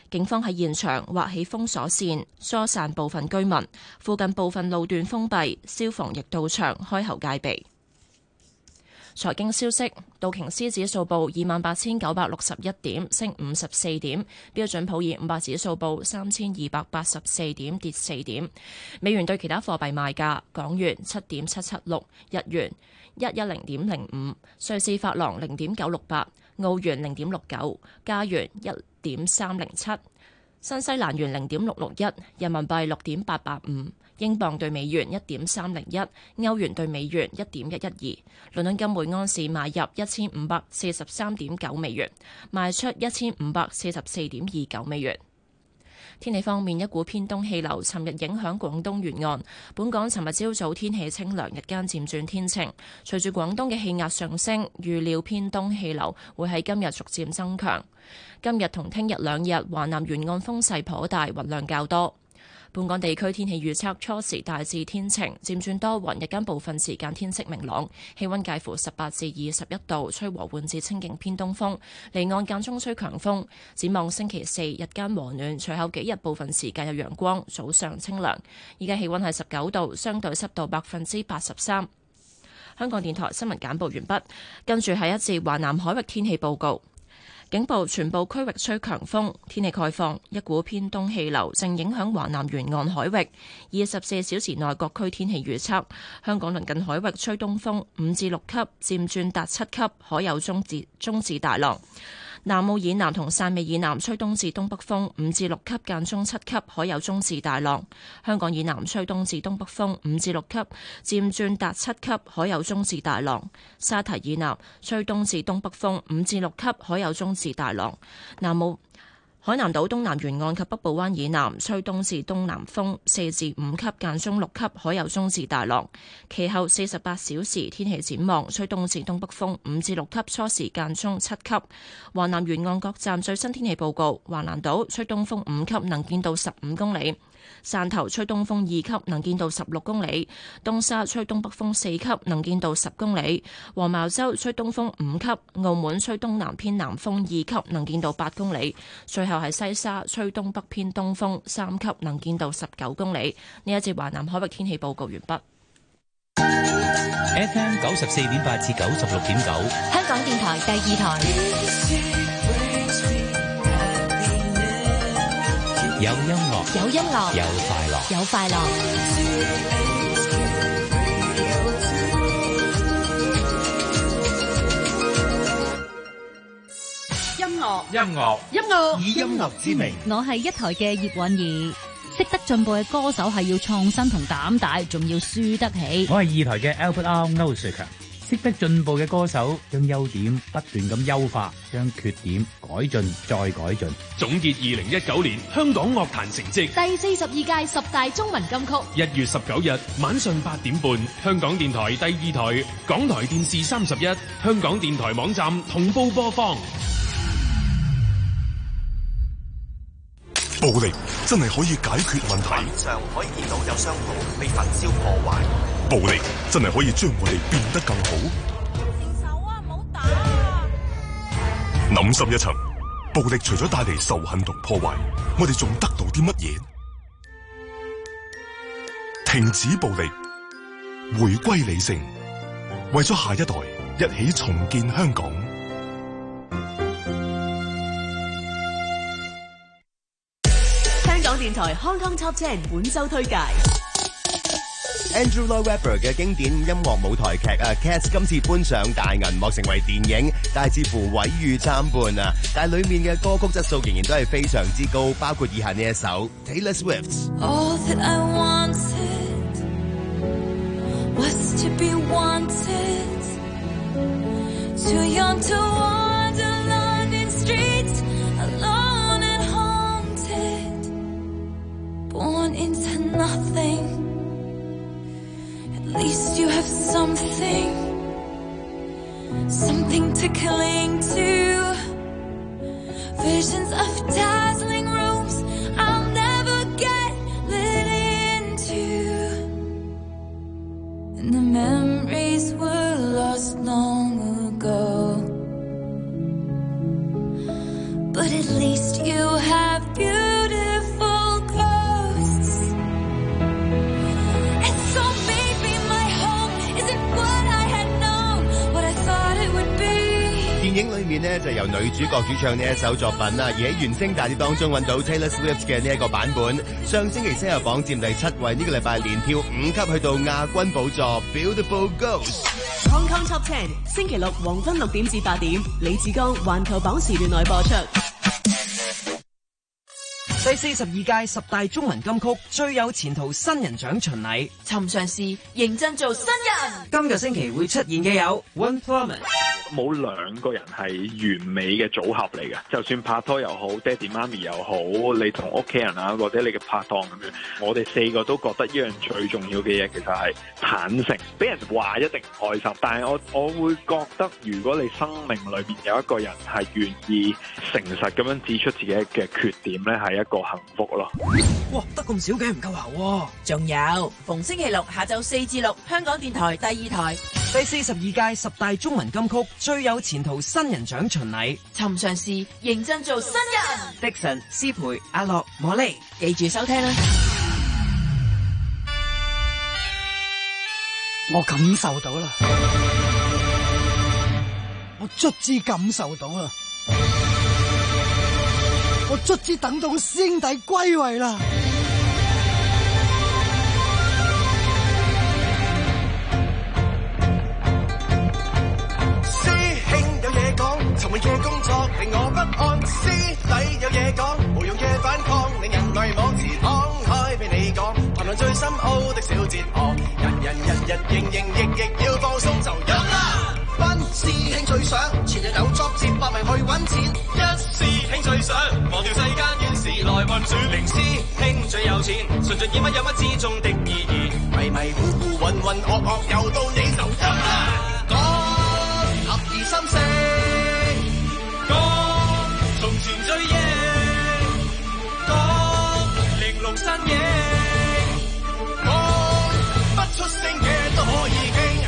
警方喺現場劃起封鎖線，疏散部分居民，附近部分路段封閉，消防亦到場開喉戒備。財經消息：道瓊斯指數報28,961點，升54點；標準普爾500指數報3,284點，跌4點。美元對其他貨幣賣價：港元7.776，日元110.05，瑞士法郎0.968，澳元0.69，加元1.307，新西蘭元0.661，人民幣6.885。英鎊對美元1.301，歐元對美元1.112，倫敦金每安士買入1543.9美元，賣出1544.29美元。天氣方面，一股偏東氣流尋日影響廣東沿岸，本港尋日朝早天氣清涼，日間漸轉天晴。隨住廣東嘅氣壓上升，預料偏東氣流會喺今日逐漸增強。今日同聽日兩日，華南沿岸風勢頗大，雲量較多。本港地區天氣預測，初時大致天晴，漸轉多雲，日間部分時間天色明朗，氣溫介乎18至21度，吹和緩至清勁偏東風，離岸間中吹強風。展望星期四日間和暖，隨後幾日部分時間有陽光，早上清涼。依家氣溫係19度，相對濕度83%。香港電台新聞簡報完畢，跟住係一節華南海域天氣報告。警報，全部區域吹強風，天氣概況，一股偏東氣流正影響華南沿岸海域。24小時內各區天氣預測：香港鄰近海域吹東風5至6級，漸轉達7級，海有中至大浪。南澳以南同汕尾以南吹東至東北風5至6級，間中7級，海有中至大浪。香港以南吹東至東北風5至6級，漸轉達7級，海有中至大浪。沙堤以南吹東至東北風5至6級，海有中至大浪。海南島東南沿岸及北部灣以南吹東至東南風4至5級，間中6級，海有中至大浪。其後48小時天氣展望，吹東至東北風5至6級，初時間中7級。華南沿岸各站最新天氣報告：華南島吹東風5級，能見度15公里；汕頭吹東風2級，能見度16公里；東沙吹東北風4級，能見度10公里；黃茅洲吹東風5級；澳門吹東南偏南風2級，能見度8公里。最後係西沙吹東北偏東風3級，能見度19公里。呢一節華南海域天氣報告完畢。 FM 94.8至96.9， 香港電台第2台。 有音樂， 有音樂， 有快樂， 有快樂。 音樂，以音樂之名。 我係一台嘅葉韻儀。識得進步嘅歌手係要創新同膽大，仲要輸得起。 我係二台嘅 Albert R 歐瑞強。識得進步嘅歌手，將優點不斷咁優化，將缺點改進再改進。 總結2019年香港樂壇成績。 第42屆10大中文金曲。 1月19日晚上8點半，香港電台第2台、港台電視31、香港電台網站同步播放。 暴力真係可以解決問題。 面上可以見到有商鋪被焚燒破壞。 暴力真係可以將我哋變得更好。 停手啊！唔好打啊！ 諗深一層，暴力除咗帶嚟仇恨同破壞，我哋仲得到啲乜嘢？停止暴力，回歸理性，為咗下一代，一起重建香港。 香港電台 Hong Kong Top 10本周推介。 Andrew Lloyd Webber 嘅經典音樂舞台劇Cats 今次搬上大銀幕成為電影，但係似乎毀譽參半啊！但係裡面嘅歌曲質素仍然都係非常之高，包括以下呢一首 Taylor Swift。All that I wanted was to be wanted, too young to wander London streets, alone and haunted, born into nothing.At least you have something to cling to. Visions of dazzling rooms I'll never get lit into. And the memories were lost long ago. But at least you have beauty. 面呢，就由女主角主唱呢一首作品啦，而喺原聲大碟當中揾到 Taylor Swift 嘅呢一個版本。上星期星日榜佔第7位，呢個禮拜連跳5級去到亞軍寶座。Beautiful Ghost。 Hong Kong Top 10，星期六黃昏6點至8點，李志剛環球榜時段內播出。 第42屆10大中文金曲最有前途新人獎巡禮， 尋常事認真做新人。 今個星期會出現嘅有 One Plummet。 冇兩個人係完美嘅組合嚟嘅，就算拍拖又好，爹哋媽咪又好，你同屋企人啊，或者你嘅拍檔咁樣，我哋4個都覺得一樣最重要嘅嘢，其實係坦誠。俾人話一定唔開心，但係我會覺得，如果你生命裏邊有一個人係願意誠實咁樣指出自己嘅缺點咧，係一個幸福咯。 哇，得咁少嘅唔夠喉喎！ 仲有逢星期六下晝4至6，香港電台第2台第42屆10大中文金曲最有前途新人獎巡禮， 尋常事認真做新人。 Dixon、思培、阿樂、莫莉， 記住收聽啦！ 我感受到啦，我卒之感受到啦，我卒之等到師兄弟歸位啦。 沉悶嘅工作令我不安，師弟有嘢講，無用嘅反抗令人迷惘，自敞開俾你講，談論最深奧的小哲學，人日營役要放鬆就飲啦。班師兄最想前日有作接百名去揾錢，一師兄最想忘掉世間怨事來運轉，零師兄最有錢，純盡以乜有乜之中的意義，迷迷糊糊渾渾噩噩又到你就飲啦。講合意心聲。從前最贏，講玲瓏身影，講不出聲嘅都可以傾。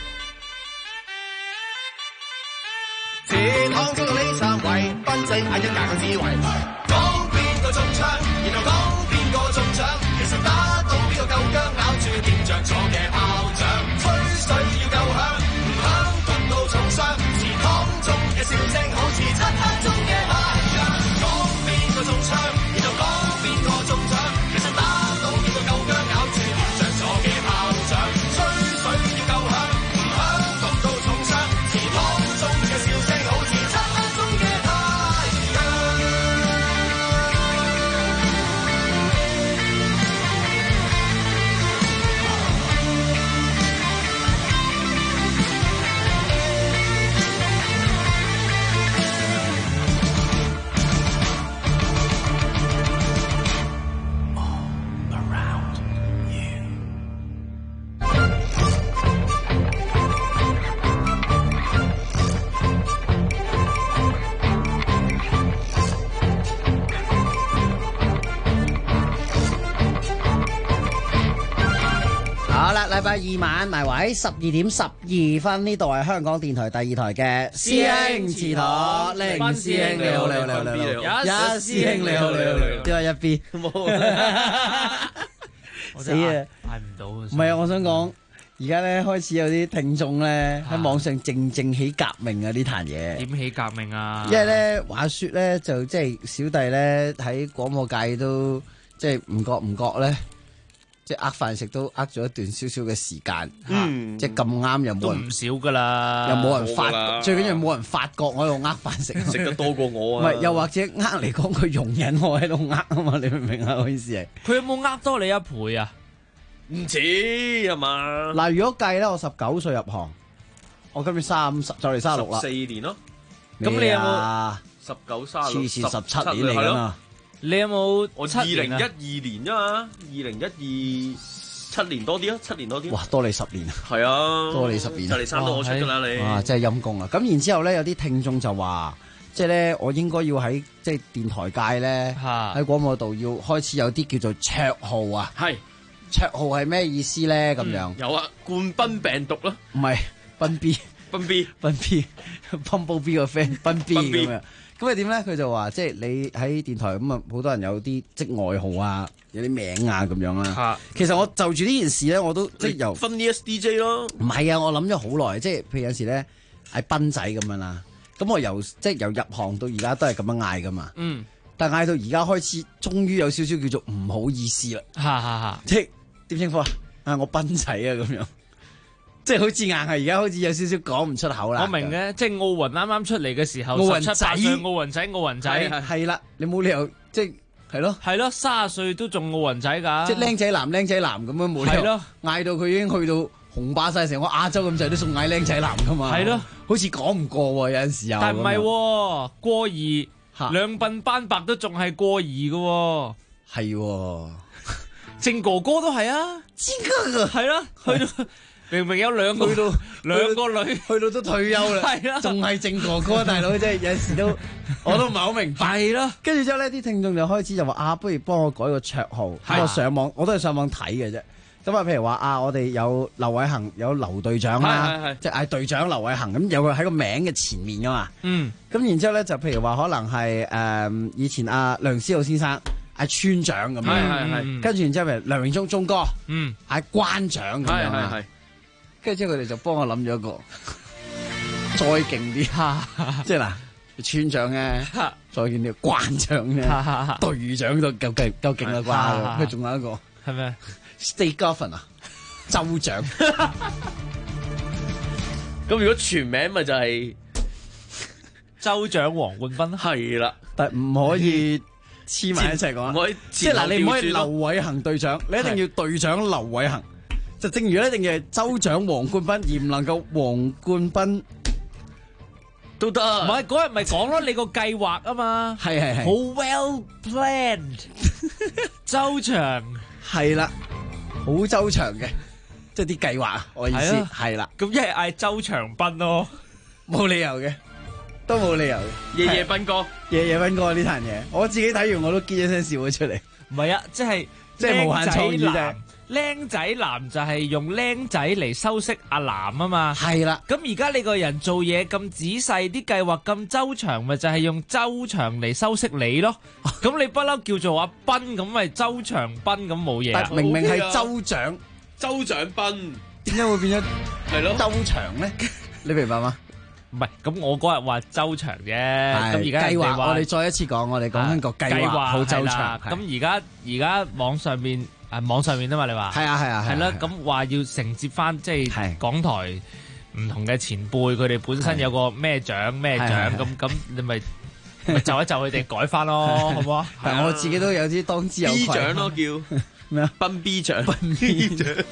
前行中到呢3位，賓仔眼一眼智慧，講邊個中槍，然後講邊個中獎，其實打到邊個夠薑，咬住點着咗嘅炮仗，吹水要夠響，唔響焗到重傷，前行中嘅笑聲好似漆黑中嘅中槍，然後講邊個中獎，其實打到邊個夠薑，咬住點着咗嘅炮仗，吹水要夠響，唔響焗到重傷，前行中嘅笑聲好似漆黑中嘅太陽。 禮拜二晚埋位12點12分，呢度係香港電台第2台嘅師兄祠堂，零師兄你好，一師兄你好，點解一 B？ 死啊！ 嗌唔到。唔係啊，我想講而家咧開始有啲聽眾咧喺網上靜起革命啊！呢壇嘢點起革命啊？ 因為咧話說咧就即係小弟咧喺廣播界都即係唔覺咧。即係呃飯食都呃咗一段少少嘅時間，即係咁啱又冇人唔少噶啦， 又冇人發，最緊要冇人發覺我喺度呃飯食， 食得多過我啊！ 唔係，又或者呃嚟講佢容忍我喺度呃啊嘛，你明唔明啊？我意思係佢有冇呃多你1倍啊？ 唔似係嘛？ 嗱，如果計咧，我19歲入行，我今年30就嚟36啦 ，4年咯。 咁你有冇 19、36？ 黐線17年嚟㗎嘛？ 你有冇？ 我2012年啫嘛，2012 7年多啲啊，7年多啲。 哇，多你10年啊！ 係啊， 多你10年， 就嚟生到我出㗎啦你。 哇，真係陰公啊！咁然之後咧，有啲聽眾就話，即係咧，我應該要喺即係電台界咧，喺廣播度要開始有啲叫做綽號啊。 係綽號係咩意思咧？咁樣有啊，冠賓病毒咯， 唔係賓 B， 賓 B， 賓 B，Bumble B 個 friend，賓 B 咁樣。咁係點咧？佢就話即係你喺電台咁啊，好多人有啲即係外號啊，有啲名啊咁樣啦。其實我就住呢件事咧，我都即係由分呢 SDJ 咯。 唔係啊，我諗咗好耐，即係譬如有時咧嗌賓仔咁樣啦。 咁我由入行到而家都係咁樣嗌噶嘛。 嗯。 但嗌到而家開始，終於有少少叫做唔好意思啦。即係點稱呼啊？我斌仔啊咁樣，即係好似硬係而家好似有少少講唔出口啦。 我明嘅，即係奧運啱啱出嚟嘅時候， 奧運仔 17、18歲奧運仔係啦，你冇理由即係咯 ，30歲都仲奧運仔㗎。 即係僆仔男咁樣冇理由嗌到佢已經去到紅霸晒成個亞洲咁滯，都送嗌僆仔男㗎嘛。係咯，好似講唔過喎，有陣時又。 但唔係喎，過兒。兩鬢斑白都仲係過兒嘅喎， 係正哥哥都係啊， 正哥哥係啦，去到明明有兩個女， 去到都退休啦，係啦，仲係正哥哥大佬，真係有時都我都唔係好明白， 係啦。 跟住之後咧，啲聽眾就開始就話不如幫我改個綽號，咁我上網我都係上網睇嘅啫。咁啊，譬如話我哋有劉偉恒，有劉隊長啦，即係嗌隊長劉偉恒，咁有佢喺個名嘅前面噶嘛。 嗯。 咁然之後咧，就譬如話可能係以前梁思浩先生嗌村長咁樣，係。跟住然之後譬如梁榮忠忠哥，嗌關長咁樣啊。跟住之後佢哋就幫我諗咗一個再勁啲，即係嗱，村長咧，再勁啲關長咧，隊長都夠勁啦啩。佢仲有一個係咩？ State Governor 州長， 咁如果全名咪就係州長黃冠斌， 係啦， 但唔可以黐埋一齊講， 唔可以即係嗱，你唔可以劉偉恒隊長，你一定要隊長劉偉恒，就正如一定要係州長黃冠斌，而唔能夠黃冠斌都得。 唔係嗰日咪講咯，你個計劃啊嘛， 係好 well planned， 周長係啦。好周長嘅，即係啲計劃，我意思係啦。 咁一係嗌周長斌咯， 冇理由嘅，都冇理由嘅。 夜夜斌哥， 夜夜斌哥呢壇嘢，我自己睇完我都結一聲笑咗出嚟。 唔係啊，即係無限創意啫。 僆仔男就係用僆仔嚟修飾阿男啊嘛。 係啦。 咁而家你個人做嘢咁仔細，啲計劃咁周長，咪就係用周長嚟修飾你咯。咁你不嬲叫做阿斌，咁咪周長斌咁冇嘢啊？ 明明係州長， 州長斌， 點解會變咗係咯周長咧？你明白嗎？ 唔係，咁我嗰日話周長啫。咁而家計劃，我哋再一次講，我哋講緊個計劃好周長。 咁而家網上面啊嘛，你話係啊，係啦。咁話要承接翻，即係港台唔同嘅前輩，佢哋本身有個咩獎，咁你咪就一就佢哋改翻咯，好唔好啊？ 但係我自己都有啲當之有愧。 B 獎咯，叫咩啊？ 賓 B 獎，賓 B 獎。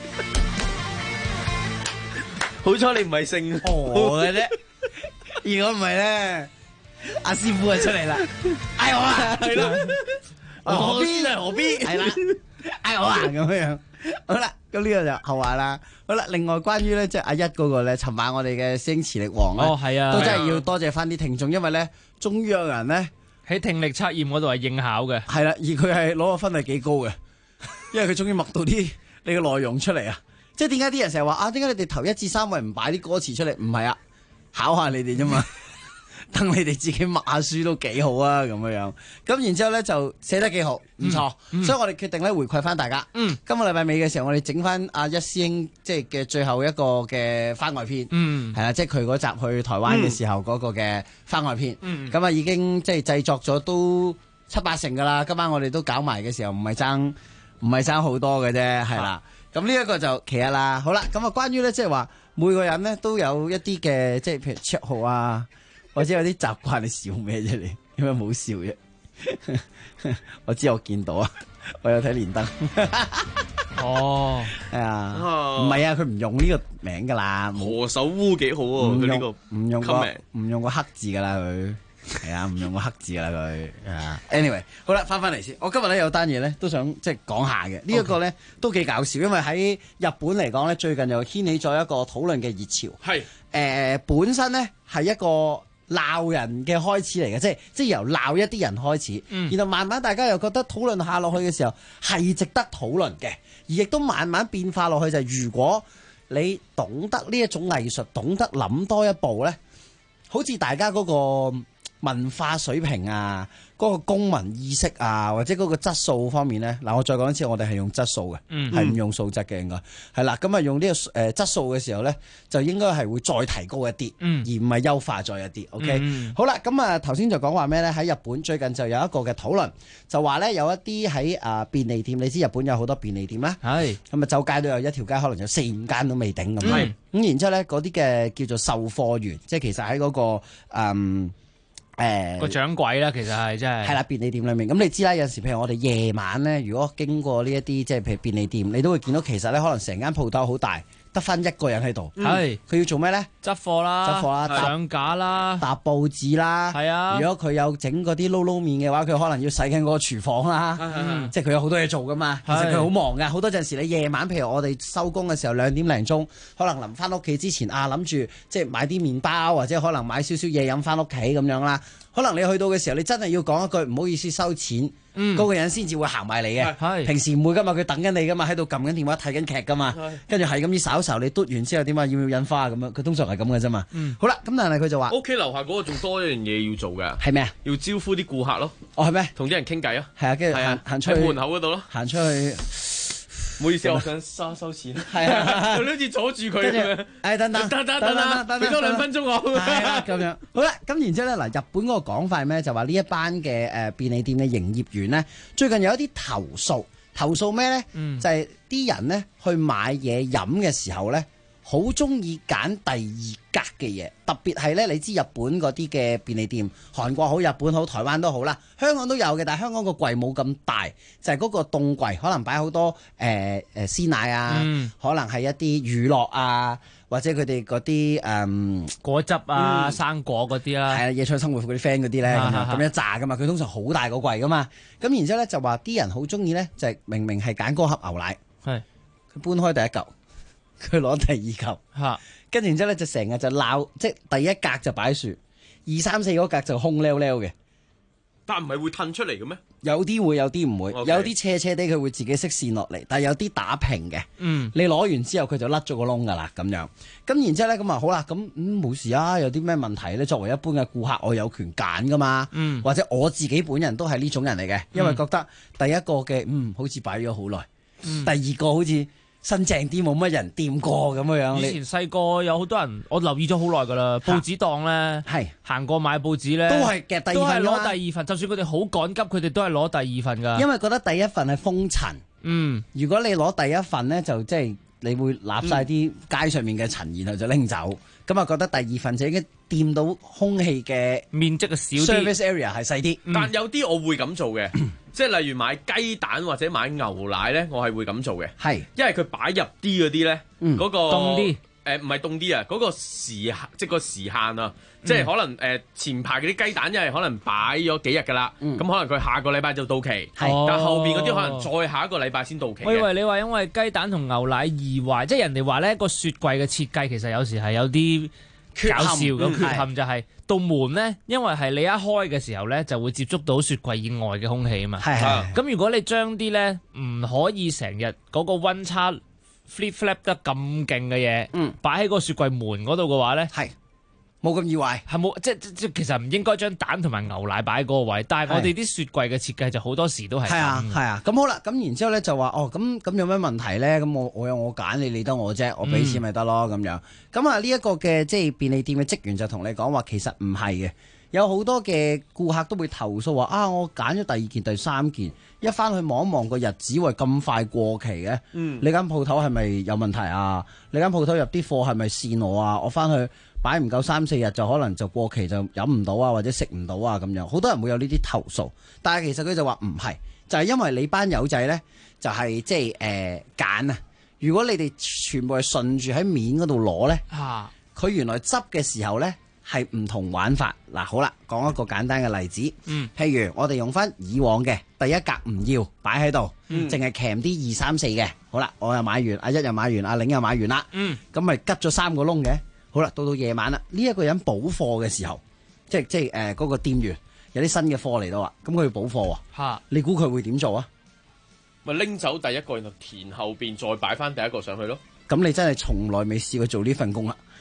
好彩你唔係姓我嘅啫，如果唔係咧，阿師傅就出嚟啦，嗌我啊，係咯，何必就何必，係啦，嗌我啊咁樣。好啦，咁呢個就後話啦。好啦，另外關於咧即係阿一嗰個咧，尋晚我哋嘅師兄磁力王咧，都真係要多謝翻啲聽眾，因為咧終於有人咧喺聽力測驗嗰度係應考嘅， 係啦，而佢係攞個分係幾高嘅，因為佢終於默到啲你嘅內容出嚟啊！即係點解啲人成日話啊？點解你哋頭1至3位唔擺啲歌詞出嚟？唔係啊，考下你哋啫嘛。等你哋自己默下書都幾好啊，咁樣。咁然之後咧就寫得幾好，唔錯。所以我哋決定咧回饋翻大家。今個禮拜尾嘅時候，我哋整翻阿一師兄即係嘅最後一個嘅番外篇。係啦，即係佢嗰集去台灣嘅時候嗰個嘅番外篇。咁啊已經即係製作咗都7、8成噶啦。今晚我哋都搞埋嘅時候，唔係爭好多嘅啫，係啦。咁呢一個就其一啦。好啦，咁啊關於咧即係話每個人咧都有一啲嘅即係譬如綽號啊。或者有啲習慣，你笑咩啫？你點解冇笑啫？我知我見到啊，我有睇連登。 哦， 係啊，唔係啊，佢唔用呢個名噶啦。 何首烏幾好啊？佢呢個唔用個黑字噶啦，佢係啊，唔用個黑字噶啦，佢啊。Anyway， 好啦，翻嚟先。我今日咧有單嘢咧，都想即係講下嘅。呢一個咧都幾搞笑，因為喺日本嚟講咧，最近又掀起咗一個討論嘅熱潮。係本身咧係一個鬧人嘅開始嚟嘅，即係由鬧一啲人開始，然後慢慢大家又覺得討論下落去嘅時候係值得討論嘅，而亦都慢慢變化落去就係如果你懂得呢一種藝術，懂得諗多一步呢，好似大家嗰個文化水平啊，嗰個公民意識啊，或者嗰個質素方面咧，嗱我再講一次，我哋係用質素嘅，係唔用素質嘅應該係啦。咁啊用呢個質素嘅時候咧，就應該係會再提高一啲，而唔係優化再一啲。OK，好啦，咁啊頭先就講話咩咧？喺日本最近就有一個嘅討論，就話咧有一啲喺便利店，你知日本有好多便利店啦，係咁啊周街都有一條街，可能有4-5間都未頂咁。咁然之後咧嗰啲嘅叫做售貨員，即係其實喺嗰個個掌櫃啦，其實係真係啦，便利店裏面咁你知啦，有陣時譬如我哋夜晚咧，如果經過呢一啲即係譬如便利店，你都會見到其實咧可能成間鋪頭好大，得翻一個人喺度，係佢要做咩咧？ 執貨啦，上架啦， 搭報紙啦， 係啊。 如果佢有整嗰啲撈麵嘅話，佢可能要洗緊嗰個廚房啦，即係佢有好多嘢做噶嘛。其實佢好忙噶，好多陣時你夜晚，譬如我哋收工嘅時候2點零鐘，可能臨翻屋企之前諗住即係買啲麵包或者可能買少少嘢飲翻屋企咁樣啦。可能你去到嘅時候，你真係要講一句唔好意思收錢，嗰個人先至會行埋嚟嘅。平時唔會噶嘛，佢等緊你噶嘛，喺度撳緊電話睇緊劇噶嘛，跟住係咁啲睄睄你嘟完之後點啊？要唔要印花咁樣？佢通常係咁嘅啫嘛。好啦，咁但係佢就話屋企樓下嗰個仲多一樣嘢要做嘅， 係咩啊？ 要招呼啲顧客咯。 哦，係咩？ 同啲人傾偈啊。 係啊，跟住行出去喺門口嗰度咯， 行出去。 唔好意思，我想收錢。 係啊， 你好似阻住佢咁樣。 等等， 俾多2分鐘我。 係啦，咁樣。好啦，咁然之後咧，嗱，日本嗰個講法係咩？就話呢一班嘅便利店嘅營業員咧，最近有一啲投訴咩咧？就係啲人咧去買嘢飲嘅時候咧，好中意揀第二格嘅嘢，特別係咧，你知日本嗰啲嘅便利店，韓國好、日本好、台灣都好啦，香港都有嘅，但係香港個櫃冇咁大，就係嗰個凍櫃，可能擺好多鮮奶啊，可能係一啲乳酪啊，或者佢哋嗰啲果汁啊、生果嗰啲啦， 係啊，野菜生活嗰啲 friend 嗰啲咧，咁樣炸噶嘛，佢通常好大個櫃噶嘛，咁然之後咧就話啲人好中意咧，就係明明係揀嗰盒牛奶，係佢搬開第一嚿。佢攞第二嚿，跟住然之後咧就成日就鬧，即係第一格就擺樹，2、3、4嗰格就空溜溜嘅。 但唔係會褪出嚟嘅咩？ 有啲會，有啲唔會， Okay. 有啲斜斜地佢會自己識線落嚟，但係有啲打平嘅。你攞完之後佢就甩咗個窿噶啦，咁樣。咁然之後咧咁啊好啦，咁冇事啊，有啲咩問題咧？作為一般嘅顧客，我有權揀噶嘛，或者我自己本人都係呢種人嚟嘅，因為覺得第一個嘅好似擺咗好耐，第二個好似新淨啲，冇乜人掂過咁樣。 以前細個有好多人，我留意咗好耐噶啦。報紙檔咧，係行過買報紙咧， 都係夾第二份，都係攞第二份。就算佢哋好趕急，佢哋都係攞第二份噶。 因為覺得第一份係封塵。如果你攞第一份咧，就即係你會揦晒啲街上面嘅塵，然後就拎走。咁啊，覺得第二份就已經掂到空氣嘅面積少啲 ，service area 係細啲。 但有啲我會咁做嘅。即係例如買雞蛋或者買牛奶咧，我係會咁做嘅。係，因為佢擺入啲嗰啲咧，嗰個凍啲， 唔係凍啲啊，嗰個即係個時限啊，即係可能前排嗰啲雞蛋，因為可能擺咗幾日㗎啦，咁可能佢下個禮拜就到期，但係後邊嗰啲可能再下一個禮拜先到期。 我以為你話因為雞蛋同牛奶易壞，即係人哋話咧個雪櫃嘅設計其實有時係有啲搞笑嘅缺陷，就係道門咧，因為係你一開嘅時候咧，就會接觸到雪櫃以外嘅空氣啊嘛。咁如果你將啲咧唔可以成日嗰個溫差 flip 得咁勁嘅嘢，擺喺個雪櫃門嗰度嘅話咧，係冇咁易壞， 係冇即其實唔應該將蛋同埋牛奶擺喺嗰個位，但係我哋啲雪櫃嘅設計就好多時都係係啊，咁好啦，咁然之後咧就話咁有咩問題咧？咁我有我揀，你理得我啫，我俾錢咪得咯咁樣。咁啊呢一個嘅即係便利店嘅職員就同你講話，其實唔係嘅，有好多嘅顧客都會投訴話我揀咗第2件、第3件，一翻去望一望個日子，喂咁快過期嘅，你間鋪頭係咪有問題啊？你間鋪頭入啲貨係咪跣我啊？我翻去擺唔夠3、4日就可能就過期，就飲唔到啊，或者食唔到啊咁樣，好多人會有呢啲投訴。但係其實佢就話唔係，就係因為你班友仔呢，就係即係揀啊。如果你哋全部係順住喺面嗰度攞呢，佢原來執嘅時候呢係唔同玩法。嗱好啦，講一個簡單嘅例子，譬如我哋用翻以往嘅第一格唔要擺喺度，淨係鉗啲2、3、4嘅。好啦，我又買完，阿一又買完，阿玲又買完啦，咁咪吉咗3個窿嘅。好啦，到夜晚啦，呢一個人補貨嘅時候，即係嗰個店員有啲新嘅貨嚟到啊，咁佢要補貨啊，你估佢會點做啊？ 咪拎走第一個，然後填後邊再擺翻第一個上去咯。 咁你真係從來未試過做呢份工啦，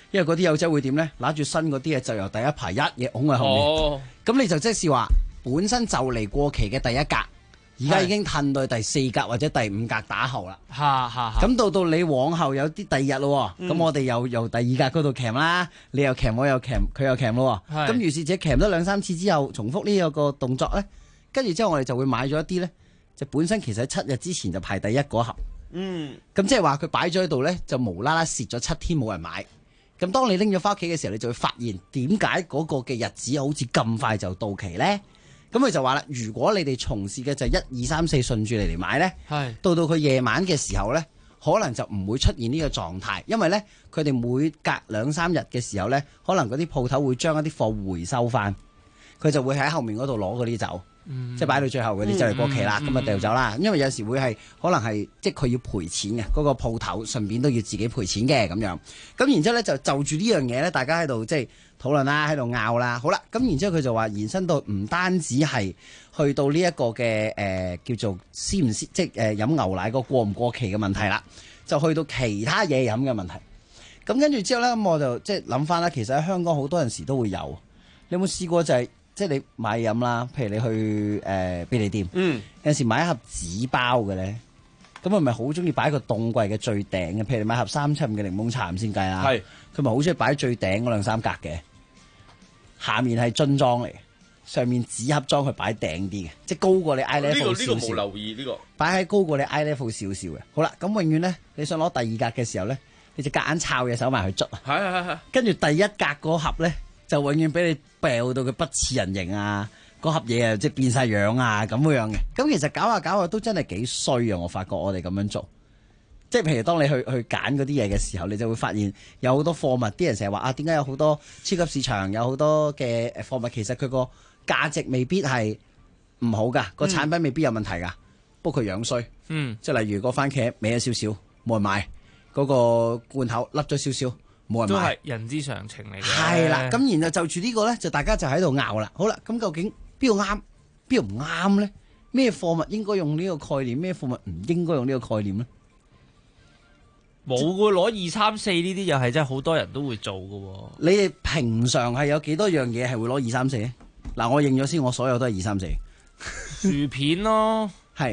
因為嗰啲友仔會點咧？揦住新嗰啲嘢就由第一排一嘢拱喺後面。咁你就即係話本身就嚟過期嘅第一格，而家已經褪到第4格或者第5格打後啦。咁到你往後有啲第二日咯，咁我哋又由第2格嗰度鉗啦，你又鉗，我又鉗，佢又鉗咯。咁於是者鉗咗2-3次之後，重複呢個動作咧，跟住之後我哋就會買咗一啲咧，就本身其實喺7日之前就排第一嗰盒。咁即係話佢擺咗喺度咧，就無啦啦蝕咗7天冇人買。咁當你拎咗翻屋企嘅時候，你就會發現點解嗰個嘅日子好似咁快就到期咧？咁佢就話啦，如果你哋從事嘅就係1、2、3、4順住嚟買咧，到佢夜晚嘅時候咧，可能就唔會出現呢個狀態，因為咧佢哋每隔2-3日嘅時候咧，可能嗰啲鋪頭會將一啲貨回收翻，佢就會喺後面嗰度攞嗰啲走。即係擺到最後嗰啲就嚟過期啦，咁啊掉走啦。因為有時會係可能係即係佢要賠錢嘅，嗰個鋪頭順便都要自己賠錢嘅咁樣。咁然之後咧就住呢樣嘢咧，大家喺度即係討論啦，喺度拗啦。好啦，咁然之後佢就話延伸到唔單止係去到呢一個嘅叫做鮮唔鮮，即係飲牛奶個過唔過期嘅問題啦，就去到其他嘢飲嘅問題。咁跟住之後咧，咁我就即係諗翻啦，其實喺香港好多陣時都會有。你有冇試過就係？即係你買飲啦，譬如你去便利店，有陣時買一盒紙包嘅咧，咁佢咪好中意擺個凍櫃嘅最頂嘅，譬如你買盒375嘅檸檬茶咁先計啦，佢咪好中意擺最頂嗰2-3格嘅，下面係樽裝嚟，上面紙盒裝佢擺頂啲嘅，即係高過你 eye level 少少。呢個冇留意呢個，擺喺高過你 eye level 少少嘅。好啦，咁永遠咧，你想攞第2格嘅時候咧，你就夾硬抄嘢手埋去捽啊，跟住第1格嗰盒咧。就永遠俾你掉到佢不似人形啊！嗰盒嘢啊，即係變晒樣啊咁樣嘅。咁其實搞下都真係幾衰啊！我發覺我哋咁樣做，即係譬如當你去揀嗰啲嘢嘅時候，你就會發現有好多貨物，啲人成日話啊，點解有好多超級市場有好多嘅貨物，其實佢個價值未必係唔好㗎，個產品未必有問題㗎，不過佢樣衰。即係例如個番茄歪咗少少，冇人買；嗰個罐頭凹咗少少。冇人買， 都係人之常情嚟嘅。 係啦，咁然後就住呢個咧，就大家就喺度拗啦。好啦，咁究竟邊度啱，邊度唔啱咧？咩貨物應該用呢個概念，咩貨物唔應該用呢個概念咧？ 冇嘅，攞2、3、4呢啲又係真係好多人都會做嘅。 你哋平常係有幾多樣嘢係會攞2、3、4？嗱，我認咗先，我所有都係2、3、 4。薯片咯， 係。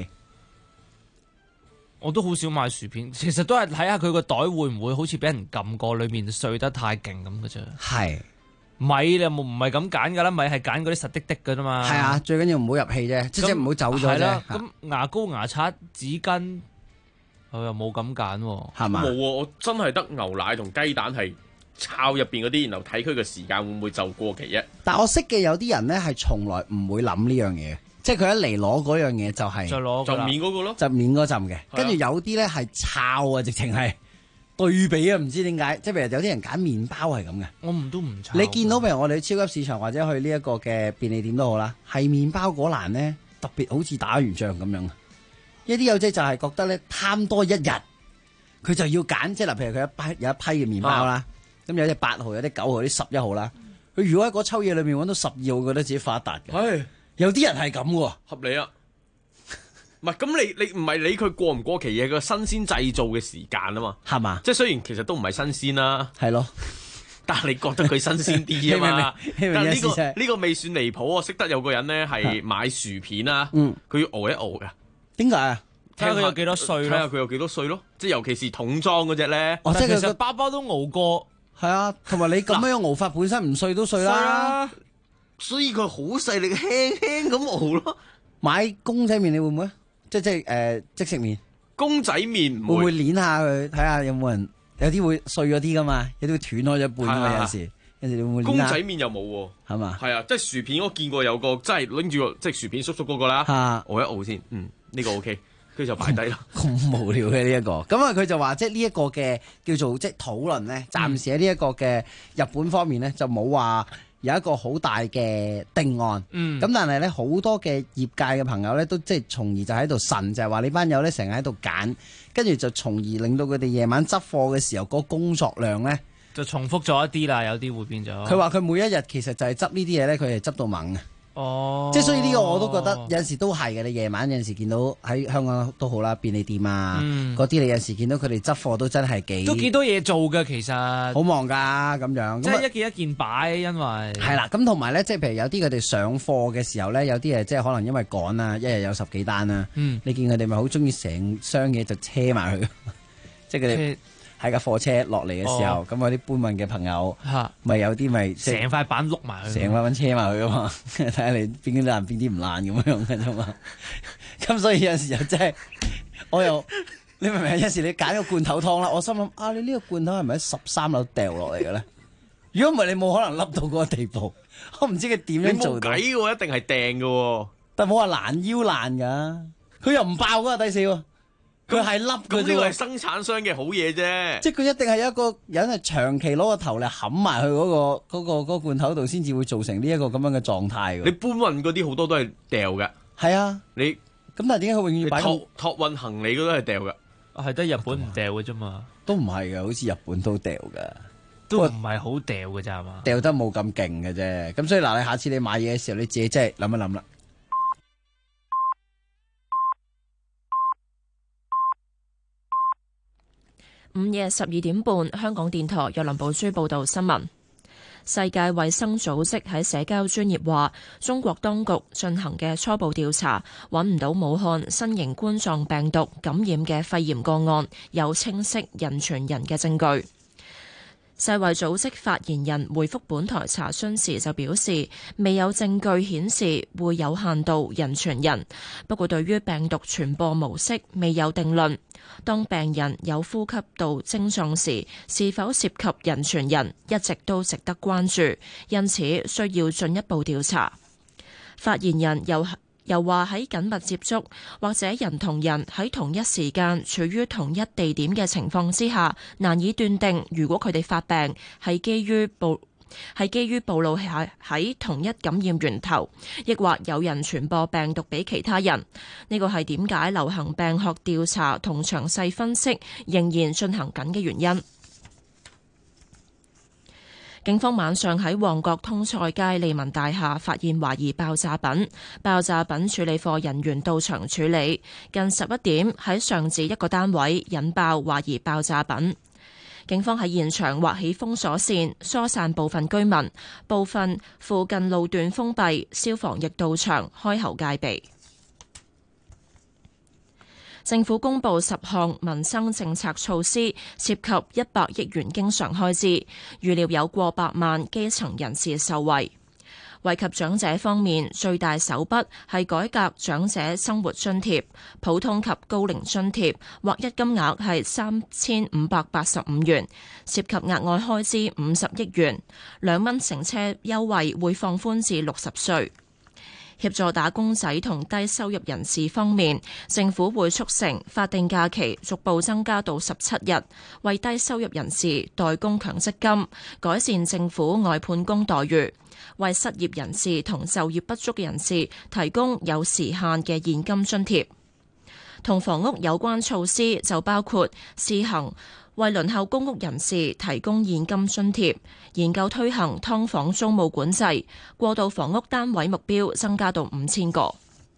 我都好少買薯片，其實都係睇下佢個袋會唔會好似俾人撳過，裏面碎得太勁咁嘅啫。 係米你有冇唔係咁揀㗎啦？米係揀嗰啲實滴滴㗎啫嘛。 係啊，最緊要唔好入氣啫，即係唔好走咗啫。係啦， 咁牙膏、牙刷、紙巾，我又冇咁揀喎。 係嘛？ 冇喎，我真係得牛奶同雞蛋係抄入邊嗰啲，然後睇佢嘅時間會唔會就過期啫。 但我識嘅有啲人咧係從來唔會諗呢樣嘢。即係佢一嚟攞嗰樣嘢就係就面嗰個咯， 就面嗰陣嘅。跟住有啲咧係抄啊，直情係對比啊，唔知點解。即係譬如有啲人揀麵包係咁嘅， 我都唔抄。 你見到譬如我哋去超級市場或者去呢一個嘅便利店都好啦，係麵包嗰欄咧特別好似打完仗咁樣。一啲友仔就係覺得咧貪多一日，佢就要揀。即係嗱，譬如佢有一批嘅麵包啦，咁有啲8號、有啲9號、有啲11號啦。佢如果喺嗰抽嘢裏面揾到12號，覺得自己發達嘅。有啲人係咁喎， 合理啊！唔係咁，你唔係理佢過唔過期嘢，個新鮮製造嘅時間啊嘛， 係嘛？ 即係雖然其實都唔係新鮮啦， 係咯， 但係你覺得佢新鮮啲啊嘛？但係呢個未算離譜，我識得有個人咧係買薯片啦，佢要熬一熬㗎。 點解啊？ 睇下佢有幾多歲咯， 睇下佢有幾多歲咯，即係尤其是桶裝嗰隻咧。 即係其實包包都熬過， 係啊，同埋你咁樣熬法本身唔碎都碎啦。 所以佢好細力輕輕咁熬咯。 買公仔麵你會唔會？即食麵。 公仔麵會唔會捏下佢睇下有冇人？有啲會碎咗啲噶嘛，有啲會斷開咗一半噶嘛。有時你會唔會捏下？ 公仔麵又冇喎， 係嘛？ 係啊，即係薯片我見過有個真係拎住個即係薯片叔叔嗰個啦，熬一熬先，呢個 OK，跟住就擺低啦。 咁無聊嘅呢一個，咁啊佢就話即係呢一個嘅叫做即係討論咧，暫時喺呢一個嘅日本方面咧就冇話有一個好大嘅定案，咁但係咧好多嘅業界嘅朋友咧都即係從而就喺度呻，就係話呢班友咧成日喺度揀，跟住就從而令到佢哋夜晚執貨嘅時候嗰個工作量咧就重複咗一啲啦，有啲會變咗。 佢話佢每一日其實就係執呢啲嘢咧，佢係執到猛嘅， 哦， 即係所以呢個我都覺得有陣時都係嘅。你夜晚有陣時見到喺香港都好啦，便利店啊嗰啲，你有陣時見到佢哋執貨都真係都幾多嘢做㗎，其實好忙㗎咁樣。 即係一件一件擺，因為係啦。咁同埋咧，即係譬如有啲佢哋上貨嘅時候咧，有啲即係可能因為趕啊，一日有10幾單啊。你見佢哋咪好中意成箱嘢就車埋去，即係佢哋。喺架貨車落嚟嘅時候，咁嗰啲搬運嘅朋友，咪有啲咪成塊板碌埋去， 成塊板車埋去噶嘛，睇下你邊啲爛邊啲唔爛咁樣嘅啫嘛。咁所以有陣時又真係，我又你明唔明？有陣時你揀個罐頭湯啦，我心諗啊，你呢個罐頭係咪喺13樓掉落嚟嘅咧？如果唔係，你冇可能笠到嗰個地步。我唔知佢點樣做到。 你冇計喎，一定係掟嘅喎。 但冇話攔腰爛㗎，佢又唔爆嗰個第四喎。佢係笠嘅啫， 呢個係生產商嘅好嘢啫。 即係佢一定係有一個人係長期攞個頭嚟冚埋去嗰個罐頭度，先至會造成呢一個咁樣嘅狀態。 你搬運嗰啲好多都係掉嘅。 係啊， 你咁但係點解佢永遠擺託運行李嗰都係掉嘅？ 係得日本唔掉嘅啫嘛。 都唔係嘅，好似日本都掉嘅， 都唔係好掉嘅咋嘛？ 掉得冇咁勁嘅啫。咁所以嗱，你下次你買嘢嘅時候，你自己真係諗一諗啦。 午夜12點半，香港電台由林寶珠報道新聞。世界衛生組織喺社交專頁話，中國當局進行嘅初步調查揾唔到武漢新型冠狀病毒感染嘅肺炎個案有清晰人傳人嘅證據。世衛組織發言人回覆本台查詢時就表示，未有證據顯示會有限度人傳人，不過對於病毒傳播模式未有定論。當病人有呼吸道症狀時，是否涉及人傳人，一直都值得關注，因此需要進一步調查。發言人又話喺緊密接觸或者人同人喺同一時間處於同一地點嘅情況之下，難以斷定如果佢哋發病係基於暴露喺同一感染源頭，抑或有人傳播病毒俾其他人。呢個係點解流行病學調查同詳細分析仍然進行緊嘅原因。警方晚上喺旺角通菜街利民大廈發現懷疑爆炸品，爆炸品處理課人員到場處理，近11點喺上址一個單位引爆懷疑爆炸品。警方喺現場劃起封鎖線，疏散部分居民，部分附近路段封閉，消防亦到場開喉戒備。政府公布10項民生政策措施，涉及100億元經常開支，預料有過百萬基層人士受惠。惠及長者方面，最大手筆係改革長者生活津貼，普通及高齡津貼劃一金額係3585元，涉及額外開支50億元。2蚊乘車優惠會放寬至60歲。協助打工仔同低收入人士方面，政府會促成法定假期逐步增加到17日，為低收入人士代供強積金，改善政府外判工待遇，為失業人士同就業不足嘅人士提供有時限嘅現金津貼。同房屋有關措施就包括試行為輪候公屋人士提供現金津貼，研究推行劏房租務管制，過渡房屋單位目標增加到5000個。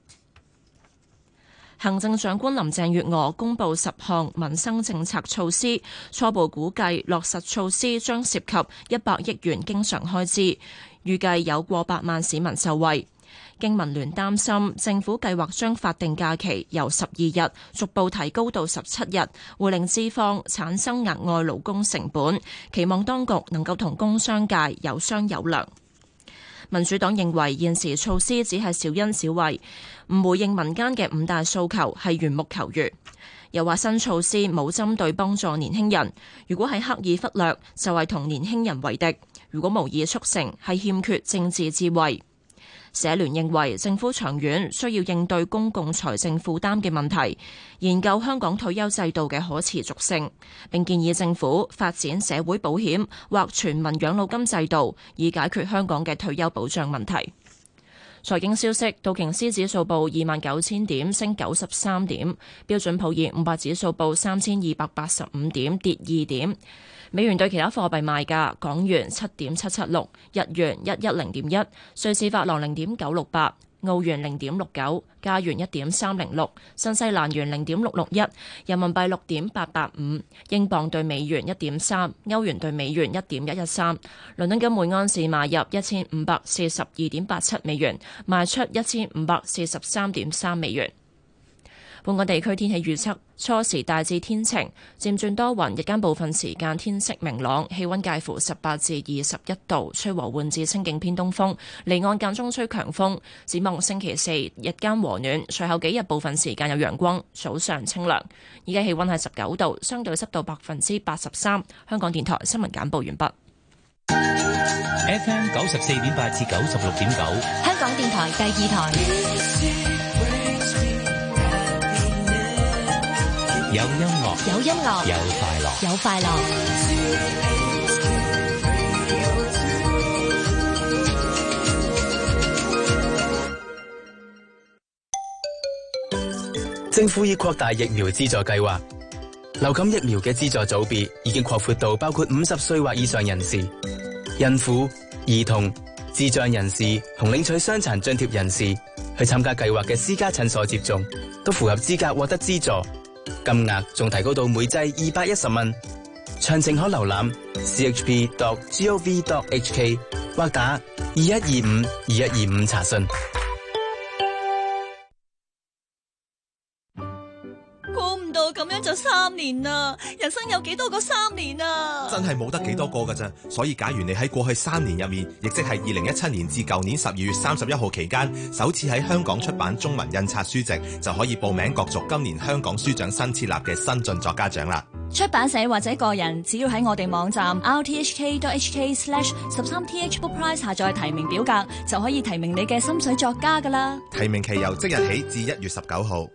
行政長官林鄭月娥公布10項民生政策措施，初步估計落實措施將涉及100億元經常開支，預計有過百萬市民受惠。經民聯擔心政府計劃將法定假期由12日逐步提高到17日，會令資方產生額外勞工成本，期望當局能夠同工商界有商有量。民主黨認為現時措施只係小恩小惠，唔回應民間嘅5大訴求係緣木求魚。又話新措施冇針對幫助年輕人，如果係刻意忽略，就係同年輕人為敵；如果無意促成，係欠缺政治智慧。社聯認為政府長遠需要應對公共財政負擔嘅問題，研究香港退休制度嘅可持續性，並建議政府發展社會保險或全民養老金制度，以解決香港嘅退休保障問題。 財經消息，道瓊斯指數報29,000點，升93點；標準普爾500指數報3,285點，跌2點。美元對其他貨幣賣價：港元7.776，日元110.1，瑞士法郎0.968。澳元0.69，加元1.306，新西蘭元0.661，人民幣6.885，英鎊對美元1.3，歐元對美元1.113。倫敦金每安士買入1542.87美元，賣出1543.3美元。本港地區天氣預測：初時大致天晴，漸轉多雲，日間部分時間天色明朗，氣溫介乎18至21度，吹和緩至清勁偏東風，離岸間中吹強風。展望星期四日間和暖，隨後幾日部分時間有陽光，早上清涼。而家氣溫係19度，相對濕度83%。香港電台新聞簡報完畢。 FM 94.8至96.9， 香港電台第二台。 有音樂， 有音樂， 有快樂， 有快樂。 政府已擴大疫苗資助計劃，流感疫苗嘅資助組別已經擴闊到包括50歲或以上人士、孕婦、兒童、智障人士同領取傷殘津貼人士去參加計劃嘅私家診所接種，都符合資格獲得資助。金額仲提高到每劑210蚊，詳情可瀏覽 chp.gov.hk 或打2125-2125查詢。 估唔到咁樣就3年啦！人生有幾多個3年啊？ 真係冇得幾多個㗎咋，所以假如你喺過去3年入面，亦即係2017年至舊年12月31號期間，首次喺香港出版中文印刷書籍，就可以報名角逐今年香港書獎新設立嘅新晉作家獎啦。 出版社或者個人只要喺我哋網站 rthk.hk/13th Book Prize 下載提名表格，就可以提名你嘅心水作家㗎啦。 提名期由即日起至1月19號。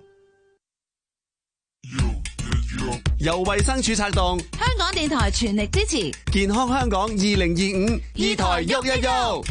由衛生署策動， 香港電台全力支持健康香港2025，二台喐一喐。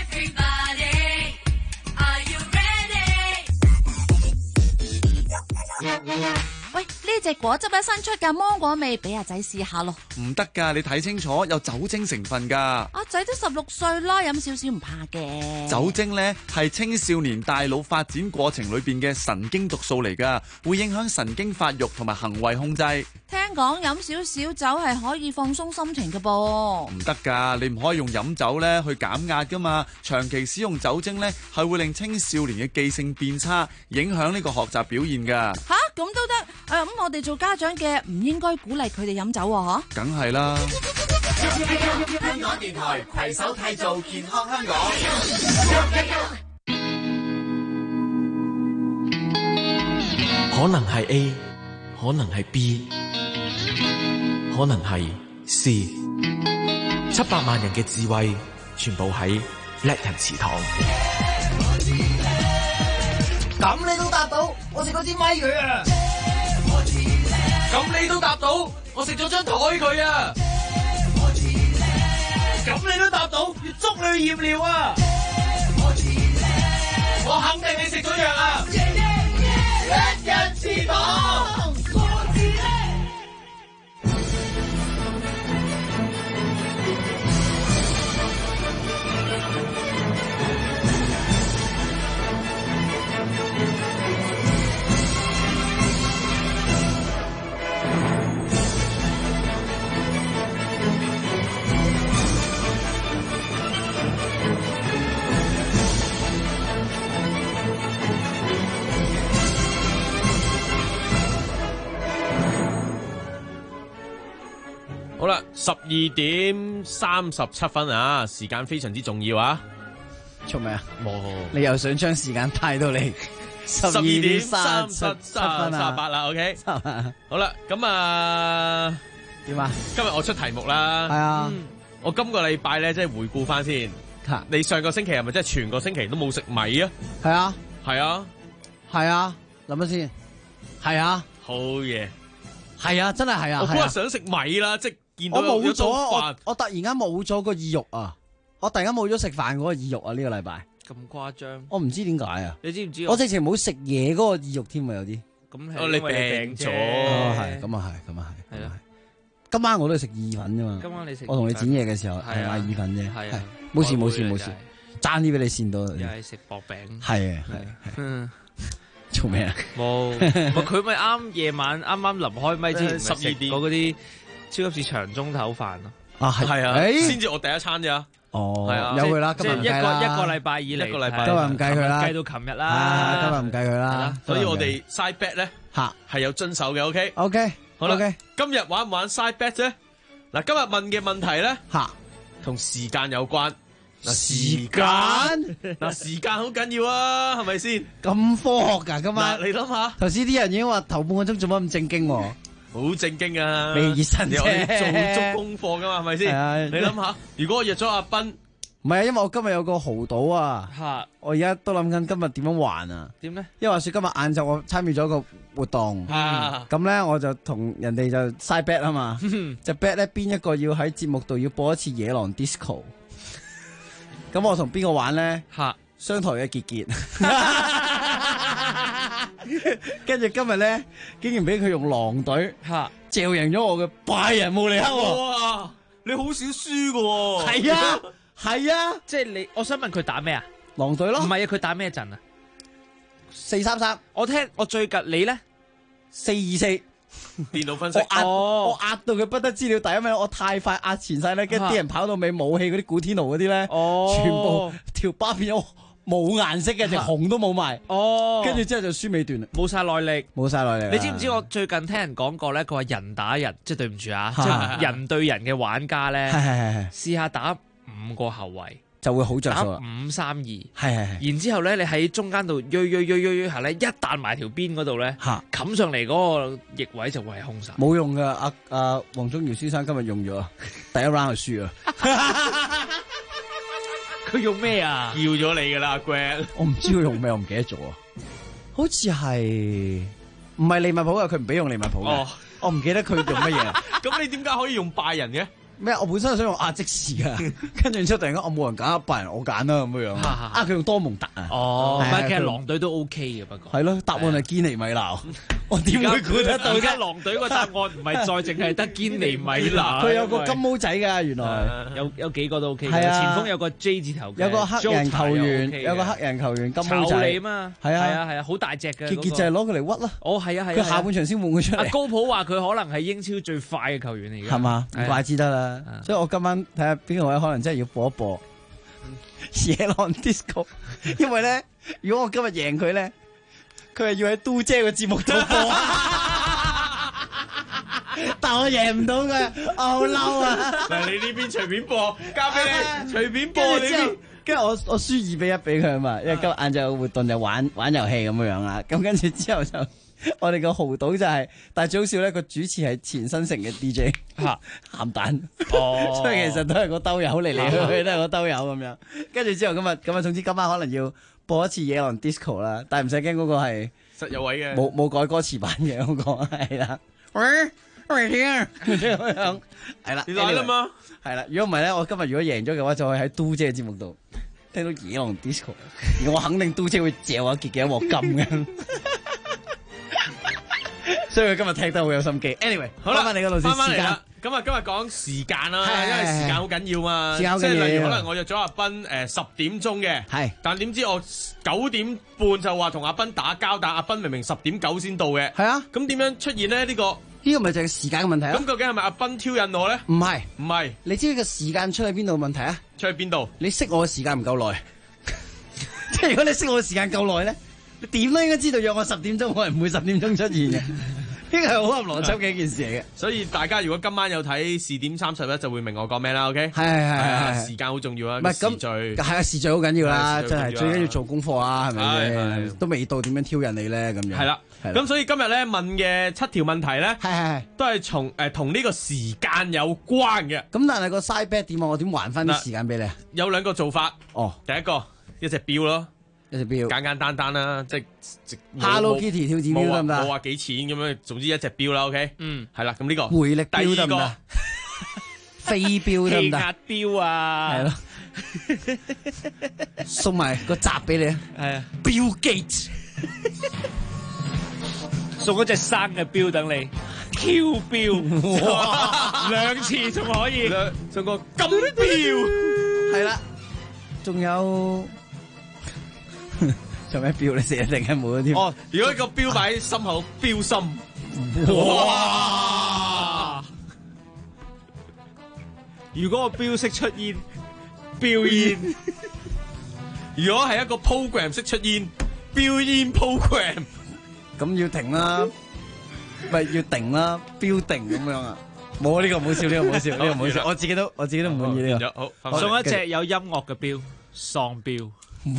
喂，呢隻果汁咧新出嘅芒果味，俾阿仔試下咯。 唔得噶，你睇清楚，有酒精成分噶。 阿仔都16歲啦，飲少少唔怕嘅。 酒精呢係青少年大腦發展過程裏邊嘅神經毒素嚟噶，會影響神經發育同埋行為控制。 聽講飲少少酒係可以放鬆心情嘅噃。 唔得噶，你唔可以用飲酒呢去減壓噶嘛。長期使用酒精呢係會令青少年嘅記性變差，影響呢個學習表現噶。 吓，咁都得？咁我哋做家長嘅唔應該鼓勵佢哋飲酒喎？ 梗係啦。 香港電台攜手締造健康香港。 可能係 A， 可能係 B， 可能係 C。700萬人嘅智慧，全部喺叻人祠堂。 咁你都答到，我食嗰支咪佢啊！ 咁你都答到，我食咗張台佢啊！ 咁你都答到，要捉你去驗尿啊！我肯定你食咗藥啊！叻人祠堂。 好啦，12:37啊，時間非常之重要啊！ 做咩啊？ 冇， 你又想將時間帶到嚟12:37 啦 ，OK。好啦，咁啊， 點啊？ 今日我出題目啦。 係啊， 我今個禮拜咧，即係回顧翻先。你上個星期係咪即係全個星期都冇食米啊？ 係啊， 係啊， 係啊，諗下先。係啊， 好嘢。 係啊，真係係啊。 我嗰日想食米啦，即係見到有冇咗飯。 我突然間冇咗個意欲啊！我突然間冇咗食飯嗰個意欲啊！呢個禮拜咁誇張？ 我唔知點解啊！ 你知唔知？ 我直情冇食嘢嗰個意欲添啊，有啲。 咁你病咗， 係咁啊係，咁啊係。係咯。今晚我都係食意粉啫嘛。 今晚你食？ 我同你剪嘢嘅時候係買意粉啫。係啊。冇事，爭啲俾你跣到。 又係食薄餅。 係。做咩啊？ 冇，佢咪啱夜晚啱臨開咪之前12點嗰啲超級市場中頭飯咯。 啊係啊， 先至我第一餐咋。 哦， 係啊， 有佢啦，今日唔計啦。 一個禮拜以嚟， 一個禮拜， 今日唔計佢啦， 計到琴日啦， 今日唔計佢啦。 所以我哋 side bet 咧係有遵守嘅 ，OK。好啦，今日玩唔玩 side bet 啫？嗱，今日問嘅問題咧同時間有關。時間好緊要啊，係咪先？ 咁科學㗎今晚。 你諗下， 頭先啲人已經話頭半個鐘做乜咁正經喎？ 好正經啊！ 未熱身啫， 我哋做足功課㗎嘛，係咪先？你諗下，如果我約咗阿斌， 唔係啊，因為我今日有個豪賭啊，我而家都諗緊今日點樣還啊？ 點咧？ 因為話說今日晏晝我參與咗一個活動，咁咧我就同人哋就嘥 bet 啊嘛，就 bet 咧邊一個要喺節目度要播一次野狼 disco。咁我同邊個玩咧？商台嘅傑傑，跟住今日咧，竟然俾佢用狼隊嚼贏咗我嘅拜仁慕尼黑喎！ 哇，你好少輸噶喎！ 係啊，係啊， 即係你，我想問佢打咩啊？ 狼隊咯， 唔係啊，佢打咩陣啊 ？4-3-3。 我最近你咧 4-2-4。 電腦分析， 我壓到佢不得之了，第一名我太快壓前晒咧，跟住啲人跑到尾武器嗰啲古天奴嗰啲咧，全部條巴變咗冇顏色嘅，隻紅都冇埋，跟住之後就輸尾段啦， 冇晒耐力。 你知唔知我最近聽人講過咧？佢話人打人，即係對唔住啊，即係人對人嘅玩家咧，試下打5個後衛。 就會好着數啦。 打5-3-2， 係。 然之後咧，你喺中間度喐下咧，一彈埋條邊嗰度咧，冚上嚟嗰個翼位就會係兇手。 冇用噶，阿黃宗堯先生今日用咗，第一 round 就輸啊。 佢用咩啊？ 叫咗你噶啦，阿 Greg。 我唔知佢用咩，我唔記得咗啊。好似係唔係利物浦啊？佢唔俾用利物浦嘅。我唔記得佢用乜嘢。 咁你點解可以用拜仁嘅？ 咩？我本身係想用阿積士噶，跟住之後突然間我冇人揀拜仁，我揀啦咁樣樣。佢用多蒙特啊。 唔係，其實狼隊都 OK 嘅，不過。 係咯，答案係堅尼米撈。我點會估得到？ 而家狼隊個答案唔係再淨係得堅尼米撈。 佢有個金毛仔噶，原來有幾個都 OK。 係啊， 前鋒有個 J 字頭嘅， 有個黑人球員，有個黑人球員金毛仔嚟啊嘛。係啊，好大隻嘅。 傑傑就係攞佢嚟屈咯。 係啊。 佢下半場先換佢出嚟。 阿高普話佢可能係英超最快嘅球員嚟嘅。 係嘛？唔怪之得啦。所以我今晚睇下邊個位可能真係要播一播野狼 disco， 因為咧，如果我今日贏佢咧，佢係要喺嘟姐嘅節目度播，但我贏唔到佢，我好嬲啊！ 嗱，你呢邊隨便播，交俾你，隨便播你邊。 跟住我輸2-1俾佢啊嘛，因為今日晏晝活動就玩遊戲咁樣樣啦。咁跟住之後就我哋個豪賭就係，但係最好笑咧，個主持係前新城嘅 DJ 鹹蛋，所以其實都係個兜友嚟嚟去去都係個兜友咁樣。跟住之後咁啊，總之今晚可能要播一次野狼 disco 啦，但係唔使驚嗰個係實有位嘅， 冇改歌詞版嘅嗰個係啦。喂，聽啊，咁樣係啦， 你來啦嘛？ 係啦，如果唔係咧，我今日如果贏咗嘅話，就可以喺嘟姐嘅節目度聽到野狼 disco， 而我肯定嘟姐會嚼阿傑嘅一鑊金嘅。所以佢今日踢得好有心機。Anyway， 好啦，翻翻你個路線， 翻翻嚟啦。咁啊，今日講時間啦，因為時間好緊要嘛。即係例如可能我約咗阿斌10點鐘嘅，係，但點知我9點半就話同阿斌打交，但阿斌明明10點9先到嘅。係啊。咁點樣出現咧？呢個咪就係時間嘅問題啊。 咁究竟係咪阿斌挑釁我咧？ 唔係， 唔係。 你知呢個時間出喺邊度問題啊？ 出喺邊度？ 你識我嘅時間唔夠耐。即係如果你識我嘅時間夠耐咧，你點都應該知道約我10點鐘，我係唔會10點鐘出現嘅。呢個係好合邏輯嘅一件事嚟嘅， 所以大家如果今晚有睇視點31就會明我講咩啦。OK， 係時間好重要啊， 唔係咁係啊，時序好緊要啦，真係最緊要做功課啊，係咪先？都未到點樣挑釁你咧咁樣。係啦， 咁所以今日咧問嘅7條問題咧，係都係同呢個時間有關嘅。 咁但係個 side bet 點啊？我點還翻啲時間俾你啊？ 有2個做法。哦，第一個一隻錶咯。 一隻錶簡單啦，即係 Hello Kitty 跳紙錶得唔得？ 冇話幾錢咁樣，總之一隻錶啦。OK，係啦，咁呢個回力錶得唔得？飛錶得唔得？ 氣壓錶啊， 係咯， 送埋個閘俾你啊！ 係啊 ，Bill Gates 送嗰隻生嘅錶等你 ，Q 錶，2次仲可以， 送個金錶， 係啦，仲有咩錶你成日定係冇添？ 哦，如果個錶擺喺心口，錶心，哇！ 如果個錶識出煙，錶煙； 如果係一個 program 識出煙，錶煙 program。 咁要停啦，咪要定啦，標定咁樣啊！冇呢個唔好笑，呢個唔好笑，呢個唔好笑，我自己都唔滿意呢個。 好， 送一隻有音樂嘅錶，喪錶。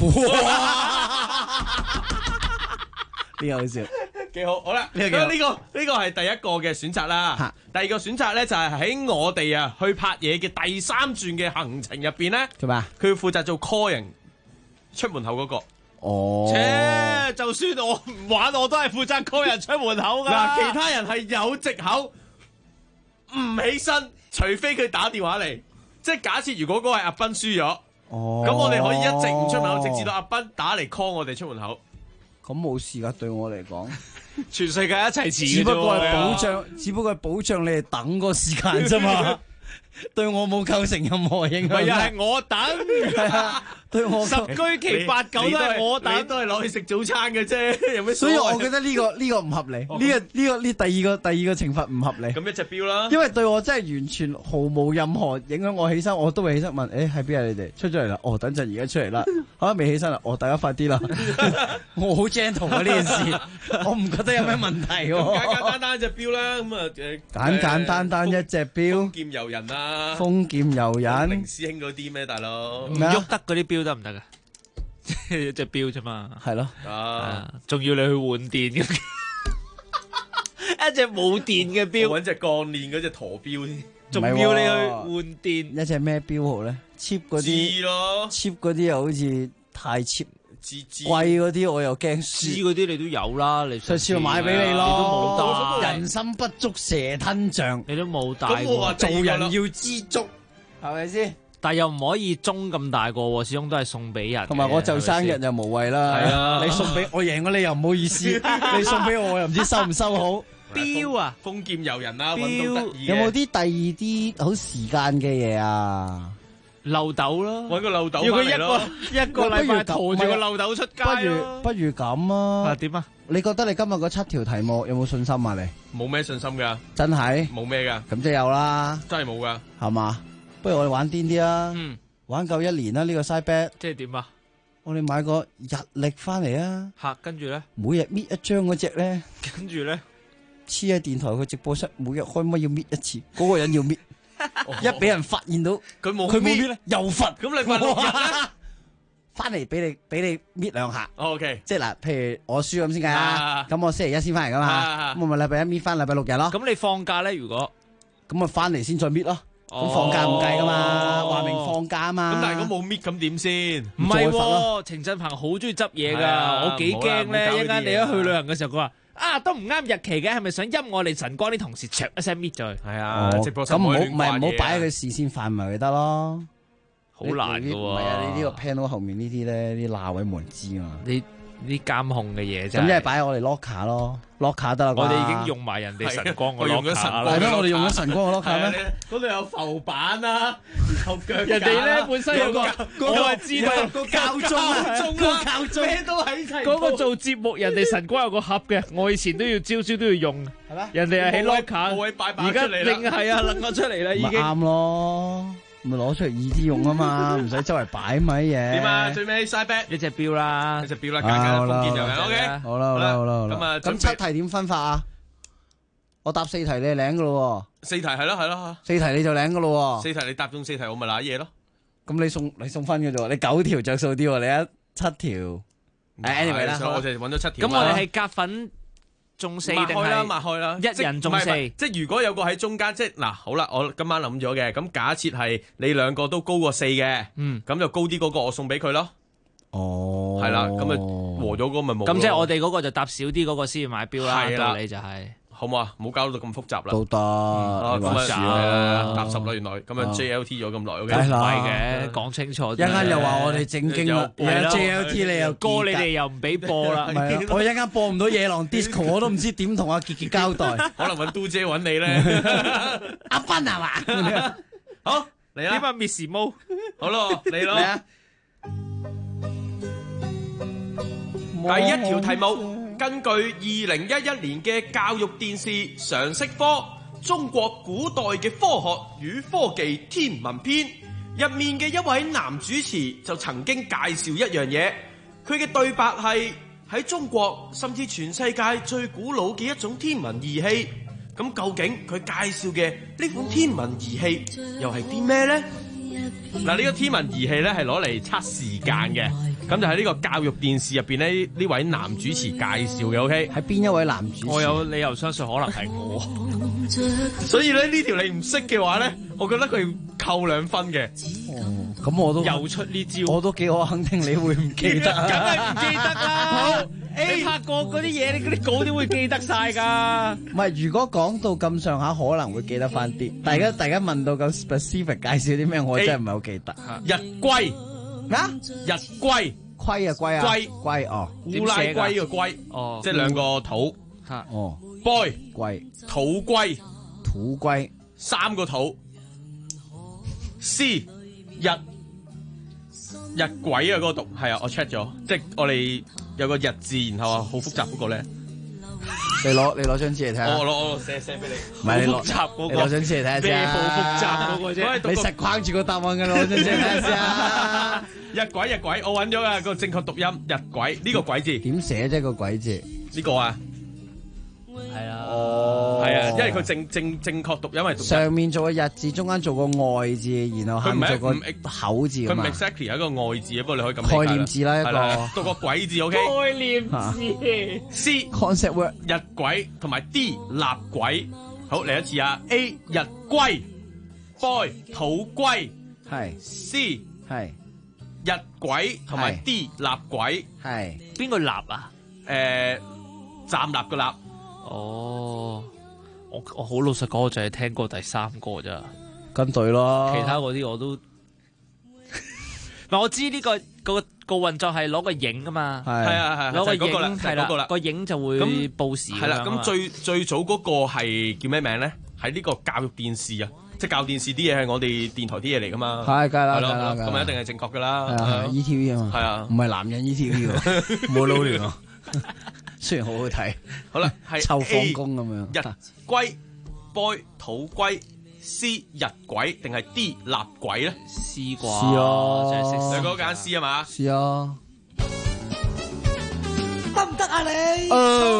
呢個好笑， 幾好。好啦，呢個係第一個嘅選擇啦。第二個選擇咧就係喺我哋啊去拍嘢嘅第3轉嘅行程入邊咧， 做咩？ 佢要負責做 call 人出門口嗰個。 哦， 就算我唔玩，我都係負責 call 人出門口噶。 嗱，其他人係有藉口唔起身，除非佢打電話嚟。即係假設如果嗰個係阿斌輸咗，咁我哋可以一直唔出門口，直至到阿斌打嚟 call 我哋出門口。 咁冇事噶，對我嚟講， 全世界一齊遲， 只不過係保障你哋等個時間啫嘛。對我冇構成任何影響。 咪又係我等， 係啊，對我十居其八九都係我等， 你都係攞去食早餐嘅啫，有咩所謂？ 所以我覺得呢個唔合理，呢第二個懲罰唔合理。 咁一隻錶啦， 因為對我真係完全毫無任何影響。我起身我都會起身問，喺邊啊？你哋出咗嚟啦？哦，等陣而家出嚟啦。嚇未起身啦？大家快啲啦！我好 gentle 啊呢件事，我唔覺得有咩問題喎。 簡簡單單隻錶啦，咁啊簡簡單一隻錶。 豐儉由人啊！ 豐儉由人， 明師兄嗰啲咩大佬？ 唔喐得嗰啲錶得唔得噶？一隻錶啫嘛， 係咯， 仲要你去換電嘅，一隻冇電嘅錶， 搵隻鋼鏈嗰隻陀錶添， 仲要你去換電， 一隻咩錶好咧 ？cheap 嗰啲咯 ，cheap 嗰啲又好似太 cheap。貴嗰啲我又驚輸， 嗰啲你都有啦，你上次買俾你咯，你都冇帶。人心不足蛇吞象， 你都冇帶。 咁我話做人要知足，係咪先？ 但又唔可以中咁大個，始終都係送俾人。 同埋我就生日就無謂啦。係啊，你送俾我贏咗你又唔好意思，你送俾我又唔知收唔收好。 錶啊， 豐儉由人啊，運到得意。 有冇啲第二啲好時間嘅嘢啊？ 漏斗咯， 搵個漏斗要佢一個禮拜拖住個漏斗出街咯。 不如咁啊？ 點啊？ 你覺得你今日嗰7條題目有冇信心啊？你冇咩信心噶？ 真係冇咩噶？ 咁即係有啦， 真係冇噶， 係嘛？不如我哋玩癲啲啊！玩夠1年啦，呢個 side bet。 即係點啊？ 我哋買個日曆翻嚟啊！ 跟住咧， 每日搣一張嗰隻咧， 跟住咧黐喺電台個直播室，每日開咪要搣一次，嗰個人要搣。一俾人發現到佢冇搣咧，又罰。 咁你罰6日咧， 翻嚟俾你搣2下。 OK， 即係嗱，譬如我輸咁先計啊。咁我星期1先翻嚟噶嘛，咁我咪禮拜1搣翻禮拜6日咯。 咁你放假咧？如果咁啊，翻嚟先再搣咯。咁放假唔計噶嘛，話明放假啊嘛。 咁但係如果冇搣咁點先？ 唔係，程振鵬好中意執嘢噶，我幾驚咧。一陣間你一去旅行嘅時候，佢話。都唔啱日期嘅，係咪想陰我哋晨光啲同事灼一聲搣咗佢？ 係啊，直播室咁唔好擺喺佢視線範圍咪得咯。 好難噶喎！ 唔係啊，你呢個 panel 後面呢啲咧，啲罅位冇人知啊嘛。 你啲監控嘅嘢啫。 咁即係擺喺我哋 locker 咯，locker 得啦。 我哋已經用埋人哋晨光個 locker 啦。 係咩？我哋用咗晨光個 locker 咩？ 嗰度有浮板啊，有腳架。 人哋咧本身有個係知道個教鐘， 咩都喺齊。 嗰個做節目，人哋晨光有個盒嘅，我以前都要朝朝都要用。 係咩？ 人哋係喺 locker， 而家另係啊，拎咗出嚟啦，已經。 啱咯。咪攞出嚟易啲用啊嘛，唔使周圍擺咪嘢。 點啊？最尾 side bet 一隻錶啦， 一隻錶啦，簡簡豐儉由人。OK， 好啦。 咁啊， 咁7題點分法啊？我答4題你係領噶咯喎。4題係咯。 4題你就領噶咯喎。 4題你答中4題，我咪揦嘢咯。 咁你送分嘅啫喎，你9條着數啲喎，你一7條。anyway 啦， 我就揾咗7條。 咁我哋係夾粉。中4定係抹開啦， 一人中4。 即係如果有個喺中間，即係嗱，好啦，我今晚諗咗嘅，咁假設係你2個都高過4嘅，咁就高啲嗰個我送俾佢咯。係啦，咁啊和咗嗰個咪冇。 咁即係我哋嗰個就搭少啲嗰個先買錶啦。道理就係。 好唔好啊？唔好搞到咁複雜啦。 都得， 咁啊，踏實啦，原來咁樣 JLT 咗咁耐，OK？ 唔係嘅，講清楚。 一陣又話我哋正經啦，JLT 你又歌你哋又唔俾播啦。 我一陣播唔到野狼 disco， 我都唔知點同阿傑傑交代。 可能揾嘟姐揾你咧。 阿斌係嘛？ 好嚟啦。 點啊 Miss Mo？ 好咯，嚟咯。第一條題目。根據2011年嘅教育電視常識科中國古代嘅科學與科技天文篇入面嘅一位男主持就曾經介紹一樣嘢，佢嘅對白係喺中國甚至全世界最古老嘅一種天文儀器。咁究竟佢介紹嘅呢款天文儀器又係啲咩呢？嗱，呢個天文儀器咧係攞嚟測時間嘅，咁就喺呢個教育電視入邊咧，呢位男主持介紹嘅 ，OK？ 係邊一位男主持？ 我有理由相信可能係我， 所以咧呢條你唔識嘅話咧，我覺得佢扣2分嘅。 咁我都又出呢招， 我都幾可肯定你會唔記得， 梗係唔記得啦。好，你拍過嗰啲嘢，你嗰啲稿點會記得晒㗎？ 唔係，如果講到咁上下，可能會記得翻啲。大家問到咁 specific 介紹啲咩，我真係唔係好記得。 日龜啊？ 日龜， 龜啊龜啊，龜哦， 烏拉圭嘅龜，哦，即係兩個土， 哦 ，boy 龜， 土龜，3個土 ，C 日鬼啊，嗰個讀係啊，我 check 咗，即係我哋有個日字，然後啊好複雜嗰個咧。 你攞張紙嚟睇下。 我寫俾你。 唔係你複雜嗰個。 你攞張紙嚟睇下先。 咩好複雜嗰個啫？ 你實框住個答案㗎啦，攞張紙嚟睇下先啊。 日鬼，我揾咗啊個正確讀音日鬼呢個鬼字。 點寫啫個鬼字？ 呢個啊。 係啊。 哦。係啊，因為佢正確讀音係讀。 上面做個日字，中間做個外字，然後下面做個口字。 佢唔 exactly 係一個外字啊，不過你可以咁理解概念字啦一個。 讀個鬼字 OK。 概念字。 C concept word 日鬼同埋 D 立鬼。好，嚟一次啊 A 日龜 ，boy 土龜， 係 C 係日鬼同埋 D 立鬼， 係邊個立啊？ 站立個立。 哦，我好老實講，我就係聽過第3個咋， 跟隊咯。 其他嗰啲我都，唔係我知呢個運作係攞個影㗎嘛， 係攞個影係啦， 個影就會報時㗎嘛。 係啦，咁最早嗰個係叫咩名咧？喺呢個教育電視啊，即係教電視啲嘢係我哋電台啲嘢嚟㗎嘛。 係，梗係啦， 咁啊一定係正確㗎啦。 係 ETV 啊嘛。 係啊， 唔係男人 ETV 喎，冇撈亂喎。雖然好好睇， 好啦，係臭放工咁樣。 日龜 boy 土龜 C 日鬼定係 D 立鬼咧 ？C 啩？ C 咯， 真係識。 你嗰間 C 啊嘛 ？C 啊， 得唔得啊你？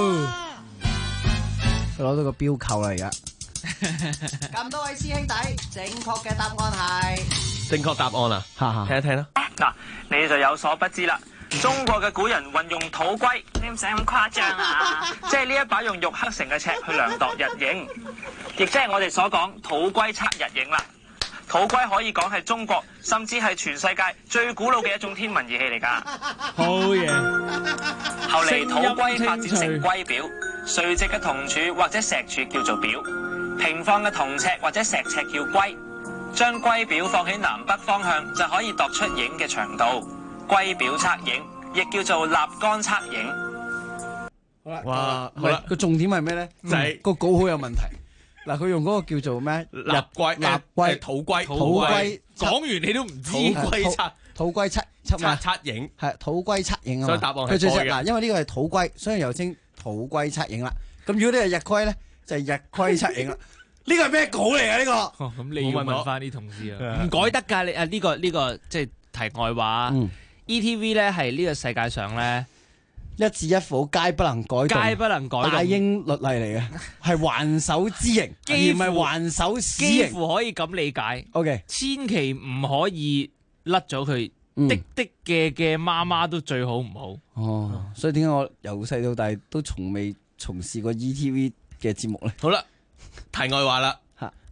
佢攞到個標扣啦而家。 咁多位師兄弟，正確嘅答案係正確答案啊！聽一聽啦。 嗱，你就有所不知啦。中國嘅古人運用土龜，你唔使咁誇張啊！即係呢一把用玉刻成嘅尺去量度日影，亦即係我哋所講土龜測日影啦。土龜可以講係中國甚至係全世界最古老嘅一種天文儀器嚟㗎。 好嘢！ 後嚟土龜發展成龜表，垂直嘅銅柱或者石柱叫做表，平放嘅銅尺或者石尺叫龜。將龜表放喺南北方向就可以度出影嘅長度。龜表測影，亦叫做立竿測影。 好啦， 哇，好啦， 個重點係咩咧？就係個稿好有問題。嗱，佢用嗰個叫做咩？ 立龜，土龜，講完你都唔知。 土龜測影， 係土龜測影啊嘛。 所以答案係佢最嗱，因為呢個係土龜，所以又稱土龜測影啦。咁如果呢係日龜咧，就係日龜測影啦。呢個係咩稿嚟啊？呢個咁你要問翻啲同事啊，唔改得㗎。你啊呢個即係題外話。ETV 咧係呢個世界上咧一字一符皆不能改動，大英律例嚟嘅，係還手之刑，而唔係還手死刑。 幾乎可以咁理解。 OK， 千祈唔可以甩咗佢，的嘅媽媽都最好唔好。 哦，所以點解我由細到大都從未從事過 ETV 嘅節目咧？ 好啦，題外話啦。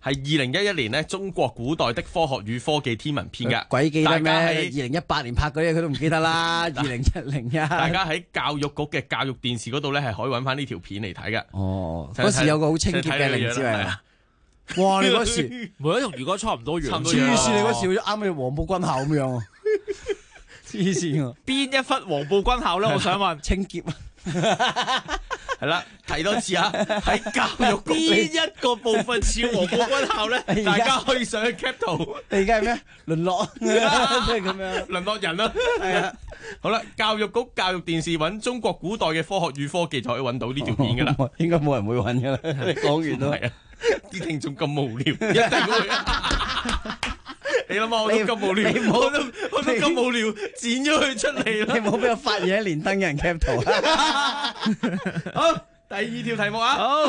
係2011年咧中國古代的科學與科技天文篇嘅。 鬼記得咩？2018年拍嗰啲佢都唔記得啦。2010啊， 大家喺教育局嘅教育電視嗰度咧係可以揾翻呢條片嚟睇嘅。 哦，嗰時有個好清潔嘅凌志偉啊！哇！你嗰時每一同如果差唔多樣， 黐線！你嗰時啱啱黃埔軍校咁樣，黐線啊！ 邊一忽黃埔軍校咧？我想問清潔啊！ 係啦，提多次啊！喺教育局邊一個部分似黃埔軍校咧？大家可以上去 cap 圖。 你而家係咩？淪落即係咁樣， 淪落人啦。係啊，好啦，教育局教育電視揾中國古代嘅科學與科技就可以揾到呢條片噶啦。 應該冇人會揾噶啦。你講完都係啊，啲聽眾咁無聊，一定會。你諗下，我都咁無聊，我都咁無聊，剪咗佢出嚟啦。 你冇俾我發現喺連登有人 cap 圖。 好，第二條題目啊。 好，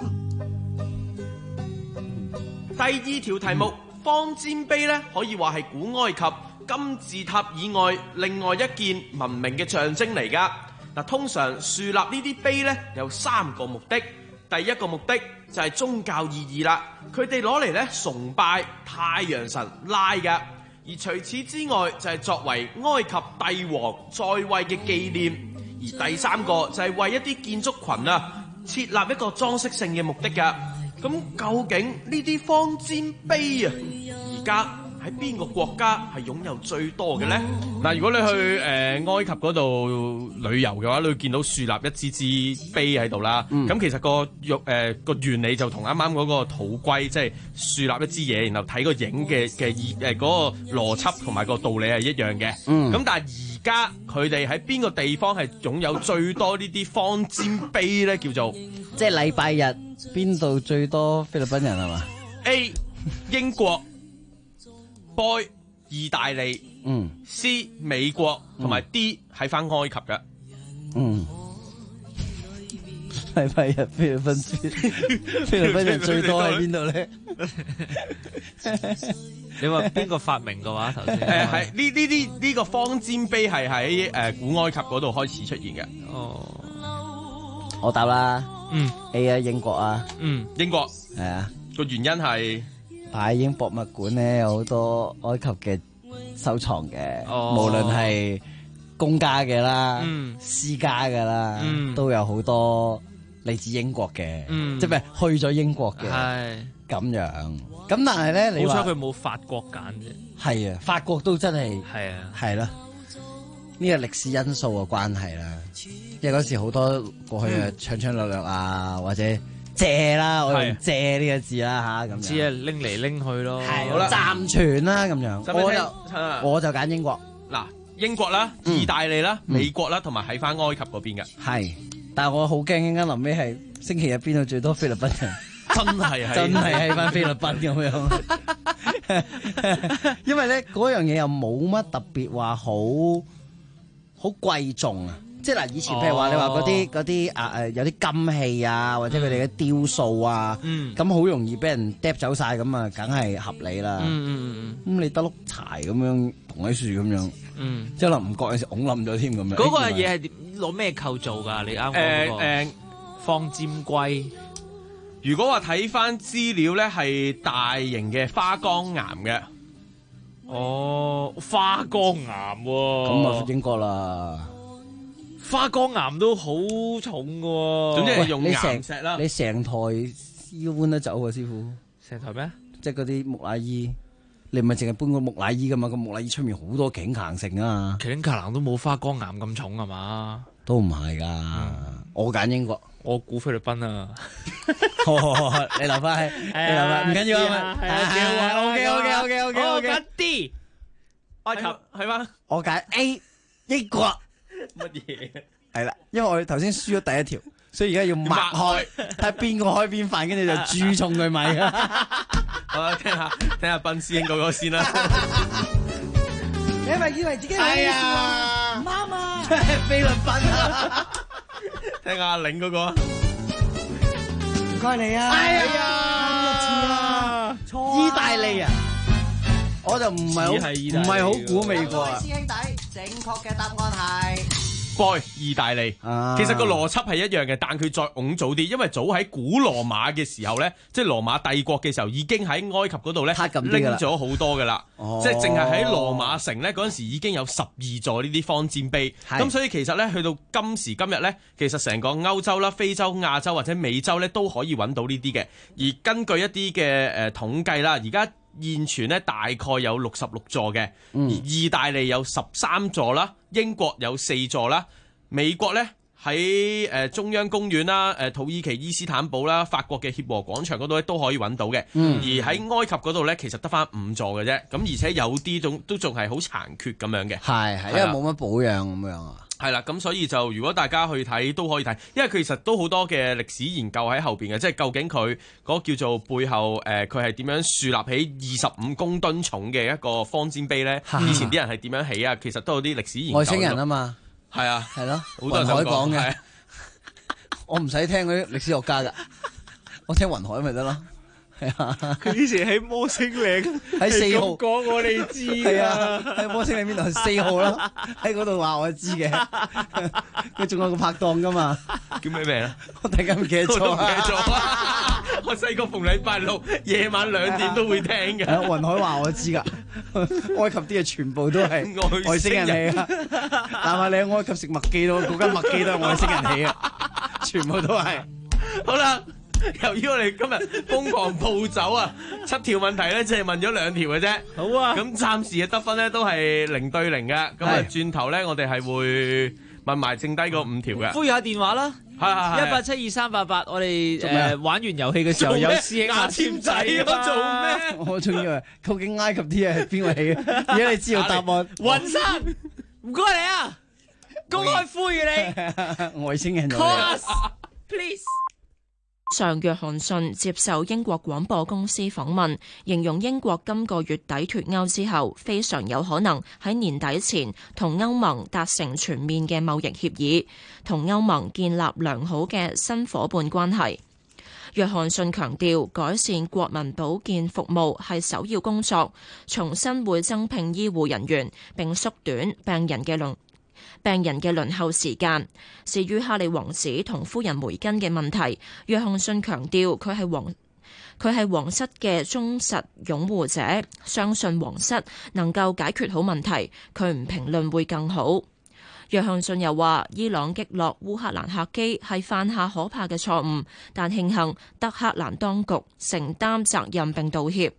第二條題目，方尖碑咧可以話係古埃及金字塔以外另外一件文明嘅象徵嚟噶。嗱，通常樹立呢啲碑咧有3個目的。第一個目的就係宗教意義啦，佢哋攞嚟咧崇拜太陽神拉嘅，而除此之外就係作為埃及帝王在位嘅紀念，而第3個就係為一啲建築群啊設立一個裝飾性嘅目的㗎。咁究竟呢啲方尖碑啊，而家喺邊個國家係擁有最多嘅呢？嗱，如果你去埃及嗰度旅遊嘅話，你會見到樹立一支支碑喺度啦。咁其實個原理就同啱啱嗰個土龜，即係樹立一支嘢，然後睇個影嘅嗰個邏輯同埋個道理係一樣嘅。咁但係而家佢哋喺邊個地方係擁有最多呢啲方尖碑呢？叫做即係禮拜日邊度最多菲律賓人係嘛 ？A 英國。B 意大利，C 美國，同埋 D 喺翻埃及嘅。 禮拜日菲律賓人最多喺邊度咧？ 你話邊個發明嘅話頭先？ 係呢個方尖碑係喺古埃及嗰度開始出現嘅。 哦，我答啦。A 啊，英國啊。 英國係啊。 個原因係。 大英博物館咧有好多埃及嘅收藏嘅，無論係公家嘅啦、私家嘅啦，都有好多嚟自英國嘅，即係去咗英國嘅，咁樣。咁但係咧，你話好彩佢冇法國揀啫。 係啊，法國都真係係啦，呢個歷史因素嘅關係啦，因為嗰時好多過去啊搶搶掠掠啊，或者。借啦，我用借呢個字啦吓，咁只係拎嚟拎去咯， 好啦，暫存啦咁樣。我就揀英國。 嗱，英國啦、意大利啦、美國啦，同埋喺翻埃及嗰邊嘅。 係，但係我好驚，陣間臨尾係星期日邊度最多菲律賓人， 真係喺翻菲律賓咁樣。因為咧嗰樣嘢又冇乜特別話好貴重啊。即係嗱，以前譬如話你話嗰啲有啲金器啊，或者佢哋嘅雕塑啊，咁好容易俾人掟走晒，咁啊，梗係合理啦。咁你得碌柴咁樣同喺樹咁樣，即係可能唔覺有時拱冧咗添咁樣。 嗰個嘢係攞咩構造㗎？你啱講嗰個方尖龜。 如果話睇翻資料咧，係大型嘅花崗岩嘅。 哦，花崗岩喎。 咁啊，英國啦。 花崗岩都好重㗎喎， 總之係用岩石啦。 你成台要搬得走啊，師傅？ 成台咩？ 即係嗰啲木乃伊，你唔係淨係搬個木乃伊噶嘛？個木乃伊出面好多頸行性啊！ 頸行都冇花崗岩咁重係嘛？ 都唔係噶，我揀英國， 我估菲律賓啊！ 你留翻去，你留翻，唔緊要啊！OK， 我揀 D， 埃及係嘛？ 我揀 A， 英國。 乜嘢？ 係啦，因為我哋頭先輸咗第一條，所以而家要擘開，睇下邊個開邊飯，跟住就注重佢米啦。 好，聽下賓師兄嗰個先啦。 你係咪以為自己係啊？唔啱啊！ 菲律賓啊！ 聽下阿領嗰個。 唔該你啊！ 哎呀，錯！意大利啊！我就唔係好估美國啊！ 師兄弟，正確嘅答案係 boy 意大利。其實個邏輯係一樣嘅，但佢再拱早啲，因為早喺古羅馬嘅時候咧，即係羅馬帝國嘅時候已經喺埃及嗰度咧拎咗好多㗎啦。即係淨係喺羅馬城咧嗰陣時已經有12座呢啲方尖碑。咁所以其實咧去到今時今日咧，其實成個歐洲啦、非洲、亞洲或者美洲咧都可以揾到呢啲嘅。而根據一啲嘅統計啦，而家現存咧大概有66座嘅，而意大利有13座啦，英國有4座啦，美國咧喺中央公園啦、土耳其伊斯坦堡啦、法國嘅協和廣場嗰度咧都可以揾到嘅。而喺埃及嗰度咧，其實得返5座嘅啫。咁而且有啲都仲係好殘缺咁樣嘅。係因為冇乜保養咁樣啊。 係啦，咁所以就如果大家去睇都可以睇，因為其實都好多嘅歷史研究喺後邊嘅，即係究竟佢嗰個叫做背後佢係點樣樹立起25公噸重嘅一個方尖碑咧？以前啲人係點樣起啊？其實都有啲歷史研究。 外星人啊嘛， 係啊， 係咯， 好多人雲海講嘅，我唔使聽嗰啲歷史學家㗎，我聽雲海咪得咯。 佢以前喺摩星嶺喺4號講我哋知啊，喺摩星嶺邊度係4號啦，喺嗰度話我知嘅。佢仲有個拍檔噶嘛， 叫咩名啊？ 我突然間唔記得咗。 我細個逢禮拜六夜晚2點都會聽嘅。 雲海話我知㗎，埃及啲嘢全部都係外星人嚟啊！但係你喺埃及食麥記都嗰間麥記都係外星人起啊，全部都係。 好啦。由於我哋今日瘋狂暴走啊，7條問題咧，只係問咗2條嘅啫。好啊，咁暫時嘅得分咧都係0對0嘅。咁啊，轉頭咧我哋係會問埋剩低個5條嘅。 呼籲下電話啦，1872388。我哋玩完遊戲嘅時候有師兄牙籤仔啊，做咩？ 我仲以為究竟埃及啲嘢係邊個起嘅？而家你知道答案。 雲山，唔該你啊，公開呼籲你。外星人。 Call us, please。 上約翰遜接受英國廣播公司訪問，形容英國今個月底脫歐之後，非常有可能喺年底前同歐盟達成全面嘅貿易協議，同歐盟建立良好嘅新夥伴關係。約翰遜強調，改善國民保健服務係首要工作，重新會增聘醫護人員，並縮短病人嘅輪候時間。至於哈利王子同夫人梅根嘅問題，約翰遜強調佢係皇室嘅忠實擁護者，相信皇室能夠解決好問題。佢唔評論會更好。約翰遜又話，伊朗擊落烏克蘭客機係犯下可怕嘅錯誤，但慶幸德黑蘭當局承擔責任並道歉。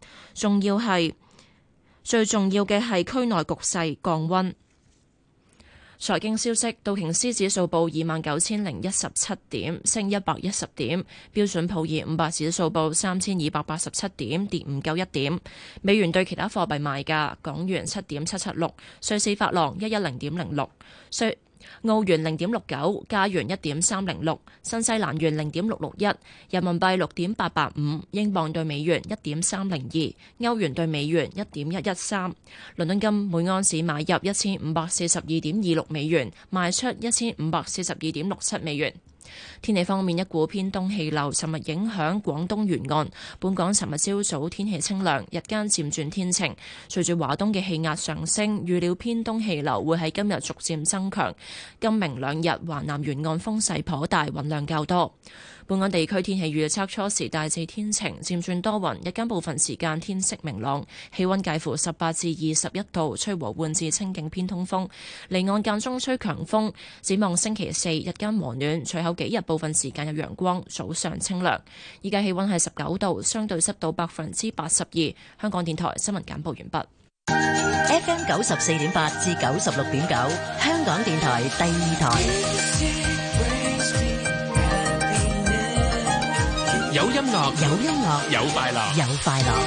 最重要嘅係區內局勢降溫。財經消息，道瓊斯指數報29,017點，升110點；標準普爾500指數報3,287點，跌591點。美元對其他貨幣賣價：港元7.776，瑞士法郎110.06，澳元0.69，加元1.306，新西蘭元0.661，人民幣6.885，英鎊對美元1.302，歐元對美元1.113。倫敦金每盎司買入1542.26美元，賣出1542.67美元。天氣方面，一股偏東氣流尋日影響廣東沿岸，本港尋日朝早天氣清涼，日間漸轉天晴。隨住華東嘅氣壓上升，預料偏東氣流會喺今日逐漸增強。今明兩日華南沿岸風勢頗大，雲量較多。本港地區天氣預測，初時大致天晴，漸轉多雲，日間部分時間天色明朗，氣溫介乎18至21度，吹和緩至清勁偏東風，離岸間中吹強風。展望星期四日間和暖，隨後幾日部分時間有陽光，早上清涼。依家氣溫係19度，相對濕度82%。香港電台新聞簡報完畢。 FM 94.8至96.9，香港電台第2台。 有音樂， 有音樂， 有快樂， 有快樂。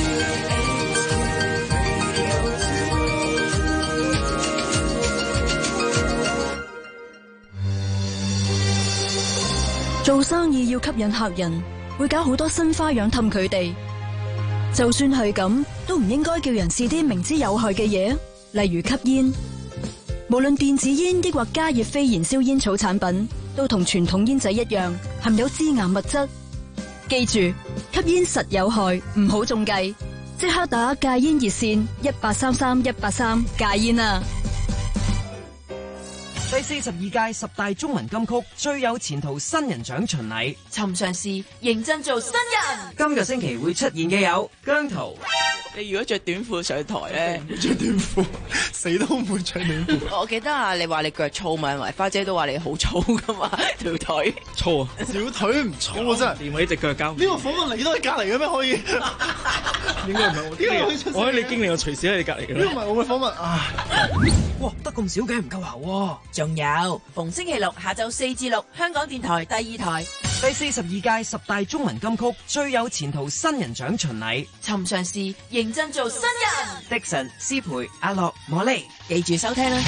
做生意要吸引客人，會搞好多新花樣氹佢哋。就算係咁，都唔應該叫人試啲明知有害嘅嘢，例如吸煙。無論電子煙抑或加熱非燃燒煙草產品，都同傳統煙仔一樣，含有致癌物質。記住，吸煙實有害，唔好中計。即刻打戒煙熱線1833-183戒煙啊！ 飛第42屆十大中文金曲最有前途新人獎巡禮， 尋常事認真做新人。 今個星期會出現嘅有姜濤。 你如果着短褲上台咧， 着短褲死都唔會着短褲。 我記得啊，你話你腳粗嘛，同埋花姐都話你好粗噶嘛，條腿粗啊，小腿唔粗啊真係。 掂我呢隻腳膠。 呢個訪問你都喺隔離嘅咩？可以？應該唔係我經理，我喺你經理，我隨時喺你隔離嘅。呢個唔係我嘅訪問啊！ 哇，得咁少嘅唔夠喉喎。 仲有逢星期六下晝4至6，香港電台第2台。 第42屆十大中文金曲最有前途新人獎巡禮， 尋常事認真做新人。 Dixon、思培、阿樂、莫莉， 記住收聽啦。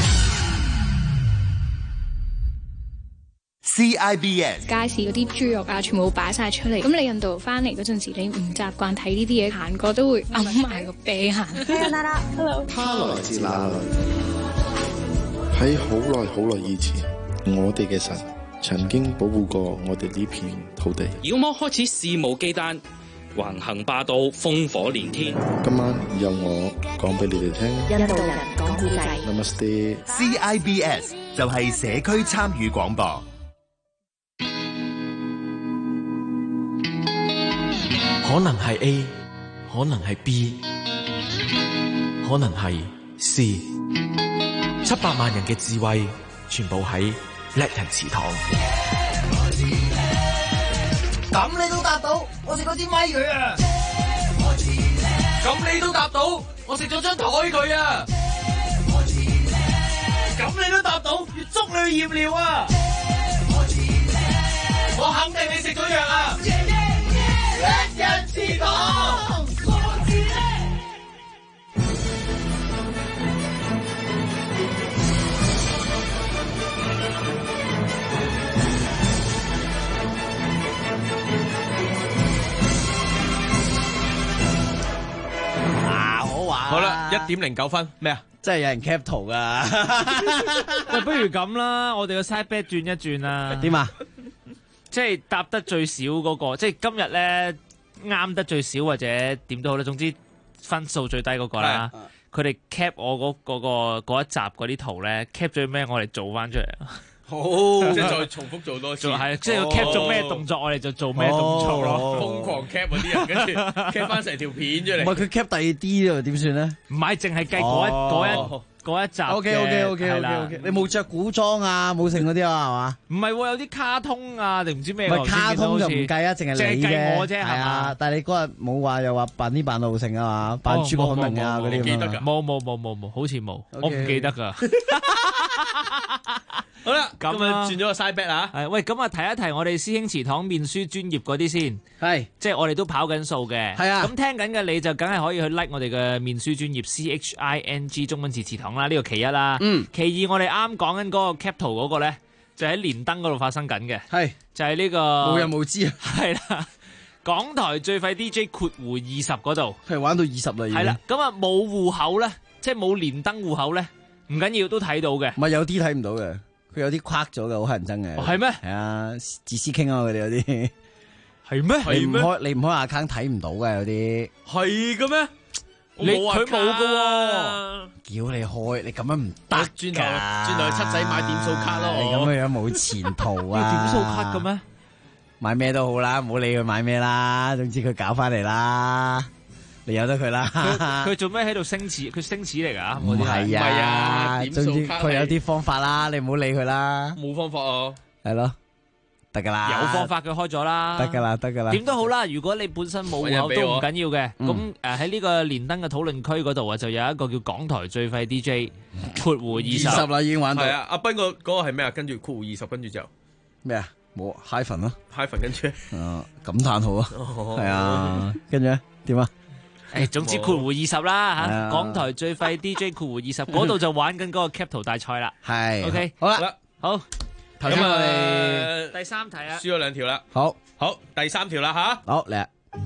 CIBS 街市嗰啲豬肉啊，全部擺晒出嚟。咁你印度翻嚟嗰陣時，你唔習慣睇呢啲嘢，行過都會揞埋個鼻行。Hello， 他來自哪裏？喺好耐好耐以前，我哋嘅神曾經保護過我哋呢片土地。 妖魔開始肆無忌憚，橫行霸道，烽火連天。 今晚由我講俾你哋聽。 印度人講故仔。 Namaste。 CIBS 就係社區參與廣播。 可能係 A， 可能係 B， 可能係 C。700萬人嘅智慧，全部喺叻人祠堂。 咁你都答到，我食嗰支咪佢啊！ 咁你都答到，我食咗張台佢啊！咁你都答到，要捉你去驗尿啊！我肯定你食咗藥啊！叻人祠堂，我自叻。 好啦，1.09分咩啊？ 真係有人 cap 圖噶。 喂，不如咁啦，我哋個 side bet 轉一轉啦。 點啊？ 即係答得最少嗰個，即係今日咧啱得最少或者點都好啦，總之分數最低嗰個啦。佢哋 cap 我嗰一集嗰啲圖咧 cap 咗咩？我哋做翻出嚟。 好，即係再重複做多次。 係，即係 cap 做咩動作，我哋就做咩動作咯。 瘋狂 cap 嗰啲人，跟住 cap 翻成條片出嚟。 唔係佢 cap 第二啲喎，點算咧？ 唔係，淨係計嗰一集。 OK， 你冇着古裝啊，冇剩嗰啲啊，係嘛？ 唔係喎，有啲卡通啊，定唔知咩？ 唔係卡通就唔計啊，淨係你計我啫， 係啊。但係你嗰日冇話又話扮呢扮路成啊嘛，扮諸葛孔明啊嗰啲咁啊。 冇，好似冇，我唔記得㗎。 好啦，咁啊轉咗個 side bet 啊， 係喂，咁啊提一提我哋師兄祠堂面書專業嗰啲先， 係， 即係我哋都跑緊數嘅，係啊，咁聽緊嘅你就梗係可以去 like 我哋嘅面書專業 CHING 中文字祠堂啦，呢個其一啦，其二我哋啱講緊嗰個 cap 圖嗰個咧，就喺連登嗰度發生緊嘅，係，就係呢個無人無知啊， 係啦，港台最廢 DJ 括弧20嗰度， 係玩到20啦已經，係啦，咁啊冇戶口咧，即係冇連登戶口咧，唔緊要都睇到嘅， 唔係有啲睇唔到嘅。佢有啲誇咗嘅，好乞人憎嘅。 係咩？ 係啊，自私傾啊，佢哋有啲。 係咩？ 你唔開 account 睇唔到嘅有啲。 係嘅咩？ 佢冇嘅。 叫你開，你咁樣唔得。 轉頭去七仔買點數卡咯。 你咁樣冇前途啊！ 要點數卡嘅咩？ 買咩都好啦，唔好理佢買咩啦，總之佢搞翻嚟啦。你由得佢啦。 佢做咩喺度升詞？佢升詞嚟㗎？ 唔係啊， 點數卡佢有啲方法啦，你唔好理佢啦。 冇方法啊。 係咯，得㗎啦。 有方法佢開咗啦。 得㗎啦。 點都好啦，如果你本身冇口都唔緊要嘅。咁喺呢個連登嘅討論區嗰度啊，就有一個叫港台最廢 DJ 括弧20 啦，已經玩到。 係啊，阿斌嗰個係咩啊？跟住括弧20，跟住就咩啊？冇 hyphen 咯 ，hyphen 跟住感嘆號啊，係啊，跟住咧點啊？ 總之括弧20啦吓，港台最廢 DJ 括弧20嗰度就玩緊嗰個 cap 圖大賽啦。 係 ，OK， 好啦， 好， 咁我哋第3題啊， 輸咗2條啦。 好， 第3條啦吓。 好嚟。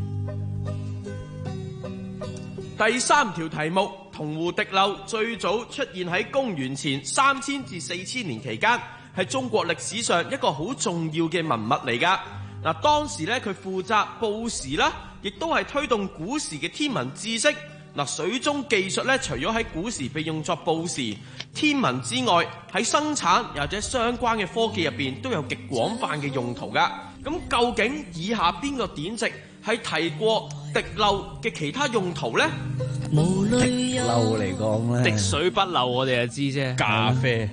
第3條題目：銅湖滴漏最早出現喺公元前3000至4000年期間，係中國歷史上一個好重要嘅文物嚟噶。嗱，當時咧佢負責報時啦，亦都係推動古時嘅天文知識。 嗱，水中技術咧，除咗喺古時被用作報時、天文之外，喺生產又或者相關嘅科技入邊都有極廣泛嘅用途噶。咁究竟以下邊個典籍係提過滴漏嘅其他用途咧？ 滴漏嚟講咧， 滴水不漏我哋就知啫。 咖啡。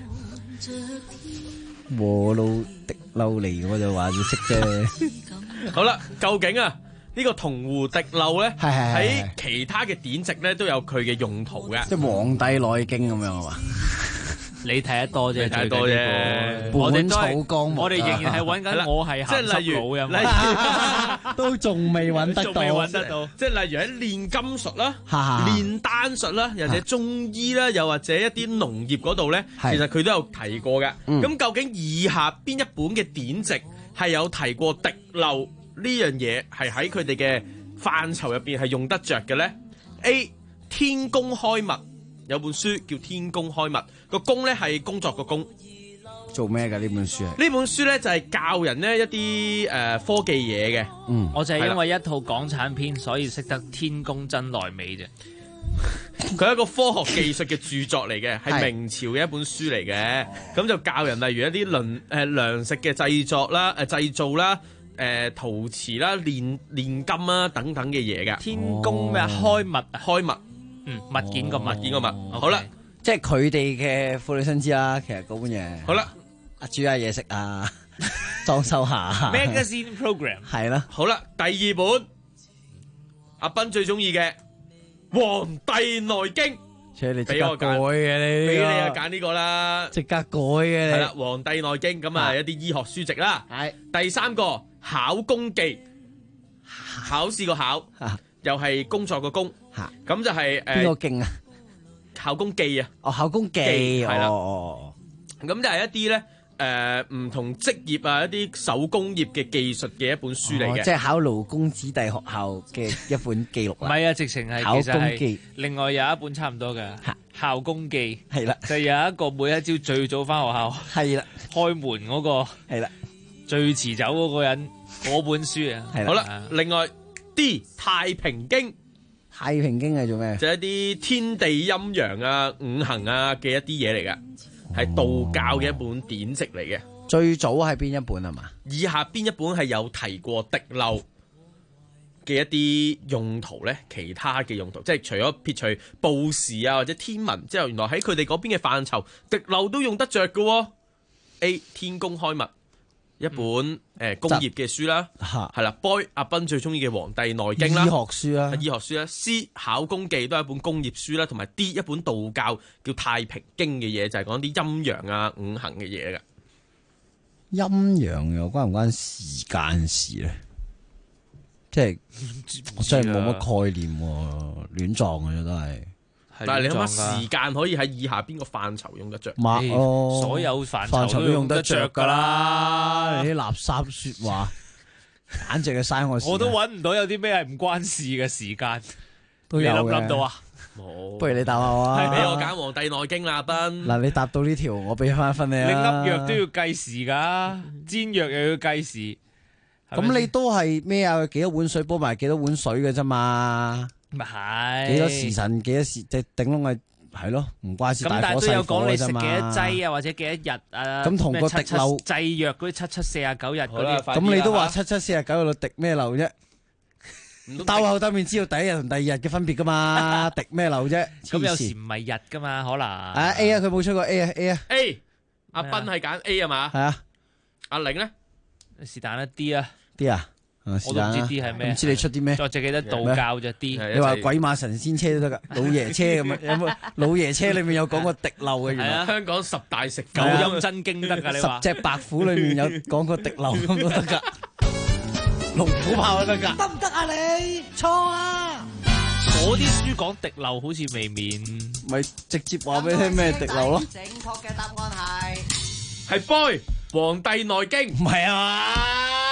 和路滴漏嚟我就話要識啫。 好啦，究竟啊呢個銅壺滴漏咧， 係喺其他嘅典籍咧都有佢嘅用途嘅。 即係《黃帝內經》咁樣係嘛？ 你睇得多啫， 睇得多啫。 本草綱目， 我哋仍然係揾緊我係鹹濕佬啊， 都仲未揾得到。 即係例如喺煉金術啦、煉丹術啦，又或者中醫啦，又或者一啲農業嗰度咧，其實佢都有提過嘅。咁究竟以下邊一本嘅典籍係有提過滴漏呢樣嘢，係喺佢哋嘅範疇入邊係用得着嘅咧 ？A. 天工開物有本書叫《天工開物》，個工咧係工作個工。 做咩㗎呢本書？ 呢本書咧就係教人咧一啲科技嘢嘅。 我就係因為一套港產片，所以識得天公真耐美啫。 佢係一個科學技術嘅著作嚟嘅，係明朝嘅一本書嚟嘅。咁就教人例如一啲糧食嘅製作啦、製造啦、陶瓷啦、煉金啦等等嘅嘢嘅。 天工咩？開物。物件個物。 好啦， 即係佢哋嘅婦女新知啦。其實嗰本嘢。 好啦， 煮下嘢食啊，裝修下。 Magazine program 係啦。 好啦，第二本阿斌最中意嘅《黃帝內經》。 俾我改嘅你， 俾你啊揀呢個啦， 即刻改嘅你。 係啦，《黃帝內經》咁啊，一啲醫學書籍啦。 係第三個考工記，考試個考，又係工作個工。咁就係邊個勁啊？ 考工記啊！ 考工記係啦。咁就係一啲咧唔同職業啊，一啲手工業嘅技術嘅一本書嚟嘅。 即係考勞工子弟學校嘅一本記錄。 唔係啊，直情係考工記。 另外有一本差唔多嘅校工記。 係啦， 就有一個每一朝最早翻學校。 係啦， 開門嗰個。係啦，最遲走嗰個人嗰本書啊。 好啦，另外 D 太平經。 太平經係做咩？ 就一啲天地陰陽啊、五行啊嘅一啲嘢嚟噶，係道教嘅一本典籍嚟嘅。 最早係邊一本係嘛？ 以下邊一本係有提過滴漏嘅一啲用途咧？其他嘅用途，即係除咗撇除報時啊或者天文之後，原來喺佢哋嗰邊嘅範疇，滴漏都用得着嘅。A 天工開物。一本工業嘅書啦，係啦 ，Boy 阿斌最中意嘅《黃帝內經》啦， 醫學書啦， 醫學書啦 ，C 考工記都係一本工業書啦，同埋 D 一本道教叫《太平經》嘅嘢，就係講啲陰陽啊、五行嘅嘢㗎。 陰陽又關唔關時間事咧？即係我真係冇乜概念喎，亂撞嘅啫都係。 但係你諗下時間可以喺以下邊個範疇用得着？ 所有範疇都用得着噶啦！ 你啲垃圾說話，簡直係嘥我時間。 我都揾唔到有啲咩係唔關事嘅時間， 都有嘅。 你諗到啊？ 冇。 不如你答下我啊！ 俾我揀《黃帝內經》啦，阿斌。 嗱，你答到呢條，我俾翻一分你啊！ 你噏藥都要計時噶，煎藥又要計時。 咁你都係咩啊？幾多碗水煲埋幾多碗水嘅啫嘛？ 咪係幾多時辰幾多時，即係頂籠係咯，唔關事大火細火嘅啫嘛。咁但係都有講你食幾多劑啊，或者幾多日啊？ 咁同個滴漏製藥嗰啲7749日嗰啲， 咁你都話7749日滴咩漏啫？兜口兜面知道第一日同第二日嘅分別噶嘛？滴咩漏啫？ 咁有時唔係日噶嘛？可能 A 啊，佢冇出過 A 啊 A，阿斌係揀 A 啊嘛？ 係啊， 阿玲咧是但一 D 啊 D 啊。 我都唔知 D 係咩， 唔知你出啲咩？ 我淨記得道教就 D。 你話鬼馬神仙車都得噶，老爺車咁啊？有冇老爺車裏面有講過滴漏嘅？原來香港10大食九陰真經得噶，你話 10隻白虎裏面有講過滴漏咁都得噶，龍虎豹都得噶，得唔得啊？你錯啊！ 我啲書講滴漏好似未免， 咪直接話俾你聽咩滴漏咯？ 正確嘅答案係 Boy《黃帝內經》， 唔係啊嘛？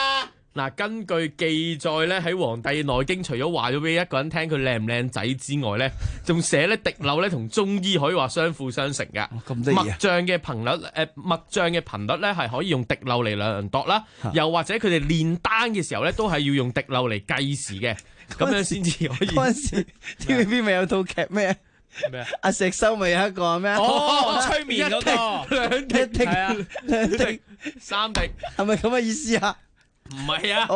嗱，根據記載咧，喺《黃帝內經》除咗話咗俾一個人聽佢靚唔靚仔之外咧，仲寫咧滴漏咧同中醫可以話相輔相成嘅。脈象嘅頻率，脈象嘅頻率咧係可以用滴漏嚟量度啦，又或者佢哋練丹嘅時候咧都係要用滴漏嚟計時嘅，咁樣先至可以。 嗰陣時 TVB 咪有套劇咩？ 咩啊？ 阿石修咪有一個咩？ 催眠嗰個兩滴係啊，兩滴三滴， 係咪咁嘅意思啊？ 唔係啊！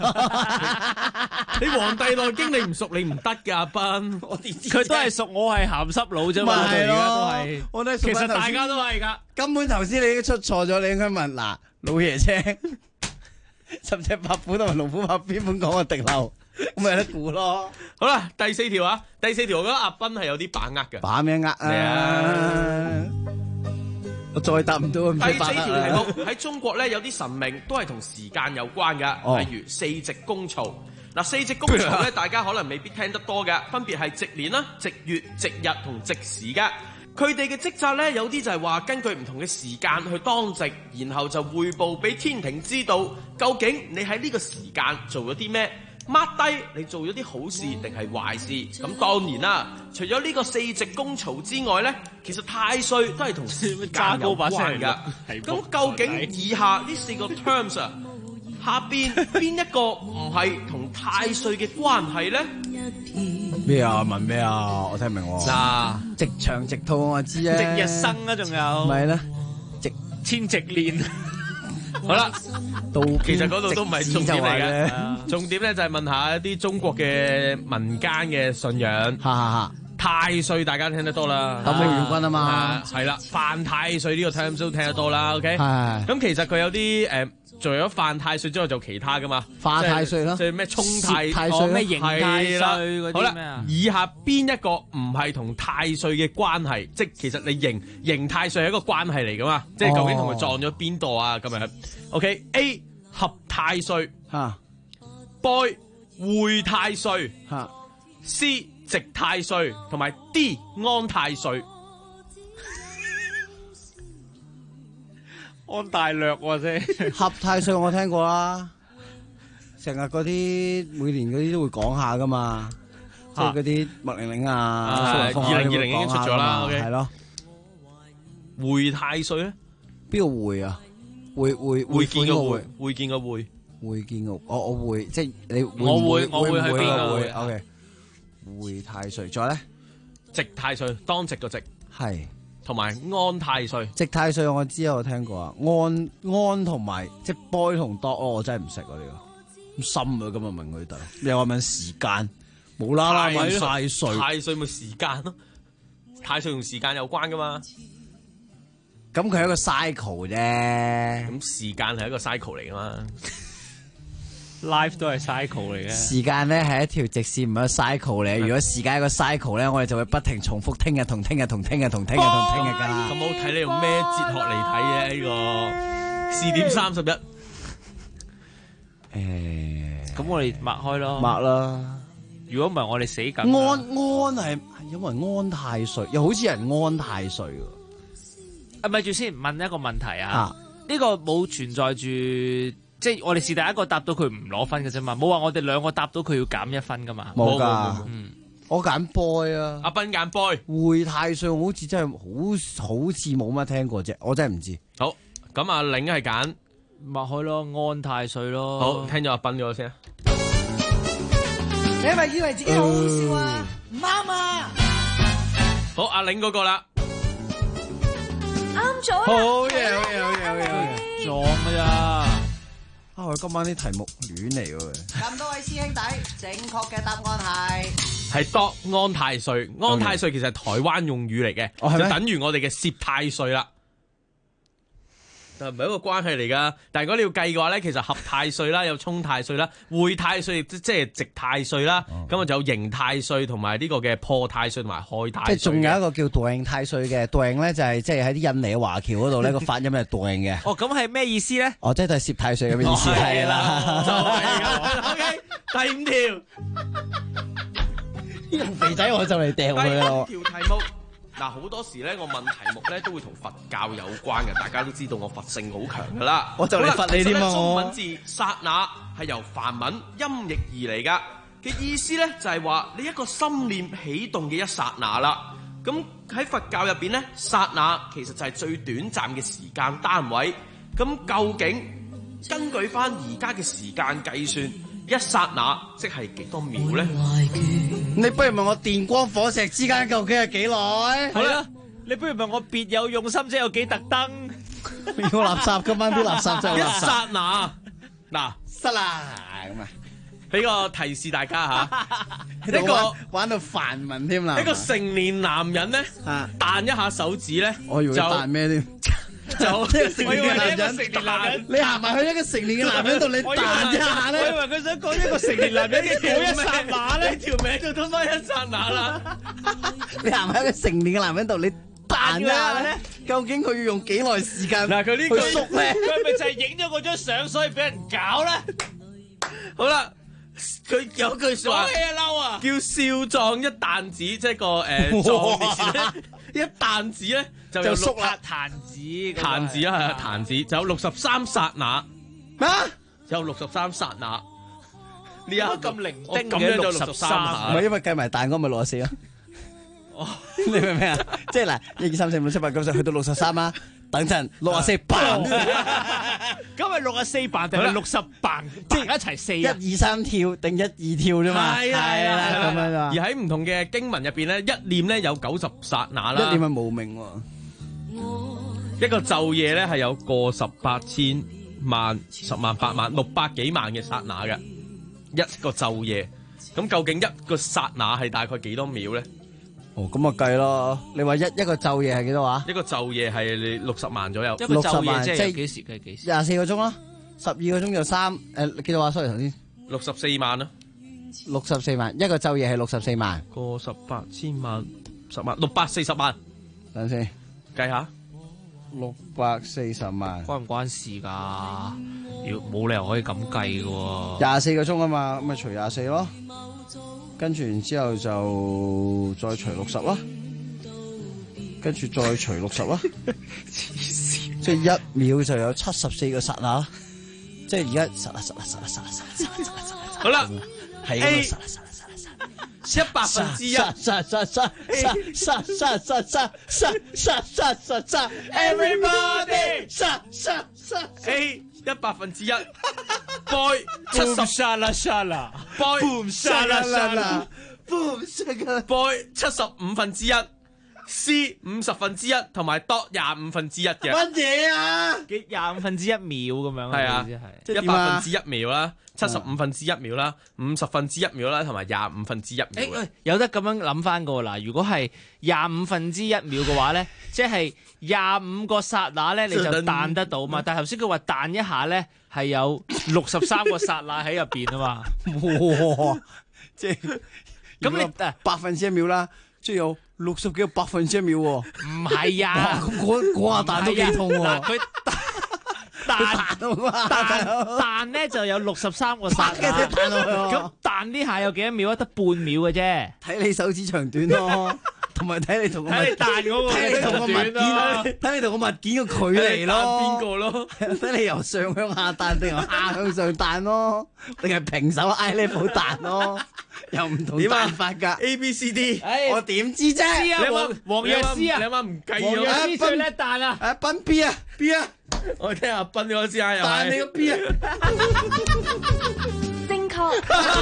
你《黃帝內經》你唔熟你唔得㗎，阿斌。 佢都係熟，我係鹹濕佬啫嘛。 係咯， 我都其實大家都係㗎。 根本頭先你已經出錯咗，你應該問嗱老爺青十隻白虎同埋龍虎豹邊本講嘅滴漏，咁咪有得估咯。 好啦，第4條啊，第4條我覺得阿斌係有啲把握嘅。 把咩握啊？我再答唔到。 第4條題目喺中國咧有啲神明都係同時間有關㗎，例如四值公曹。嗱，四值公曹咧，大家可能未必聽得多嘅，分別係值年啦、值月、值日同值時嘅。佢哋嘅職責咧，有啲就係話根據唔同嘅時間去當值，然後就匯報俾天庭知道，究竟你喺呢個時間做咗啲咩。mark 低你做咗啲好事定係壞事，咁當然啦。除咗呢個四值公曹之外呢，其實太歲都係同時間有關㗎。咁究竟以下呢4個 terms 啊，下邊邊一個唔係同太歲嘅關係呢？ 咩啊？問咩啊？我聽唔明喎。 嗱， 直腸直肚我知啊， 值日生啊，仲有咪咧， 千直練。 好啦，其實嗰度都唔係重點嚟嘅，重點咧就係問下一啲中國嘅民間嘅信仰。太歲大家聽得多啦， 斗母元君啊嘛， 係啦，犯太歲呢個 term 都聽得多啦。OK，咁其實佢有啲除咗犯太歲之外，就其他噶嘛， 化太歲啦， 即係咩沖太歲、 咩刑太歲嗰啲咩啊？ 以下邊一個唔係同太歲嘅關係？即係其實你刑太歲係一個關係嚟噶嘛？即係究竟同佢撞咗邊度啊？咁樣 OK，A 合太歲，B 會太歲，C 值太歲，同埋 D 安太歲。 安大略喎啫， 合太歲我聽過啦，成日嗰啲每年嗰啲都會講下噶嘛，即係嗰啲麥玲玲啊 ，2020已經出咗啦， 係咯。 會太歲咧， 邊個會啊？ 會見個會，會見個會， 會見個我會，即係你我會去邊個會 ？OK，會太歲，再咧， 值太歲，當值個值係。 同埋安太歲， 值太歲我知啊，我聽過啊。安同埋即係 boy 同 dog 我真係唔識啊呢個，咁深啊咁啊問佢得，又話問時間，冇啦啦問太歲， 太歲咪時間咯，太歲同時間有關噶嘛。 咁佢係一個 cycle 啫， 咁時間係一個 cycle 嚟噶嘛。 Life 都係 cycle 嚟嘅， 時間咧係一條直線，唔係一個 cycle 嚟。如果時間係一個 cycle 咧，我哋就會不停重複聽日同聽日同聽日同聽日同聽日噶啦。 咁好睇你用咩哲學嚟睇嘅呢個4點31？ 咁我哋擘開咯， 擘啦。 如果唔係我哋死緊。 安係因為安太歲，又好似人安太歲喎。 咪住先問一個問題啊，呢個冇存在住。即係我哋是第一個答到佢唔攞分嘅啫嘛，冇話我哋兩個答到佢要減1分噶嘛。 冇噶，我揀 boy 啊。 阿斌揀 boy， 會太歲我好似真係好似冇乜聽過啫，我真係唔知。 好，咁阿玲係揀擘開咯，安太歲咯。 好，聽咗阿斌嗰個先啊。 你係咪以為自己好好笑啊？唔啱啊！ 好，阿玲嗰個啦。 啱咗啦！ 好嘢， 撞㗎咋？ 我今晚啲題目亂嚟嘅。 咁多位師兄弟，正確嘅答案係度安太歲。安太歲其實係台灣用語嚟嘅，就等於我哋嘅攝太歲啦。但唔係一個關係嚟噶。但係如果你要計嘅話咧，其實合太歲啦，有沖太歲啦，會太歲即係值太歲啦。咁啊就有刑太歲同埋呢個嘅破太歲同埋害太歲。 即係仲有一個叫墮太歲嘅，墮咧就係即係喺啲印尼嘅華僑嗰度咧個發音係墮嘅。 哦，咁係咩意思咧？ 哦，即係都係攝太歲咁嘅意思係啦。 就係 OK，第5條。 呢個肥仔我就嚟掟佢咯。 第1條題目嗱，好多時咧，我問題目咧都會同佛教有關嘅，大家都知道我佛性好強噶啦。 我就嚟罰你添啊！ 中文字剎那係由梵文音譯而嚟噶，嘅意思咧就係話你一個心念起動嘅一剎那啦。咁喺佛教入邊咧，剎那其實就係最短暫嘅時間單位。咁究竟根據翻而家嘅時間計算，一剎那即係幾多秒咧？ 你不如問我電光火石之間究竟係幾耐？ 係啦，你不如問我別有用心即係有幾特登？ 要垃圾今晚啲垃圾真係一剎那嗱， 失啦咁啊！ 俾個提示大家嚇， 一個玩到梵文添啦。 一個成年男人咧，彈一下手指咧， 我以為彈咩添？就一個成年嘅男人，你行埋去一個成年嘅男人度，你彈一下咧。 我以為佢想講一個成年男人嘅嗰一剎那咧， 條命就得翻一剎那啦。 你行埋一個成年嘅男人度，你彈一下咧，究竟佢要用幾耐時間？ 嗱，佢呢句縮咧， 佢咪就係影咗嗰張相，所以俾人搞咧。 好啦。佢有句説話， 講起啊嬲啊， 叫少壯一彈指，即係個壯字咧，一彈指咧就縮啦，彈指彈指啦，係啊，彈指就有63剎那咩？ 有63剎那，呢一咁零丁咁樣就63下， 唔係因為計埋彈嗰咪64咯。哦，你明唔明啊？即係嗱，1、2、3、4、5、6、7、8、9、10去到63啊！等陣64嘭， 咁係64嘭定係60嘭？即係一齊4啊 ！1、2、3跳定1、2跳啫嘛？係啦，咁樣啊！ 而喺唔同嘅經文入邊咧，一念咧有90剎那啦。 一念係無名喎。 一個晝夜咧係有過18千萬、10萬、8萬、600幾萬嘅剎那嘅一個晝夜。咁究竟一個剎那係大概幾多秒咧？ 哦，咁啊計咯。你話一個晝夜係幾多話？ 一個晝夜係你60萬左右。 一個晝夜即係幾時？計幾時 ？24個鐘啦，12個鐘就3幾多話？sorry頭先 64萬啦 ，64萬一個晝夜係64萬。 過18千萬10萬640萬， 等先計下 640萬， 關唔關事㗎？要冇理由可以咁計㗎喎。 24個鐘啊嘛，咁咪除24咯。跟住然之後就再除60啦，跟住再除60啦，即係1秒就有74個剎那啦，即係而家實啦， 好啦， 係咁 100%，everybody，100%。boy 70 沙啦沙啦 boy 沙啦沙啦 boy 75%， C 1/50同埋 dot 25%嘅。 乜嘢啊？ 幾25%1秒咁樣？ 係啊，即係100%1秒啦，75%1秒啦，50%1秒啦，同埋25%1秒。 有得咁樣諗翻個嗱，如果係25%1秒嘅話咧，即係25個剎那咧，你就彈得到嘛。但係頭先佢話彈一下咧，係有63個剎那喺入邊啊嘛。 哇！即係咁你1%1秒啦，即係有60幾個1%1秒喎。 唔係啊， 嗰下彈都幾痛喎。 佢彈咧就有63個剎那，咁彈呢下有幾多秒啊？得半秒嘅啫。 睇你手指長短咯，同埋睇你同睇你彈嗰個， 睇你同個物件，睇你同個物件嘅距離咯。 邊個咯？ 睇你由上向下彈定由下向上彈咯，定係平手 I level 彈咯？又唔同彈法㗎。 A B C D， 我點知啫？ 你黃藥師啊？ 你啱唔計黃藥師最叻彈啊！ 誒，斌 B 啊 B 啊！ 我聽阿斌嗰先啊，又彈你個 B 啊！ 正確，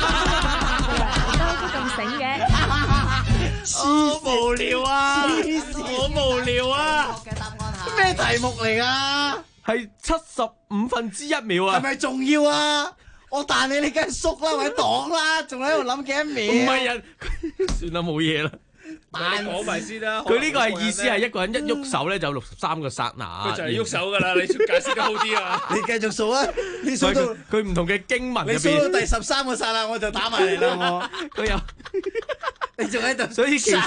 都咁醒嘅。 好無聊啊！好無聊啊！ 咩題目嚟㗎？ 係75%1秒啊！ 係咪重要啊？我彈你，你梗係縮啦，或者擋啦，仲喺度諗幾多秒？ 唔係人，算啦，冇嘢啦。 講埋先啦。 佢呢個係意思係一個人一喐手咧就有63個剎那。 佢就係喐手㗎啦，你解釋得好啲啊！ 你繼續數啊！你數到佢唔同嘅經文入邊， 你數到第13個剎那我就打埋嚟啦！我佢有。 你仲喺度， 所以其實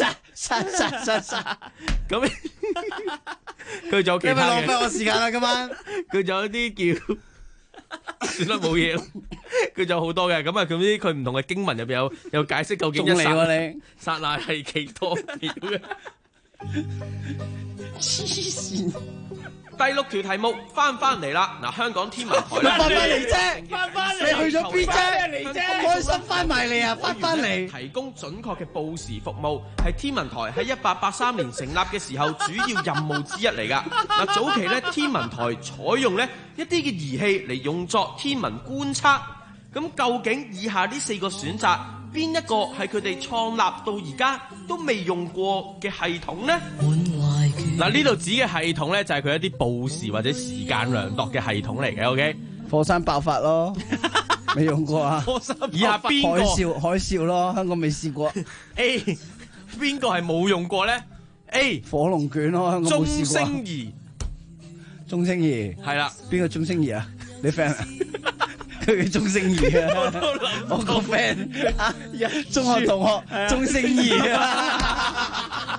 咁，佢仲有其他嘅。 你咪浪費我時間啦！今晚佢仲有啲叫，算啦冇嘢啦。佢仲有好多嘅，咁啊，佢唔同嘅經文入邊有解釋究竟一剎那係幾多秒嘅。 黐線。 第6條題目翻嚟啦！嗱，香港天文台咧， 翻嚟啫，你去咗邊啫？開心翻埋嚟啊！翻嚟提供準確嘅報時服務，係天文台喺1883年成立嘅時候主要任務之一嚟㗎。嗱，早期咧天文台採用咧一啲嘅儀器嚟用作天文觀測。咁究竟以下呢4個選擇，邊一個係佢哋創立到而家都未用過嘅系統呢？嗱，呢度指嘅系統咧就係佢一啲報時或者時間量度嘅系統嚟嘅。OK， 火山爆發咯，未用過啊。 以下邊個海嘯咯，香港未試過。 A 邊個係冇用過咧 ？A 火龍卷咯，香港冇試過。鐘星儀係啦， 邊個鐘星儀啊？你 friend 啊？佢叫鐘星儀啊！我個 friend 中學同學鐘星儀啊！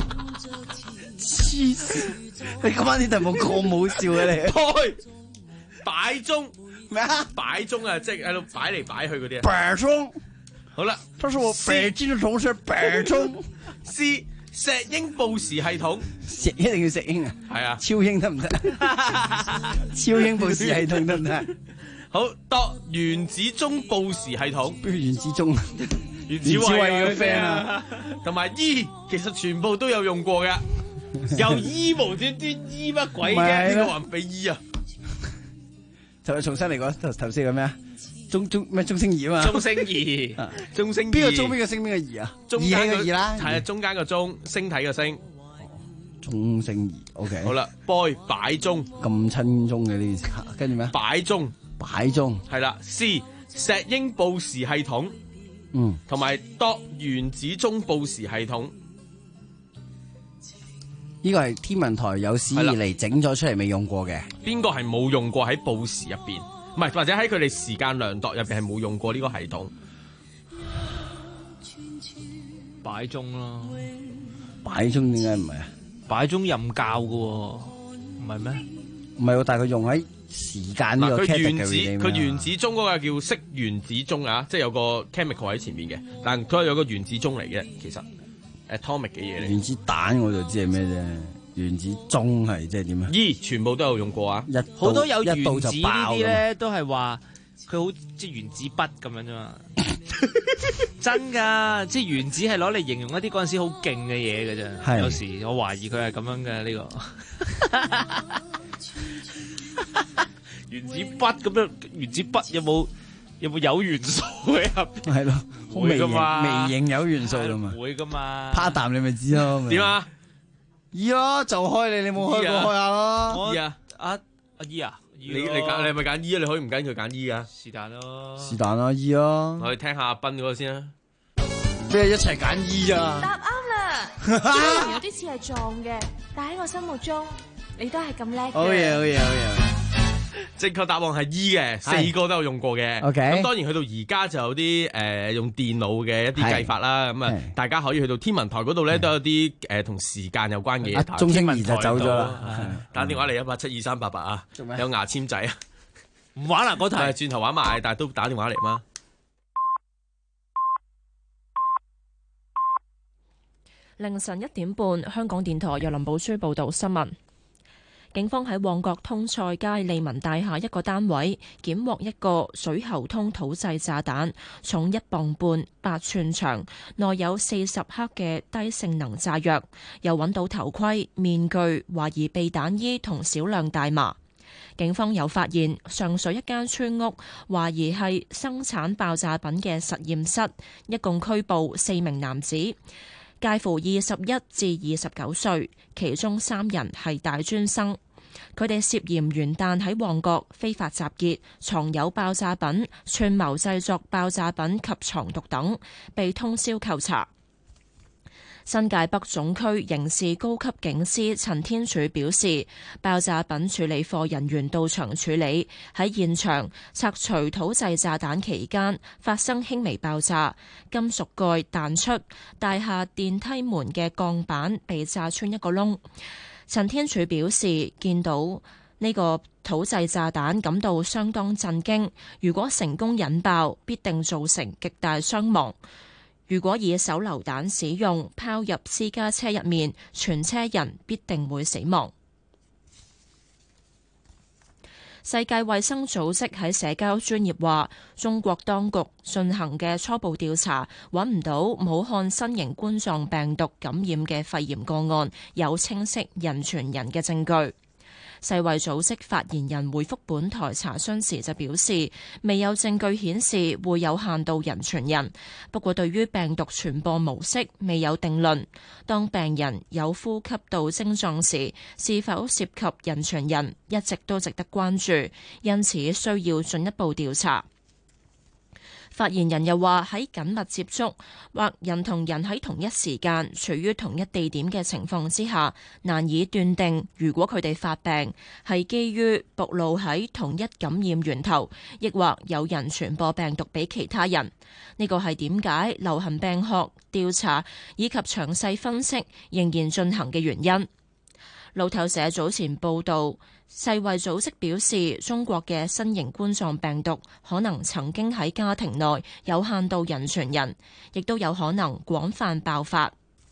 黐線！你今晚啲題目咁好笑嘅你。 擺鐘咩啊？ 擺鐘啊，即係喺度擺嚟擺去嗰啲啊。 擺鐘。 好啦， 他是我北京嘅同事。擺鐘。 C 石英報時系統。 一定要石英啊？ 係啊。 超英得唔得？超英報時系統得唔得？ 好，原子鐘報時系統。 邊個原子鐘？ 原子慧嘅 friend 啊，同埋 E 其實全部都有用過嘅。又 E 無端端 E 乜鬼嘅？呢個還俾 E 啊？ 就重新嚟講頭先個咩啊？鐘星儀啊嘛？ 鐘星儀，鐘星儀。 邊個鐘邊個星邊個儀啊？儀器嘅儀啦。 係啊，中間個鐘，星體個星。 鐘星儀 OK。 好啦 ，boy 擺鐘。 咁親中嘅呢件事，跟住咩？ 擺鐘。 擺鐘係啦 ，C 石英報時系統，同埋原子鐘報時系統。 呢個係天文台有史以嚟整咗出嚟未用過嘅。 邊個係冇用過喺報時入邊？唔係，或者喺佢哋時間量度入邊係冇用過呢個系統？ 擺鐘咯， 擺鐘點解唔係啊？ 擺鐘任教嘅喎，唔係咩？ 唔係喎，但係佢用喺時間呢個 category 佢原子鐘嗰個叫式原子鐘啊，即係有個 chemical 喺前面嘅，但佢係有個原子鐘嚟嘅，其實 atomic 嘅嘢嚟。 原子彈我就知係咩啫，原子鐘係即係點啊？ 全部都有用過啊！ 好多有原子呢啲咧，都係話佢好即係原子筆咁樣啫嘛。真㗎，即係原子係攞嚟形容一啲嗰陣時好勁嘅嘢嘅啫。有時我懷疑佢係咁樣嘅呢個。原子筆咁樣，原子筆有元素喺入邊？ 係咯， 會噶嘛？ 微型有元素噶嘛？ 會噶嘛？ 趴啖你咪知咯。 點啊 ？E 咯，就開你冇開過開下咯。 E 啊， 阿 E 啊， 你係咪揀 E 啊？你可以唔揀佢揀 E 噶？ 是但咯。 是但啦 E 咯。 我哋聽下阿斌嗰個先啦。 即係一齊揀 E 啊！ 答啱啦，雖然有啲似係撞嘅，但喺我心目中，你都係咁叻嘅。 好嘢，好嘢，好嘢！ 正確答案係 E 嘅，4個都有用過嘅。 OK， 咁當然去到而家就有啲用電腦嘅一啲計法啦。咁啊，大家可以去到天文台嗰度咧，都有啲同時間有關嘅嘢。 鐘星儀就走咗啦。 打電話嚟1872388啊，有牙籤仔啊！ 唔玩啦嗰題， 轉頭玩埋，但係都打電話嚟嘛。 凌晨1點半，香港電台由林寶書報道新聞。警方喺旺角通菜街利民大廈一個單位檢獲一個水喉通土製炸彈，重1磅半，8寸長，內有40克嘅低性能炸藥，又揾到頭盔、面具、懷疑避彈衣同少量大麻。警方又發現上水一間村屋懷疑係生產爆炸品嘅實驗室，一共拘捕4名男子，介乎21至29歲，其中3人係大專生。佢哋涉嫌元旦喺旺角非法集結、藏有爆炸品、串謀製作爆炸品及藏毒等，被通宵扣查。新界北總區刑事高級警司陳天柱表示，爆炸品處理課人員到場處理，喺現場拆除土製炸彈期間發生輕微爆炸，金屬蓋彈出，大廈電梯門嘅鋼板被炸穿一個窿。陳天柱表示，見到呢個土製炸彈感到相當震驚，如果成功引爆，必定造成極大傷亡。 如果以手榴彈使用拋入私家車入面，全車人必定會死亡。世界衛生組織喺社交專頁話，中國當局進行嘅初步調查揾唔到武漢新型冠狀病毒感染嘅肺炎個案有清晰人傳人嘅證據。世衛組織發言人回覆本台查詢時就表示，未有證據顯示會有限度人傳人，不過對於病毒傳播模式未有定論。當病人有呼吸道症狀時，是否涉及人傳人，一直都值得關注，因此需要進一步調查。發言人又話，喺緊密接觸或人同人喺同一時間處於同一地點嘅情況之下，難以斷定如果佢哋發病係基於暴露喺同一感染源頭，亦或有人傳播病毒俾其他人。呢個係點解流行病學調查以及詳細分析仍然進行嘅原因。路透社早前報導，世衛組織表示，中國嘅新型冠狀病毒可能曾經喺家庭內有限度人傳人，亦都有可能廣泛爆發。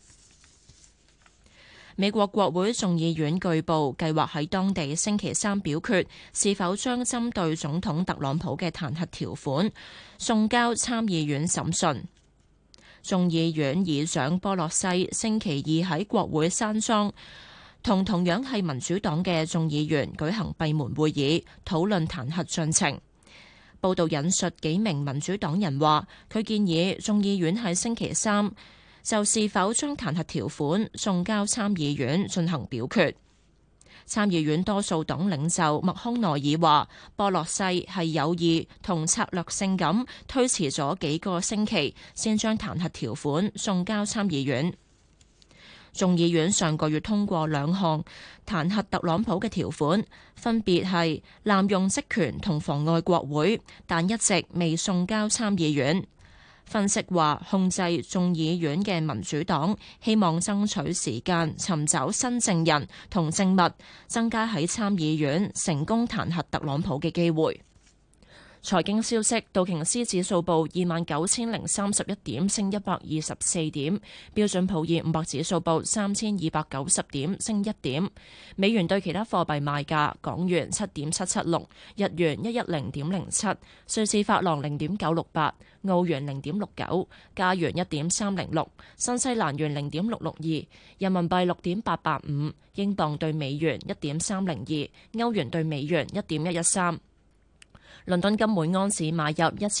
美國國會眾議院據報計劃喺當地星期三表決，是否將針對總統特朗普嘅彈劾條款送交參議院審訊。眾議院議長波洛西星期二喺國會山莊同樣係民主黨嘅眾議員舉行閉門會議，討論彈劾進程。報道引述幾名民主黨人話，佢建議眾議院喺星期三就是否將彈劾條款送交參議院進行表決。參議院多數黨領袖麥康奈爾話，波洛西係有意同策略性咁推遲咗幾個星期，先將彈劾條款送交參議院。眾議院上個月通過兩項彈劾特朗普嘅條款，分別係濫用職權同妨礙國會，但一直未送交參議院。分析話，控制眾議院嘅民主黨希望爭取時間，尋找新證人同證物，增加喺參議院成功彈劾特朗普嘅機會。財經消息，道瓊斯指數報29,031點，升124點；標準普爾500指數報3,290點，升1點。美元對其他貨幣賣價：港元7.776，日元110.07，瑞士法郎0.968，澳元0.69，加元1.306，新西蘭元0.662，人民幣6.885，英鎊對美元1.302，歐元對美元1.113。倫敦金每安士買入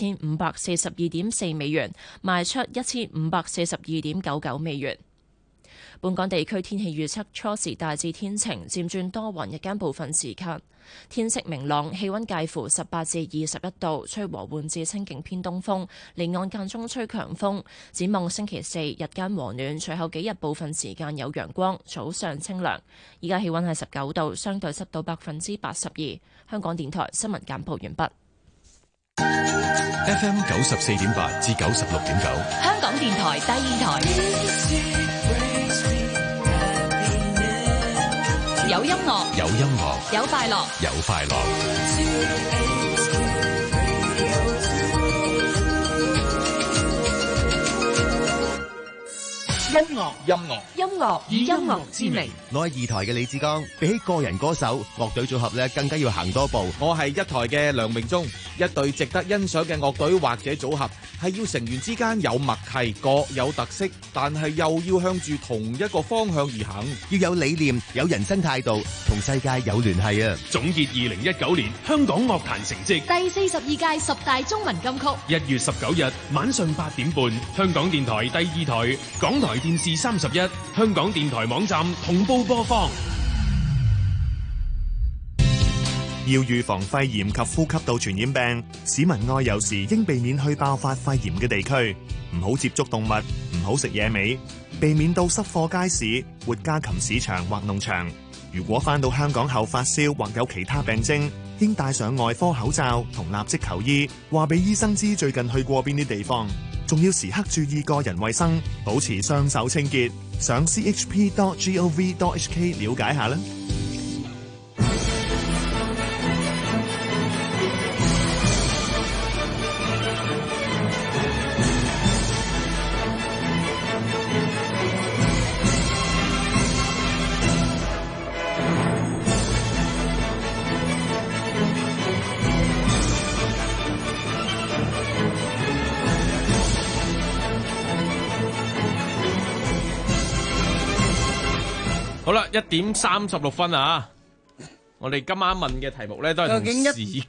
1542.4美元，賣出1542.99美元。本港地區天氣預測，初時大致天晴，漸轉多雲，日間部分時間天色明朗，氣溫介乎18至21度，吹和緩至清勁偏東風，離岸間中吹強風。展望星期四日間和暖，隨後幾日部分時間有陽光，早上清涼。而家氣溫係19度，相對濕度82%。香港電台新聞簡報完畢。 FM 94.8至96.9， 香港電台第二台。有音樂， 有音樂， 有快樂， 有快樂。 音樂以音樂之名。 我係二台嘅李志剛，比起個人歌手，樂隊組合咧更加要行多步。 我係一台嘅梁榮忠，一隊值得欣賞嘅樂隊或者組合，係要成員之間有默契，各有特色，但係又要向住同一個方向而行， 要有理念，有人生態度，同世界有聯繫啊！ 總結2019年香港樂壇成績， 第42屆10大中文金曲 ，1月19日晚上8點半，香港電台第二台，港台電視31，香港電台網站同步播放。 要預防肺炎及呼吸道傳染病，市民外遊時應避免去爆發肺炎嘅地區，唔好接觸動物，唔好食野味，避免到濕貨街市、活家禽市場或農場。如果返到香港後發燒或有其他病徵，應戴上外科口罩同立即求醫，話俾醫生知最近去過邊啲地方。仲要時刻注意個人衛生，保持雙手清潔。上 chp.gov.hk 了解下啦。 11:36啊！我哋今晚問嘅題目咧都係究竟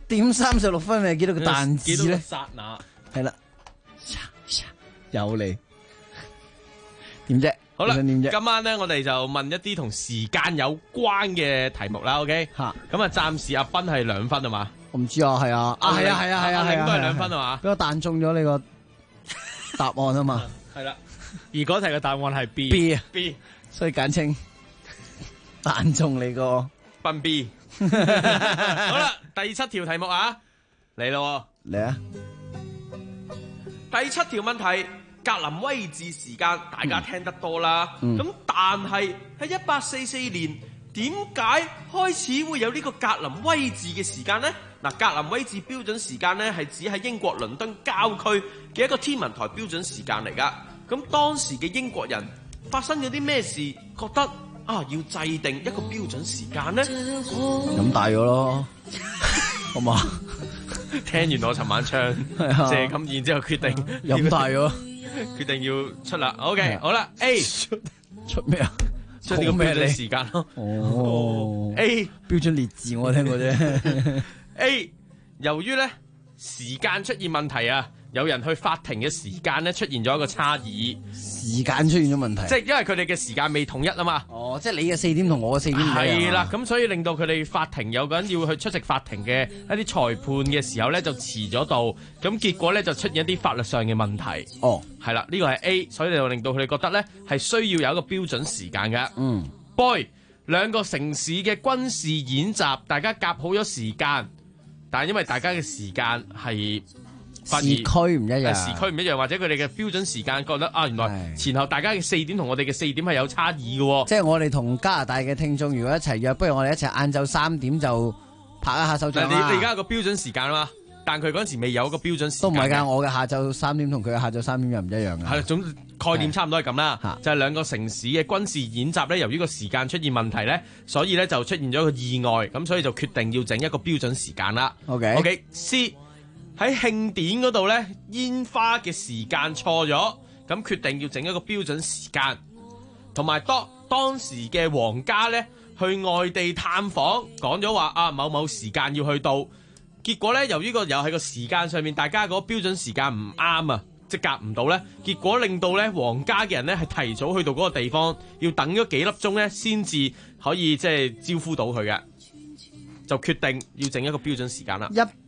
1:36係幾多個彈字咧？ 幾多個剎那？ 係啦，有你點啫？ 好啦，今晚咧我哋就問一啲同時間有關嘅題目啦。OK， 咁啊，暫時阿斌係2分係嘛？ 我唔知啊，係啊，係啊， 都係2分係嘛？ 俾我彈中咗你個答案啊嘛。 係啦， 而嗰題嘅答案係 B， 所以簡稱彈中你個斌 B。好啦，第7條題目啊，嚟咯， 嚟啊！ 第7條問題，格林威治時間大家聽得多啦，咁但係喺1844年，點解開始會有呢個格林威治嘅時間呢？嗱，格林威治標準時間呢係指喺英國倫敦郊區嘅一個天文台標準時間嚟噶。咁當時嘅英國人發生咗啲咩事，覺得要制定一個標準時間呢？ 飲大咗咯，好嘛？ 聽完我尋晚唱，謝咁，然之後決定飲大咗， 決定要出啦。OK， 好啦 ，A 出咩啊？ 出呢個標準時間咯。 哦 ，A 標準列字我聽過啫。 A 由於咧時間出現問題啊，有人去法庭嘅時間咧出現咗一個差異， 時間出現咗問題， 即係因為佢哋嘅時間未統一啊嘛。 哦，即係你嘅4點同我嘅4點唔一樣。 係啦，咁所以令到佢哋法庭有個人要去出席法庭嘅一啲裁判嘅時候咧就遲咗到，咁結果咧就出現一啲法律上嘅問題。 哦， 係啦，呢個係 A， 所以就令到佢哋覺得咧係需要有一個標準時間嘅。B 兩個城市嘅軍事演習，大家夾好咗時間。但係因為大家嘅時間係時區唔一樣， 時區唔一樣，或者佢哋嘅標準時間覺得原來前後大家嘅4點同我哋嘅4點係有差異嘅。 即係我哋同加拿大嘅聽眾如果一齊約，不如我哋一齊晏晝3點就拍一下手掌啦。 你而家有個標準時間啊嘛，但佢嗰陣時未有一個標準時間。 都唔係㗎，我嘅下晝3點同佢嘅下晝3點又唔一樣㗎。 係，總概念差唔多係咁啦，就係兩個城市嘅軍事演習咧，由於個時間出現問題咧，所以咧就出現咗個意外，咁所以就決定要整一個標準時間啦。OK，C 喺慶典嗰度咧，煙花嘅時間錯咗，咁決定要整一個標準時間，同埋當時嘅皇家咧去外地探訪，講咗話某某時間要去到，結果咧由於又係個時間上面大家嗰個標準時間唔啱啊。即夾唔到咧，結果令到咧皇家嘅人咧係提早去到嗰個地方，要等咗幾粒鐘咧先至可以即係招呼到佢嘅，就決定要整一個標準時間啦。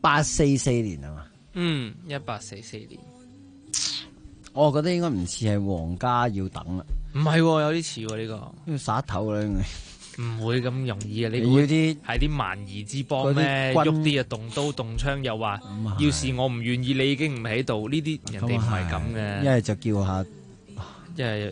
1844年啊嘛 ，1844年， 我覺得應該唔似係皇家要等啦， 唔係，有啲似呢個， 要耍頭啦，應該。 唔會咁容易嘅，你估啲係啲蠻夷之邦咩？喐啲啊，動刀動槍，又話要是我唔願意，你已經唔喺度。呢啲人哋唔係咁嘅。 一係就叫下， 一係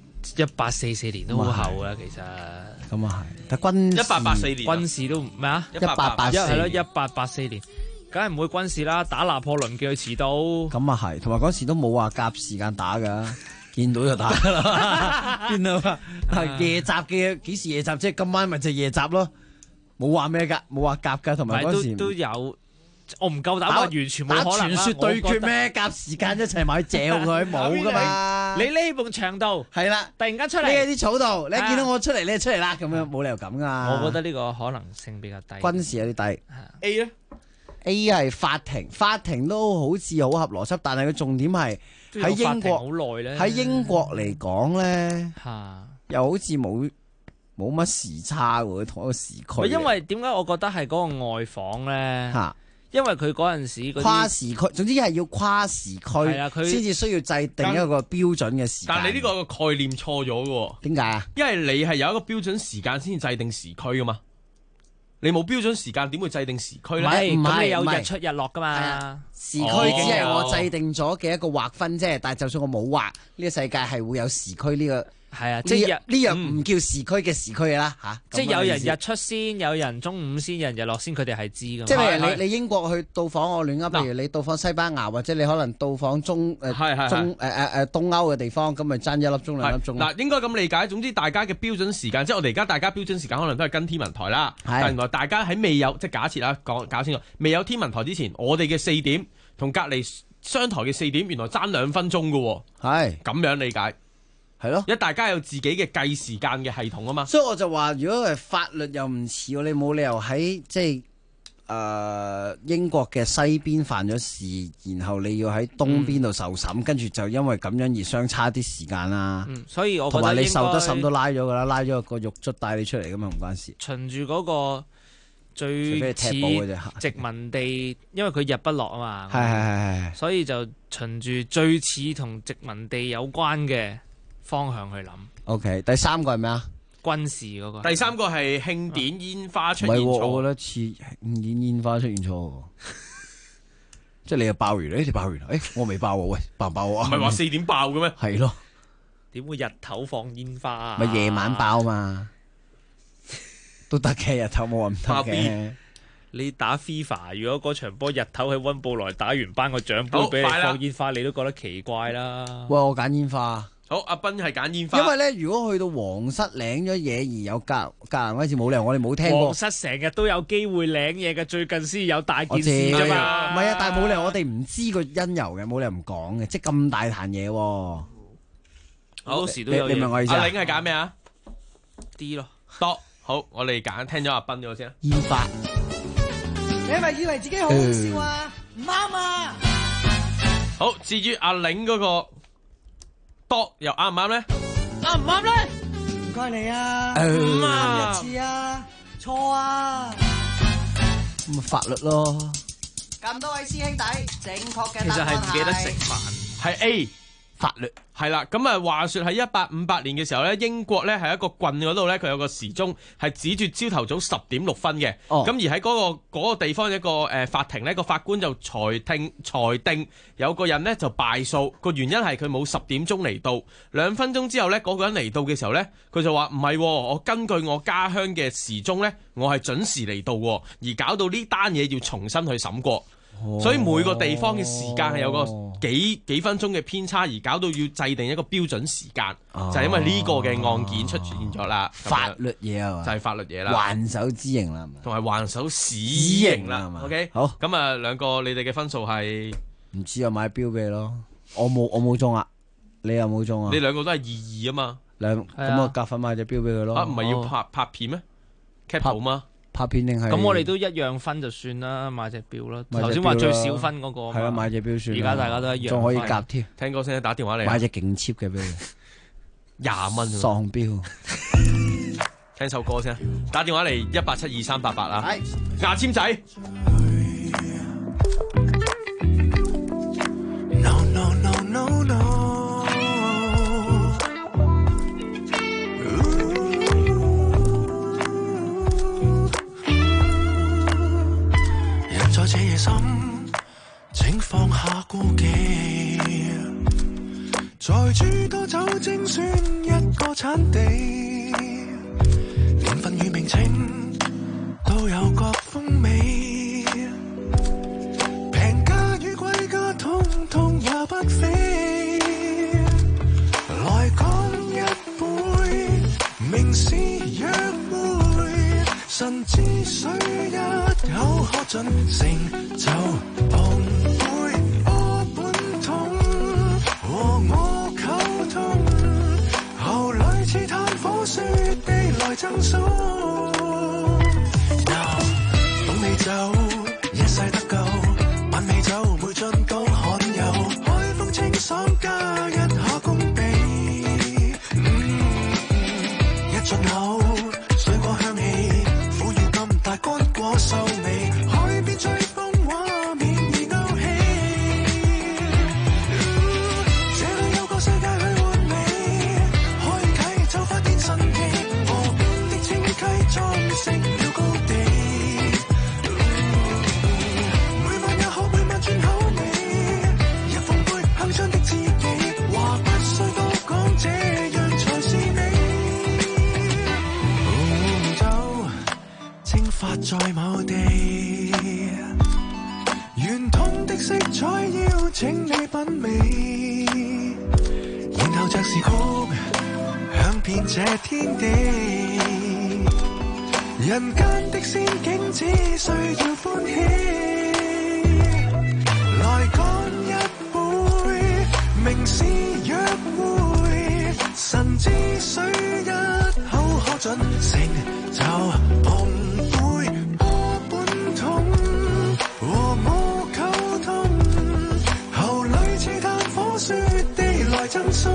1844年都好後啦，其實。 咁啊係，但 1884年軍事都咩啊 ？1884 係咯，1884年，梗係唔會軍事啦，打拿破崙叫佢遲到。 咁啊係，同埋嗰時都冇話夾時間打㗎。見到就打啦，見到夜襲嘅幾時夜襲？即係今晚咪就夜襲咯，冇話咩噶，冇話夾噶，同埋嗰時都有，我唔夠膽話完全冇可能。 傳說對決咩？夾時間一齊埋去嚼佢冇噶嘛？ 你呢埲牆度係啦， 突然間出嚟， 呢啲草度，你見到我出嚟，你就出嚟啦，咁樣冇理由咁噶。 我覺得呢個可能性比較低。 軍事有啲低。 A 咧 ，A 係法庭都好似好合邏輯，但係佢重點係。喺英國好耐咧， 喺英國嚟講咧，又好似冇乜時差喎，同一個時區。 因為點解我覺得係嗰個外訪咧？因為佢嗰陣時跨時區，總之係要跨時區，先至需要制定一個標準嘅時間。 但係你呢個概念錯咗嘅， 點解啊？ 因為你係有一個標準時間先制定時區噶嘛。你冇標準時間點會制定時區咧？ 唔係，你有日出日落噶嘛？ 時區只係我制定咗嘅一個劃分啫，但係就算我冇劃，呢個世界係會有時區呢個。 係啊， 即係呢樣唔叫時區嘅時區啦嚇。 即係有人日出先，有人中午先，有人日落先，佢哋係知㗎。 即係譬如你英國去到訪我亂噏，譬如你到訪西班牙，或者你可能到訪東歐嘅地方，咁咪爭1粒鐘2粒鐘。 嗱，應該咁理解。總之大家嘅標準時間，即係我哋而家大家標準時間可能都係跟天文台啦。但原來大家喺未有，即係假設啦，搞清楚，未有天文台之前，我哋嘅4點同隔離商台嘅4點，原來爭2分鐘㗎喎。係咁樣理解。 係咯， 因為大家有自己嘅計時間嘅系統啊嘛。 所以我就話，如果係法律又唔似喎，你冇理由喺即係英國嘅西邊犯咗事，然後你要喺東邊度受審，跟住就因為咁樣而相差啲時間啦。 所以我覺得同埋你受得審都拉咗噶啦，拉咗個獄卒帶你出嚟噶嘛，唔關事。 循住嗰個最似殖民地，因為佢日不落啊嘛， 係， 所以就循住最似同殖民地有關嘅方向去諗。 OK， 第三個係咩啊？ 軍事嗰個。 第三個係慶典煙花出現錯。 唔係，我覺得似慶典煙花出現錯。即係你又爆完，你爆完，我未爆喎，喂，爆唔爆啊？ 唔係話4點爆嘅咩？ 係咯。 點會日頭放煙花啊？ 咪夜晚爆嘛，都得嘅，日頭冇話唔得嘅。 你打 FIFA， 如果嗰場波日頭喺溫布萊打完，頒個獎杯俾你放煙花，你都覺得奇怪啦。 喂，我揀煙花。 好，阿斌係揀煙花。 因為咧，如果去到皇室領咗嘢而有格蘭威治冇理由，我哋冇聽過。 皇室成日都有機會領嘢嘅，最近先有大件事啫嘛。 唔係啊，但係冇理由我哋唔知個因由嘅，冇理由唔講嘅，即係咁大壇嘢。 好多時都有。 你明我意思？ 阿玲係揀咩啊 ？D 咯。 多好，我哋揀聽咗阿斌嗰個先啦。 煙花。 你係咪以為自己好好笑啊？唔啱啊！ 好，至於阿玲嗰個多又啱唔啱咧？ 啱唔啱咧？唔該你啊！唔啱一次啊！錯啊！ 咁法律咯。 咁多位師兄弟，正確嘅答案係。 其實係唔記得食飯，係 A。法律係啦，咁啊話說喺1858年嘅時候咧，英國咧係一個郡嗰度咧，佢有個時鐘係指住朝頭早10點6分嘅。咁而喺嗰個地方一個法庭咧，個法官就裁定有個人咧就敗訴，個原因係佢冇10點鐘嚟到，2分鐘之後咧嗰個人嚟到嘅時候咧，佢就話唔係，我根據我家鄉嘅時鐘咧，我係準時嚟到，而搞到呢單嘢要重新去審過。所以每個地方嘅時間係有個幾分鐘嘅偏差，而搞到要制定一個標準時間，就係因為呢個嘅案件出現咗啦。 法律嘢啊嘛， 就係法律嘢啦， 還手之刑啦， 同埋還手死刑啦。OK， 好， 咁啊兩個你哋嘅分數係唔知啊，買標俾你咯。我冇中啊，你又冇中啊？ 你兩個都係2-2啊嘛。 咁我夾份買隻標俾佢咯。 啊，唔係要拍片咩 ？cap 圖嘛？ 拍片定係咁，我哋都一樣分就算啦，買隻表啦。頭先話最少分嗰個， 係啊，買隻表算。 而家大家都一樣， 仲可以夾添。 聽歌先，打電話嚟。 買隻勁 cheap 嘅俾你 ，20蚊。 喪標。 聽首歌先，打電話嚟1872388啊。係牙籤仔。 No no no no no。在這夜深，請放下顧忌，在諸多酒精選一個產地，年份與名稱都有各風味，平價與貴價通通也不菲，來乾一杯，名是約會，神之水一口喝盡，成就碰杯，我本痛和我溝通，後來似炭火雪地來贈送。懂美酒一世得夠，品美酒每樽都罕有，海風清爽加一下攻鼻，一進口水果香氣，苦與甘帶乾果秀味，海邊吹風畫面而勾起，這裏有個世界去換味，開啟就發現神奇，河邊的清溪裝成了高地，每晚也可每晚轉口味，一奉杯香香的知己，話不需多講，這樣才是美。蒸發在某地，圓通的色彩邀請你品味，然後爵士曲響遍這天地，人間的仙境只需要歡喜，來乾一杯，名是約會。 之水一口可盡，成就碰杯波本痛，和我溝通，後裏似炭火雪地來贈送。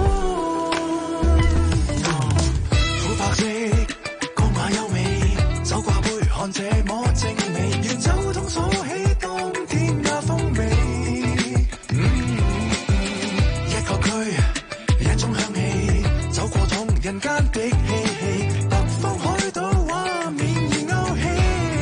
苦白色，光馬優美，酒掛杯看這麼精美，願酒桶鎖起當天嘅風味。一個區，一種香氣，走過痛人間的嬉戲，北方海島畫面已勾起。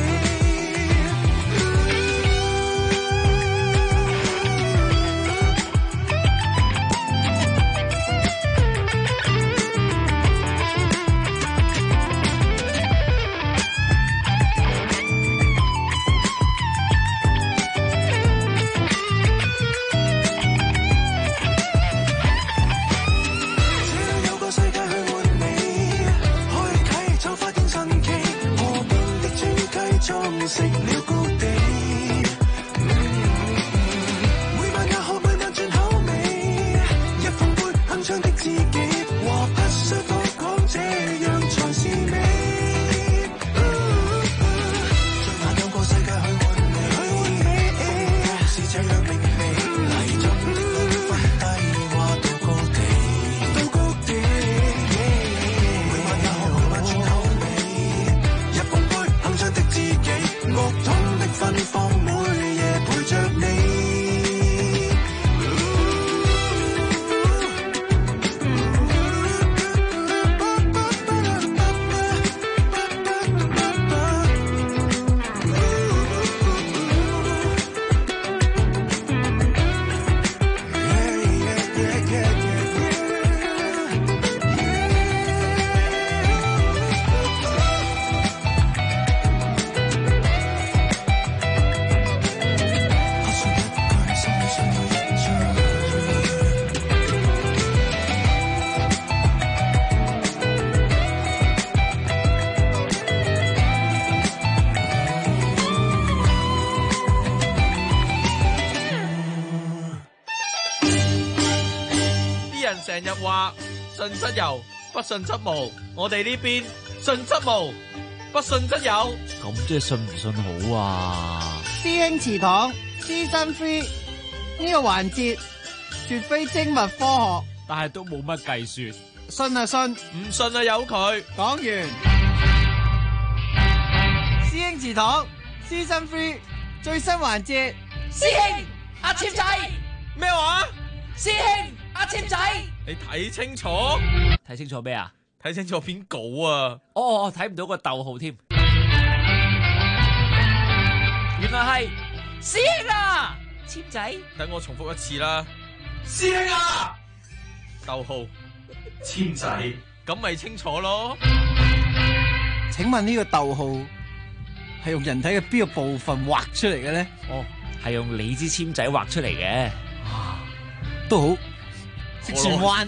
裝飾了高地，每晚也可每晚轉口味，一碰杯鏗鏘的知己，話不需多講，這樣才是美。最晚兩個世界去換美，是這樣明媚，泥中的分低話到高地，到高地。每晚也可每晚轉口味，一碰杯鏗鏘的知己，樂筒的芬芳，每夜陪着你。 成日話信則有，不信則無。我哋呢邊信則無，不信則有。 咁即係信唔信好啊？ 師兄祠堂 Season 3呢個環節絕非精密科學， 但係都冇乜計算。 信啊信， 唔信啊由佢。 講完。師兄祠堂 Season 3最新環節， 師兄阿簽仔咩話？ 師兄阿簽仔， 你睇清楚， 睇清楚咩啊？ 睇清楚篇稿啊！ 哦，睇唔到個逗號添。 原來係師兄啊，簽仔。 等我重複一次啦， 師兄啊， 逗號簽仔，咁咪清楚咯。 請問呢個逗號係用人體嘅邊個部分畫出嚟嘅咧？ 哦，係用你支簽仔畫出嚟嘅。 都好，識轉彎。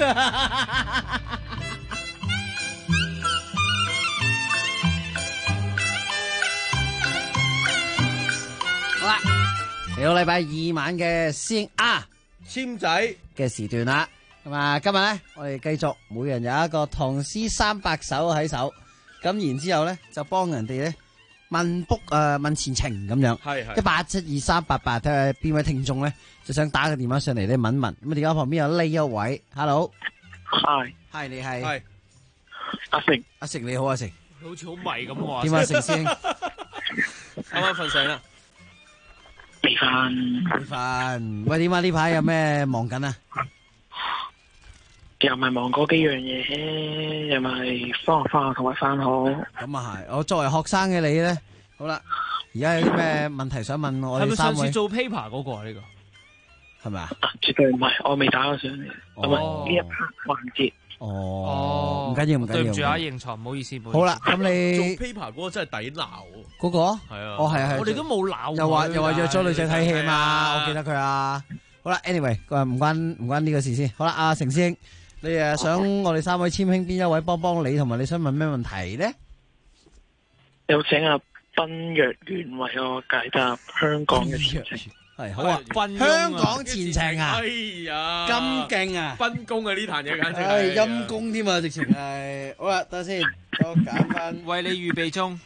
好啦，嚟到禮拜二晚嘅師兄簽仔嘅時段啦。咁啊，今日咧我哋繼續每人有一個唐詩300首喺手，咁然之後咧就幫人哋咧問前程咁樣。 係 1872388，睇下邊位聽眾咧就想打個電話上嚟咧問一問。咁啊，電話旁邊有呢一位 ，Hello，Hi，你係係阿成， 阿成你好，阿成， 好似好迷咁喎。 點啊，成師兄？ 啱啱瞓醒啦， 未瞓。喂，點啊？呢排有咩忙緊啊？ 又咪忙嗰幾樣嘢，又咪翻學同埋翻學。 咁啊係，我作為學生嘅你咧，好啦，而家有啲咩問題想問我哋三位？ 係咪上次做 paper 嗰個啊？呢個係咪啊？ 絕對唔係，我未打過上嚟，咁啊呢一 part 環節。 哦，唔緊要，唔緊要。 對唔住啊，認錯，唔好意思。 好啦，咁你做 paper 嗰個真係抵鬧。 嗰個係啊， 哦係， 我哋都冇鬧。 又話約咗女仔睇戲嘛，我記得佢啊。好啦 ，anyway， 唔關呢個事先。好啦，阿成師兄。你想我哋三位簽兄邊一位幫你，同埋你想問咩問題咧？ 有請阿賓若元為我解答香港嘅前程。 係好啊！ 香香港前程啊， 哎呀， 咁勁啊， 賓公啊呢壇嘢簡直係係陰公添啊，直情係。好啦，等先，我揀翻， 為你預備中，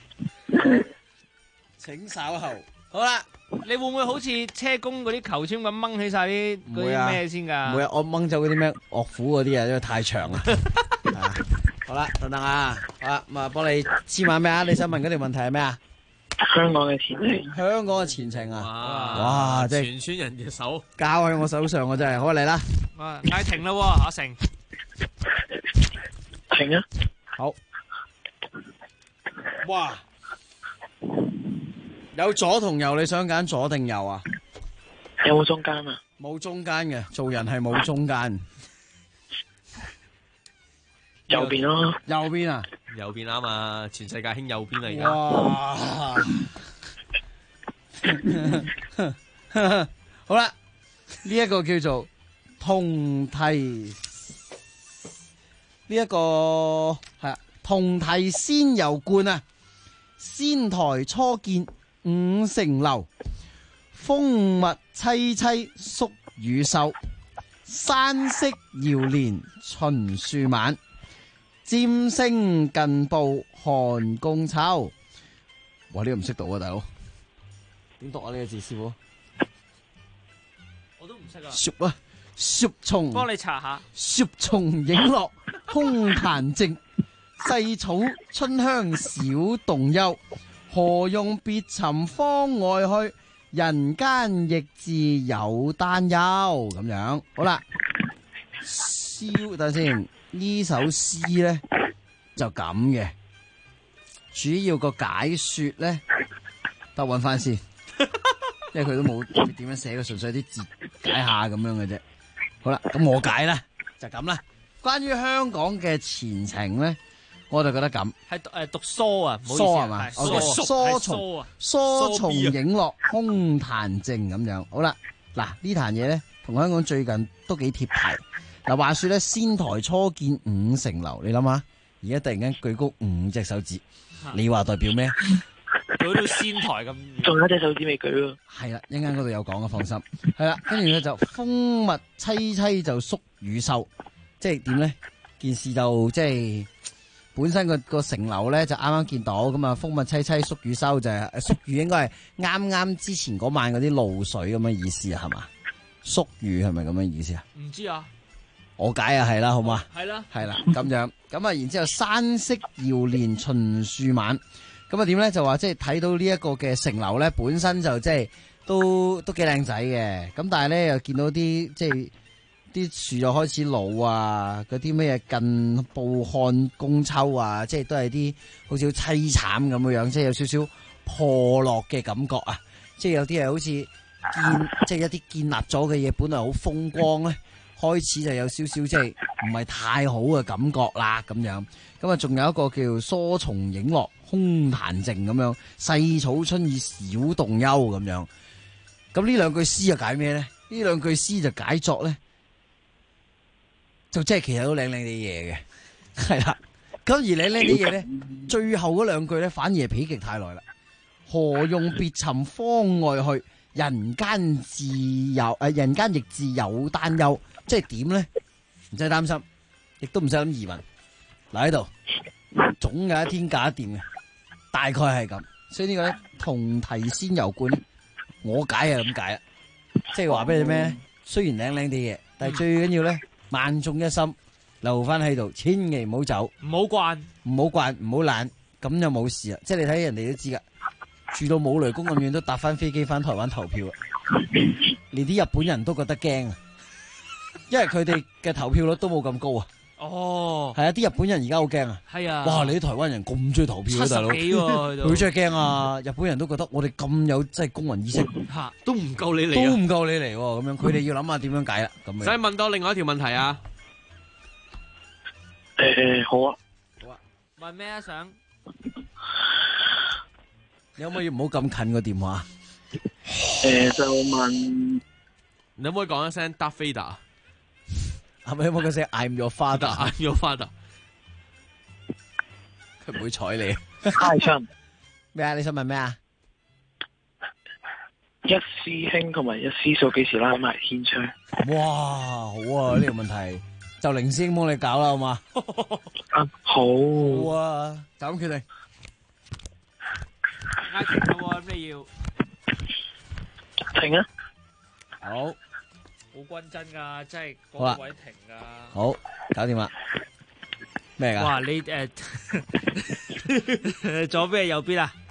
請稍後。好啦， 你會唔會好似車公嗰啲球籤咁掹起晒啲嗰啲咩先㗎？ 唔會啊，我掹走嗰啲咩樂府嗰啲啊，因為太長啦。好啦，等等啊，好啦，咁啊，幫你黐埋咩啊？你想問嗰條問題係咩啊？ 香港嘅前程， 香港嘅前程啊！哇，即係傳傳人嘅手交喺我手上啊！真係，好嚟啦！ 嗌停啦，阿成， 停啊！ 好，哇，有左同右，你想揀左定右啊？ 有冇中間啊？ 冇中間嘅，做人係冇中間。 右邊咯， 右邊啊！ 右邊啱啊！全世界興右邊啊！ 而家好啦，呢一個叫做同題，呢一個係啊同題仙遊觀啊，仙台初見五城樓，風物萋萋宿雨秀，山色遙連秦樹晚。占星近報寒宮秋，哇！呢個唔識讀啊，大佬，點讀啊？呢個字師傅， 我都唔識啊。 雪啊，雪松， 幫你查下。 雪松影落空談靜，細草春香小動幽。何用別尋方外去？人間亦自有擔憂。咁樣好啦，等先。呢首詩咧就咁嘅，主要個解說咧，得搵翻先，因為佢都冇點樣寫，佢純粹啲字解下咁樣嘅啫。好啦，咁我解啦，就咁啦。關於香港嘅前程咧，我就覺得咁係讀疏啊， 疏係嘛？疏松影落空談靜咁樣。好啦，嗱呢壇嘢咧，同香港最近都幾貼題。嗱，話說咧，仙台初見五城樓，你諗下，而家突然間舉高5隻手指，你話代表咩？ 舉到仙台咁， 仲有一隻手指未舉喎。 係啦，一陣間嗰度有講啊，放心。係啦，跟住咧就風物萋萋就宿雨秀，即係點咧？件事就即係本身個城樓咧就啱啱見到咁啊，風物萋萋宿雨秀就係宿雨，應該係啱啱之前嗰晚嗰啲露水咁嘅意思啊，係嘛？宿雨係咪咁嘅意思啊？ 唔知啊。 我解啊，係啦，好嘛？ 係啦， 係啦，咁樣咁啊，然之後山色遙連秦樹晚，咁啊點咧？就話即係睇到呢一個嘅城樓咧，本身就即係都幾靚仔嘅，咁但係咧又見到啲即係啲樹就開始老啊，嗰啲咩近報寒宮秋啊，即係都係啲好似好淒慘咁嘅樣，即係有少少破落嘅感覺啊，即係有啲係好似即係一啲建立咗嘅嘢，本來好風光咧。開始就有少少即係唔係太好嘅感覺啦，咁樣咁啊，仲有一個叫疏松影落空談靜咁樣，細草春意小動幽咁樣。咁呢兩句詩就解咩咧？呢兩句詩就解作咧，就即係其實都靚靚啲嘢嘅，係啦。咁而靚靚啲嘢咧，最後嗰兩句咧，反而係否極泰來啦。何用別尋方外去？人間人間亦自有擔憂。即係點咧？唔使擔心，亦都唔使諗疑問。嗱喺度，總有一天搞得掂嘅，大概係咁。所以呢個咧同題仙遊觀，我解係咁解啦。即係話俾你咩？雖然靚靚啲嘢，但係最緊要咧，萬眾一心，留翻喺度，千祈唔好走， 唔好慣， 唔好懶，咁就冇事啦。即係你睇人哋都知噶，住到冇雷公咁遠都搭翻飛機翻台灣投票啊！連啲日本人都覺得驚啊！因為佢哋嘅投票率都冇咁高啊！ 哦， 係啊，啲日本人而家好驚啊！ 係啊！ 哇，你啲台灣人咁中意投票啊，大佬！ 70幾喎， 佢真係驚啊！日本人都覺得我哋咁有即係公民意識， 都唔夠你嚟， 都唔夠你嚟喎！咁樣佢哋要諗下點樣解啦。咁使問多另外一條問題啊？ 好啊， 好啊。問咩啊？想你可唔可以唔好咁近個電話？ 就問你可唔可以講一聲 Darth Vader？ 係咪有冇嗰聲 I'm your father？I'm your father。 佢唔會睬你。 太春咩啊？你想問咩啊？ 一師兄同埋一師嫂幾時拉埋天窗？ 哇，好啊！呢個問題就零師兄幫你搞啦，好嘛？ 好啊，就咁決定。 啱停啦喎，咁你要停啊！ 好， 好均真噶，即係好啦嗰個位停噶。 好，搞掂啦。咩噶？ 哇！你左邊右邊啊？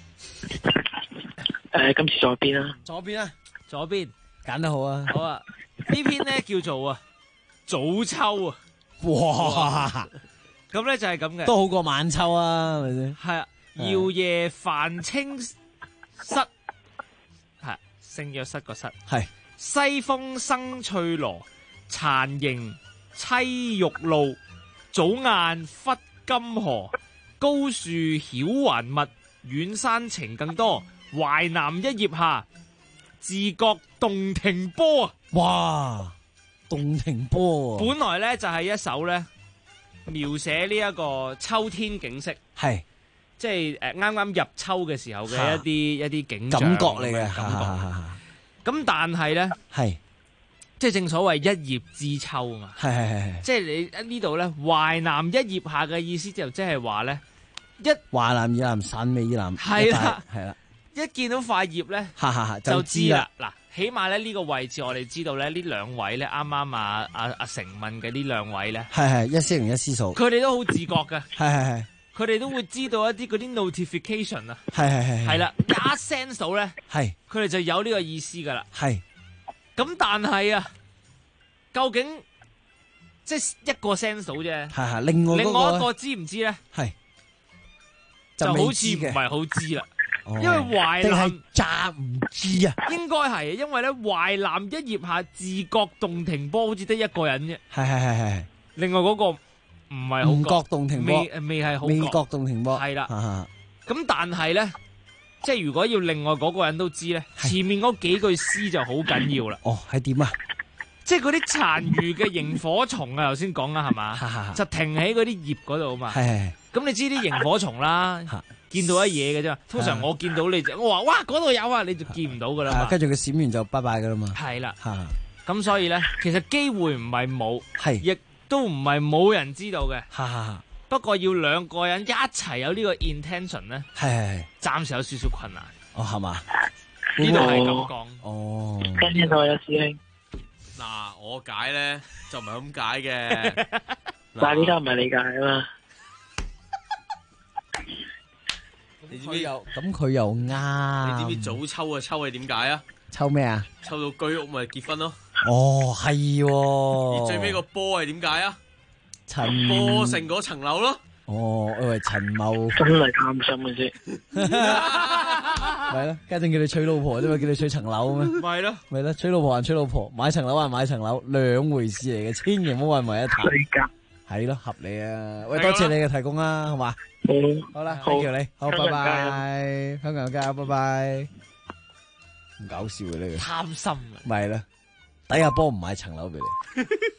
今次左邊啦。 左邊啊， 左邊揀得好啊。 好啊，呢篇咧叫做早秋啊。 哇！ 咁咧就係咁嘅， 都好過晚秋啊，係咪先？ 係啊，搖夜泛青室，係聖約瑟個室。 係西風生翠羅，殘螢棲玉露。早雁忽金河，高樹曉還密，遠山情更多。淮南一葉下，自覺洞庭波啊！ 哇，洞庭波啊！ 本來咧就係一首咧描寫呢一個秋天景色， 係即係啱啱入秋嘅時候嘅一啲景象感覺嚟嘅感覺。咁但係咧係。 即係正所謂一葉知秋啊嘛， 係， 即係你呢度咧，淮南一葉下嘅意思就即係話咧， 淮南以南汕尾以南， 係啦， 係啦， 一見到塊葉咧，就知啦。嗱，起碼咧呢個位置我哋知道咧，呢兩位咧啱啱阿成問嘅呢兩位咧， 係一師同一師嫂， 佢哋都好自覺嘅， 係， 佢哋都會知道一啲嗰啲 notification 啊， 係啦，一 send 到咧， 係， 佢哋就有呢個意思噶啦， 係。 咁但係啊，究竟即係一個 sense 到啫， 係另外一個知唔知咧？ 係就好似唔係好知啦，因為淮南詐唔知啊， 應該係，因為咧淮南一葉下，自覺洞庭波，好似得一個人啫。 係， 另外嗰個唔係好覺洞庭波， 未係好覺洞庭波， 係啦。咁但係咧。即係如果要另外嗰個人都知咧，前面嗰幾句詩就好緊要啦。 哦，係點啊？ 即係嗰啲殘餘嘅螢火蟲啊，頭先講啦係嘛，就停喺嗰啲葉嗰度啊嘛。 係。 咁你知啲螢火蟲啦，見到一嘢嘅啫。通常我見到你就我話哇嗰度有啊，你就見唔到噶啦嘛。 跟住佢閃完就拜拜噶啦嘛。 係啦。咁所以咧，其實機會唔係冇， 係亦都唔係冇人知道嘅。不過要兩個人一齊有呢個 intention 咧， 係暫時有少少困難。 哦，係嘛？ 呢度係咁講。 哦， 跟住我有師兄。 嗱，我解咧就唔係咁解嘅， 但係呢家唔係理解啊嘛。 你知唔知有？ 咁佢又啱。 你知唔知早秋啊？秋係點解啊？ 秋咩啊？ 秋到居屋咪結婚咯。 哦，係喎。 而最尾個波係點解啊？ 陳波成嗰層樓咯。 哦，我以為陳茂真係貪心嘅啫。 咪咯，家陣叫你娶老婆啫嘛，叫你娶層樓咩？ 咪咯， 咪咯，娶老婆還娶老婆，買層樓還買層樓，兩回事嚟嘅，千祈唔好混為一談。係咯，合理啊！喂，多謝你嘅提供啊，好嘛？好啦，多謝你，好，拜拜，香港人加油，拜拜。咁搞笑嘅呢個， 貪心啊！ 咪啦，抵下波唔買層樓俾你。